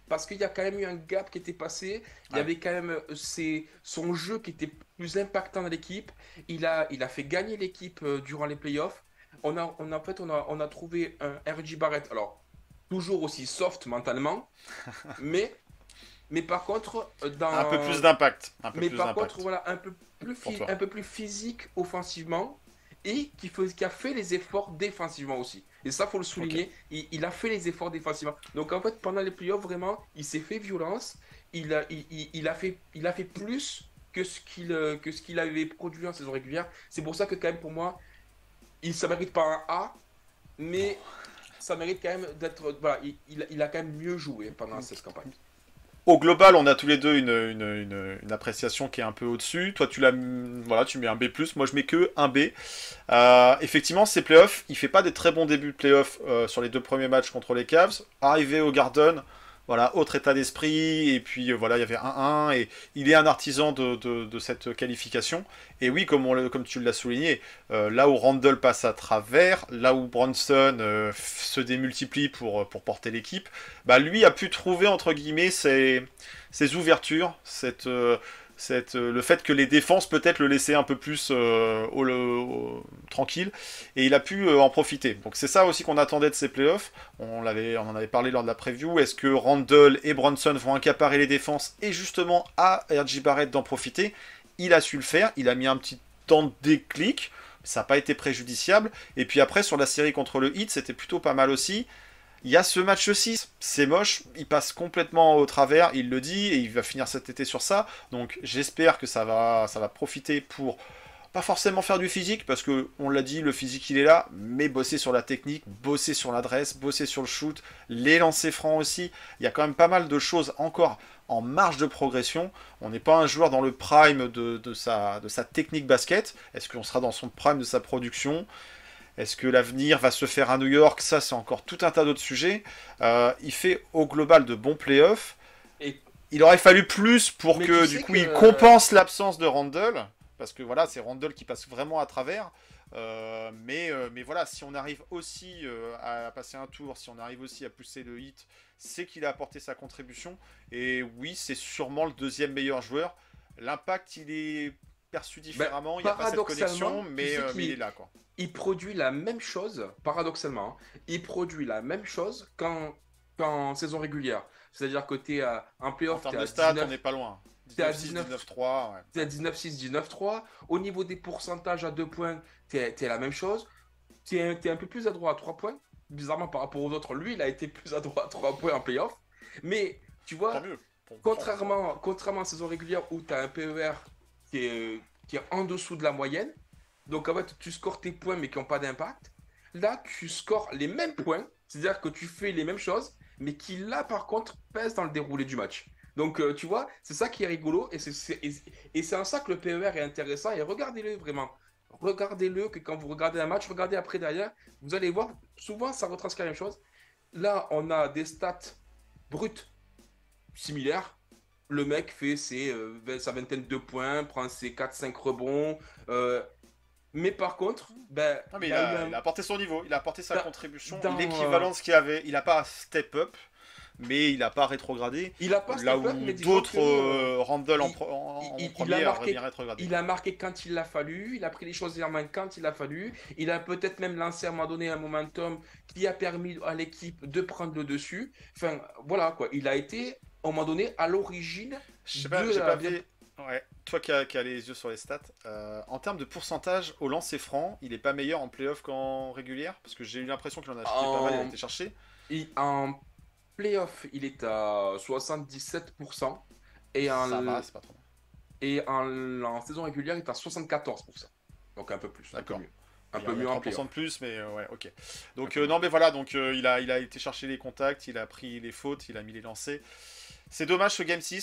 parce qu'il y a quand même eu un gap qui était passé. Il y Ouais. avait quand même euh, ses- son jeu qui était plus impactant dans l'équipe. Il a, il a fait gagner l'équipe euh, durant les playoffs. On a, on a, en fait, on a, on a trouvé un R J Barrett, alors toujours aussi soft mentalement, mais, mais par contre, euh, Un peu dans, plus d'impact. Un peu mais plus par d'impact. contre, voilà, un peu plus, Pour phy- toi. un peu plus physique offensivement et qui, fait, qui a fait les efforts défensivement aussi. Et ça, faut le souligner, il, il a fait les efforts défensivement. Donc en fait, pendant les playoffs, vraiment, il s'est fait violence. Il a, il, il- il a fait, il a fait plus que ce qu'il euh, que ce qu'il avait produit en saison régulière. C'est pour ça que quand même, pour moi, il, ça mérite pas un A, mais ça mérite quand même d'être... Voilà, il, il, il a quand même mieux joué pendant cette campagne. Au global, on a tous les deux une, une, une, une appréciation qui est un peu au-dessus. Toi, tu l'as, voilà, tu mets un B plus. Moi, je mets que un B. Euh, effectivement, ces playoffs, il fait pas des très bons débuts de playoffs euh, sur les deux premiers matchs contre les Cavs. Arrivé au Garden, voilà, autre état d'esprit. Et puis, euh, voilà, il y avait un un. Et il est un artisan de, de, de cette qualification. Et oui, comme, on, comme tu l'as souligné, euh, là où Randle passe à travers, là où Bronson euh, se démultiplie pour, pour porter l'équipe, bah lui a pu trouver entre guillemets ses, ses ouvertures, cette, euh, cette, euh, le fait que les défenses peut-être le laissaient un peu plus euh, au, au, tranquille, et il a pu euh, en profiter. Donc c'est ça aussi qu'on attendait de ces playoffs. On, l'avait, on en avait parlé lors de la preview. Est-ce que Randle et Bronson vont accaparer les défenses et justement à R J Barrett d'en profiter? Il a su le faire, il a mis un petit temps de déclic, ça n'a pas été préjudiciable. Et puis après, sur la série contre le Heat, c'était plutôt pas mal aussi. Il y a ce match six, c'est moche, il passe complètement au travers, il le dit, et il va finir cet été sur ça. Donc j'espère que ça va, ça va profiter pour pas forcément faire du physique, parce que on l'a dit, le physique il est là, mais bosser sur la technique, bosser sur l'adresse, bosser sur le shoot, les lancers francs aussi. Il y a quand même pas mal de choses encore en marge de progression. On n'est pas un joueur dans le prime de, de, sa, de sa technique basket. Est-ce qu'on sera dans son prime de sa production ? Est-ce que l'avenir va se faire à New York? Ça, c'est encore tout un tas d'autres sujets. Euh, il fait au global de bons playoffs. Et... Il aurait fallu plus pour Mais que tu du sais coup que- il compense l'absence de Randle. Parce que voilà, c'est Randle qui passe vraiment à travers. Euh, mais, euh, mais voilà, si on arrive aussi euh, à passer un tour, si on arrive aussi à pousser le hit, c'est qu'il a apporté sa contribution. Et oui, c'est sûrement le deuxième meilleur joueur. L'impact, il est perçu différemment. Ben, Il n'y a pas cette paradoxalement, connexion, tu mais, sais euh, qu'il- mais il est là, quoi. il produit la même chose, paradoxalement, hein, il produit la même chose qu'en qu'en saison régulière. C'est-à-dire que tu es en En playoff, tu termes es de à stats, on dix-neuf, n'est pas loin. t'es à dix-neuf six, dix-neuf, dix-neuf trois, ouais. t'es à dix-neuf six, dix-neuf trois. Au niveau des pourcentages à deux points, tu es, la même chose. Tu es, un peu plus adroit à trois points. Bizarrement, par rapport aux autres, lui, il a été plus adroit à trois points en playoff. Mais tu vois, Tant mieux. Pour- contrairement, contrairement à saison régulière où tu as un P E R qui est, qui est en dessous de la moyenne, donc en fait tu scores tes points mais qui n'ont pas d'impact, là tu scores les mêmes points, c'est-à-dire que tu fais les mêmes choses, mais qui là par contre pèsent dans le déroulé du match. Donc euh, tu vois, c'est ça qui est rigolo et c'est c'est- et- et c'est en ça que le P E R est intéressant et regardez-le vraiment. Regardez-le que quand vous regardez un match, regardez après derrière, vous allez voir, souvent ça retranscrit la même chose. Là on a des stats brutes similaires. Le mec fait ses, euh, sa vingtaine de points, prend ses quatre cinq rebonds. euh, mais par contre, ben, Non, mais il il y a a, eu un- il a apporté son niveau, il a apporté sa Dans- contribution, dans, l'équivalence qu'il avait. Il n'a pas step up, mais il n'a pas rétrogradé. il a pas Là step où up, mais disons d'autres que, euh, euh, Randle en, il- pro- en, en il- il premier a auraient marqué- bien rétrogradé. il a marqué quand il l'a fallu, il a pris les choses en main quand il a fallu, il a peut-être même lancé à un moment donné un momentum qui a permis à l'équipe de prendre le dessus. Enfin, voilà quoi, il a été, à un moment donné, à l'origine. Je sais pas, de j'ai la- pas vu. Ouais, toi qui as, qui as les yeux sur les stats, euh, en termes de pourcentage au lancer franc, il est pas meilleur en playoff qu'en régulière? Parce que j'ai eu l'impression qu'il en a acheté En- pas mal, il a été cherché. Il- en playoff, il est à soixante-dix-sept pour cent et en, Ça va, c'est pas trop mal. et en, en saison régulière, il est à soixante-quatorze pour cent. Donc un peu plus, un peu D'accord. mieux. Un Il y peu a mieux en trois pour cent playoff. de plus, mais euh, ouais, ok. Donc, Un peu euh, mieux. non, mais voilà, donc euh, il, a, il a été chercher les contacts, il a pris les fautes, il a mis les lancers. C'est dommage ce Game six.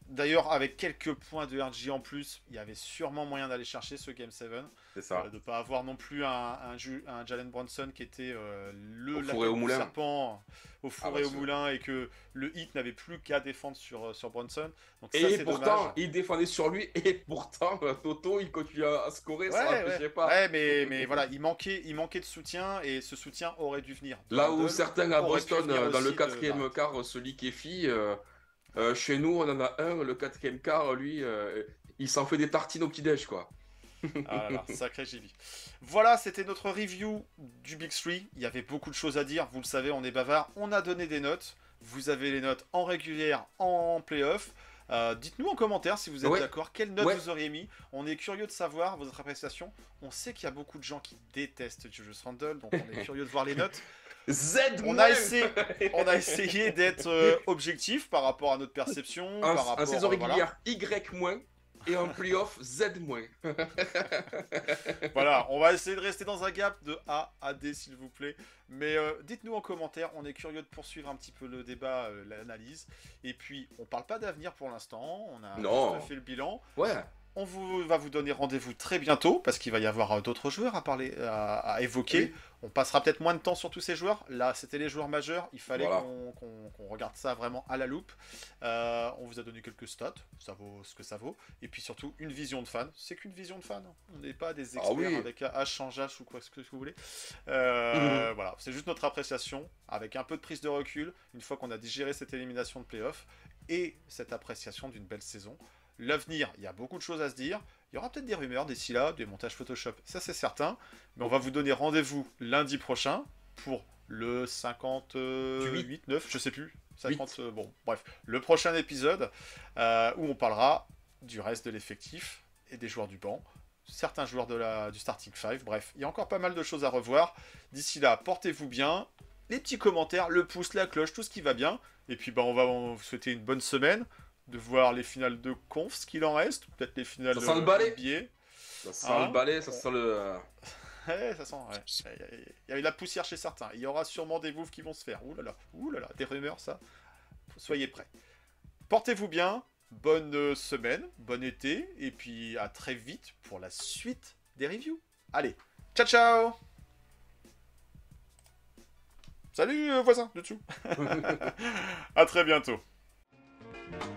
D'ailleurs, avec quelques points de R G en plus, il y avait sûrement moyen d'aller chercher ce Game sept. C'est ça. Euh, de ne pas avoir non plus un, un, Ju- un Jalen Brunson qui était euh, le Au la four et tête au du moulin. serpent au four Ah bah, et au c'est- moulin et que le hit n'avait plus qu'à défendre sur, sur Brunson. Donc ça, Et c'est pourtant, dommage. il défendait sur lui, et pourtant, euh, Toto, il continue à, à scorer, ça Ouais, l'empêchait ouais. pas. Ouais, mais, mais voilà, il manquait, il manquait de soutien et ce soutien aurait dû venir. Là où Randle certains à aurait pu Boston, venir euh, dans aussi le de quatrième Barrett. quart, se liquéfient. Euh, euh, chez nous, on en a un, le quatrième quart, lui, euh, il s'en fait des tartines au petit-déj, quoi. Ah là là, sacré J V. Voilà, c'était notre review du Big Three. Il y avait beaucoup de choses à dire, vous le savez, on est bavard. On a donné des notes. Vous avez les notes en régulière, en playoff. Euh, Dites-nous en commentaire si vous êtes Ouais. d'accord, quelle note Ouais. vous auriez mis. On est curieux de savoir votre appréciation. On sait qu'il y a beaucoup de gens qui détestent Julius Randle, donc on est curieux de voir les notes. Z On a essayé, on a essayé d'être euh, objectif par rapport à notre perception, En, par en rapport saison euh, voilà. régulière, Y moins, et en playoff, Z moins. Voilà, on va essayer de rester dans un gap de A à D, s'il vous plaît. Mais euh, dites-nous en commentaire, on est curieux de poursuivre un petit peu le débat, euh, l'analyse. Et puis, on parle pas d'avenir pour l'instant, on a Non. juste fait le bilan. Ouais. On vous, va vous donner rendez-vous très bientôt, parce qu'il va y avoir euh, d'autres joueurs à parler, à, à évoquer. Oui. On passera peut-être moins de temps sur tous ces joueurs. Là, c'était les joueurs majeurs. Il fallait Voilà. qu'on qu'on- qu'on regarde ça vraiment à la loupe. Euh, on vous a donné quelques stats. Ça vaut ce que ça vaut. Et puis surtout, une vision de fan. C'est qu'une vision de fan. On n'est pas des experts Ah oui. avec un H sans H ou quoi ce que vous voulez. Euh, Mhm. Voilà. C'est juste notre appréciation, avec un peu de prise de recul, une fois qu'on a digéré cette élimination de playoff et cette appréciation d'une belle saison. L'avenir, il y a beaucoup de choses à se dire. Il y aura peut-être des rumeurs d'ici là, des montages Photoshop, ça c'est certain. Mais on va vous donner rendez-vous lundi prochain pour le cinquante-huit, neuf, je sais plus. cinquante, euh, bon, bref, le prochain épisode euh, où on parlera du reste de l'effectif et des joueurs du banc, certains joueurs de la, du starting five. Bref, il y a encore pas mal de choses à revoir. D'ici là, portez-vous bien. Les petits commentaires, le pouce, la cloche, tout ce qui va bien. Et puis, bah, on va vous souhaiter une bonne semaine, de voir les finales de conf, ce qu'il en reste, peut-être les finales Ça de sent le balai. N B A. Ça sent Ah. le balai, ça sent le. Ouais, ça sent, ouais. Il y a eu de la poussière chez certains. Il y aura sûrement des moves qui vont se faire. Ouh là là, ouh là là, des rumeurs, ça. Soyez prêts. Portez-vous bien, bonne euh, semaine, bon été, et puis à très vite pour la suite des reviews. Allez, ciao ciao. Salut euh, voisin de dessous. À très bientôt.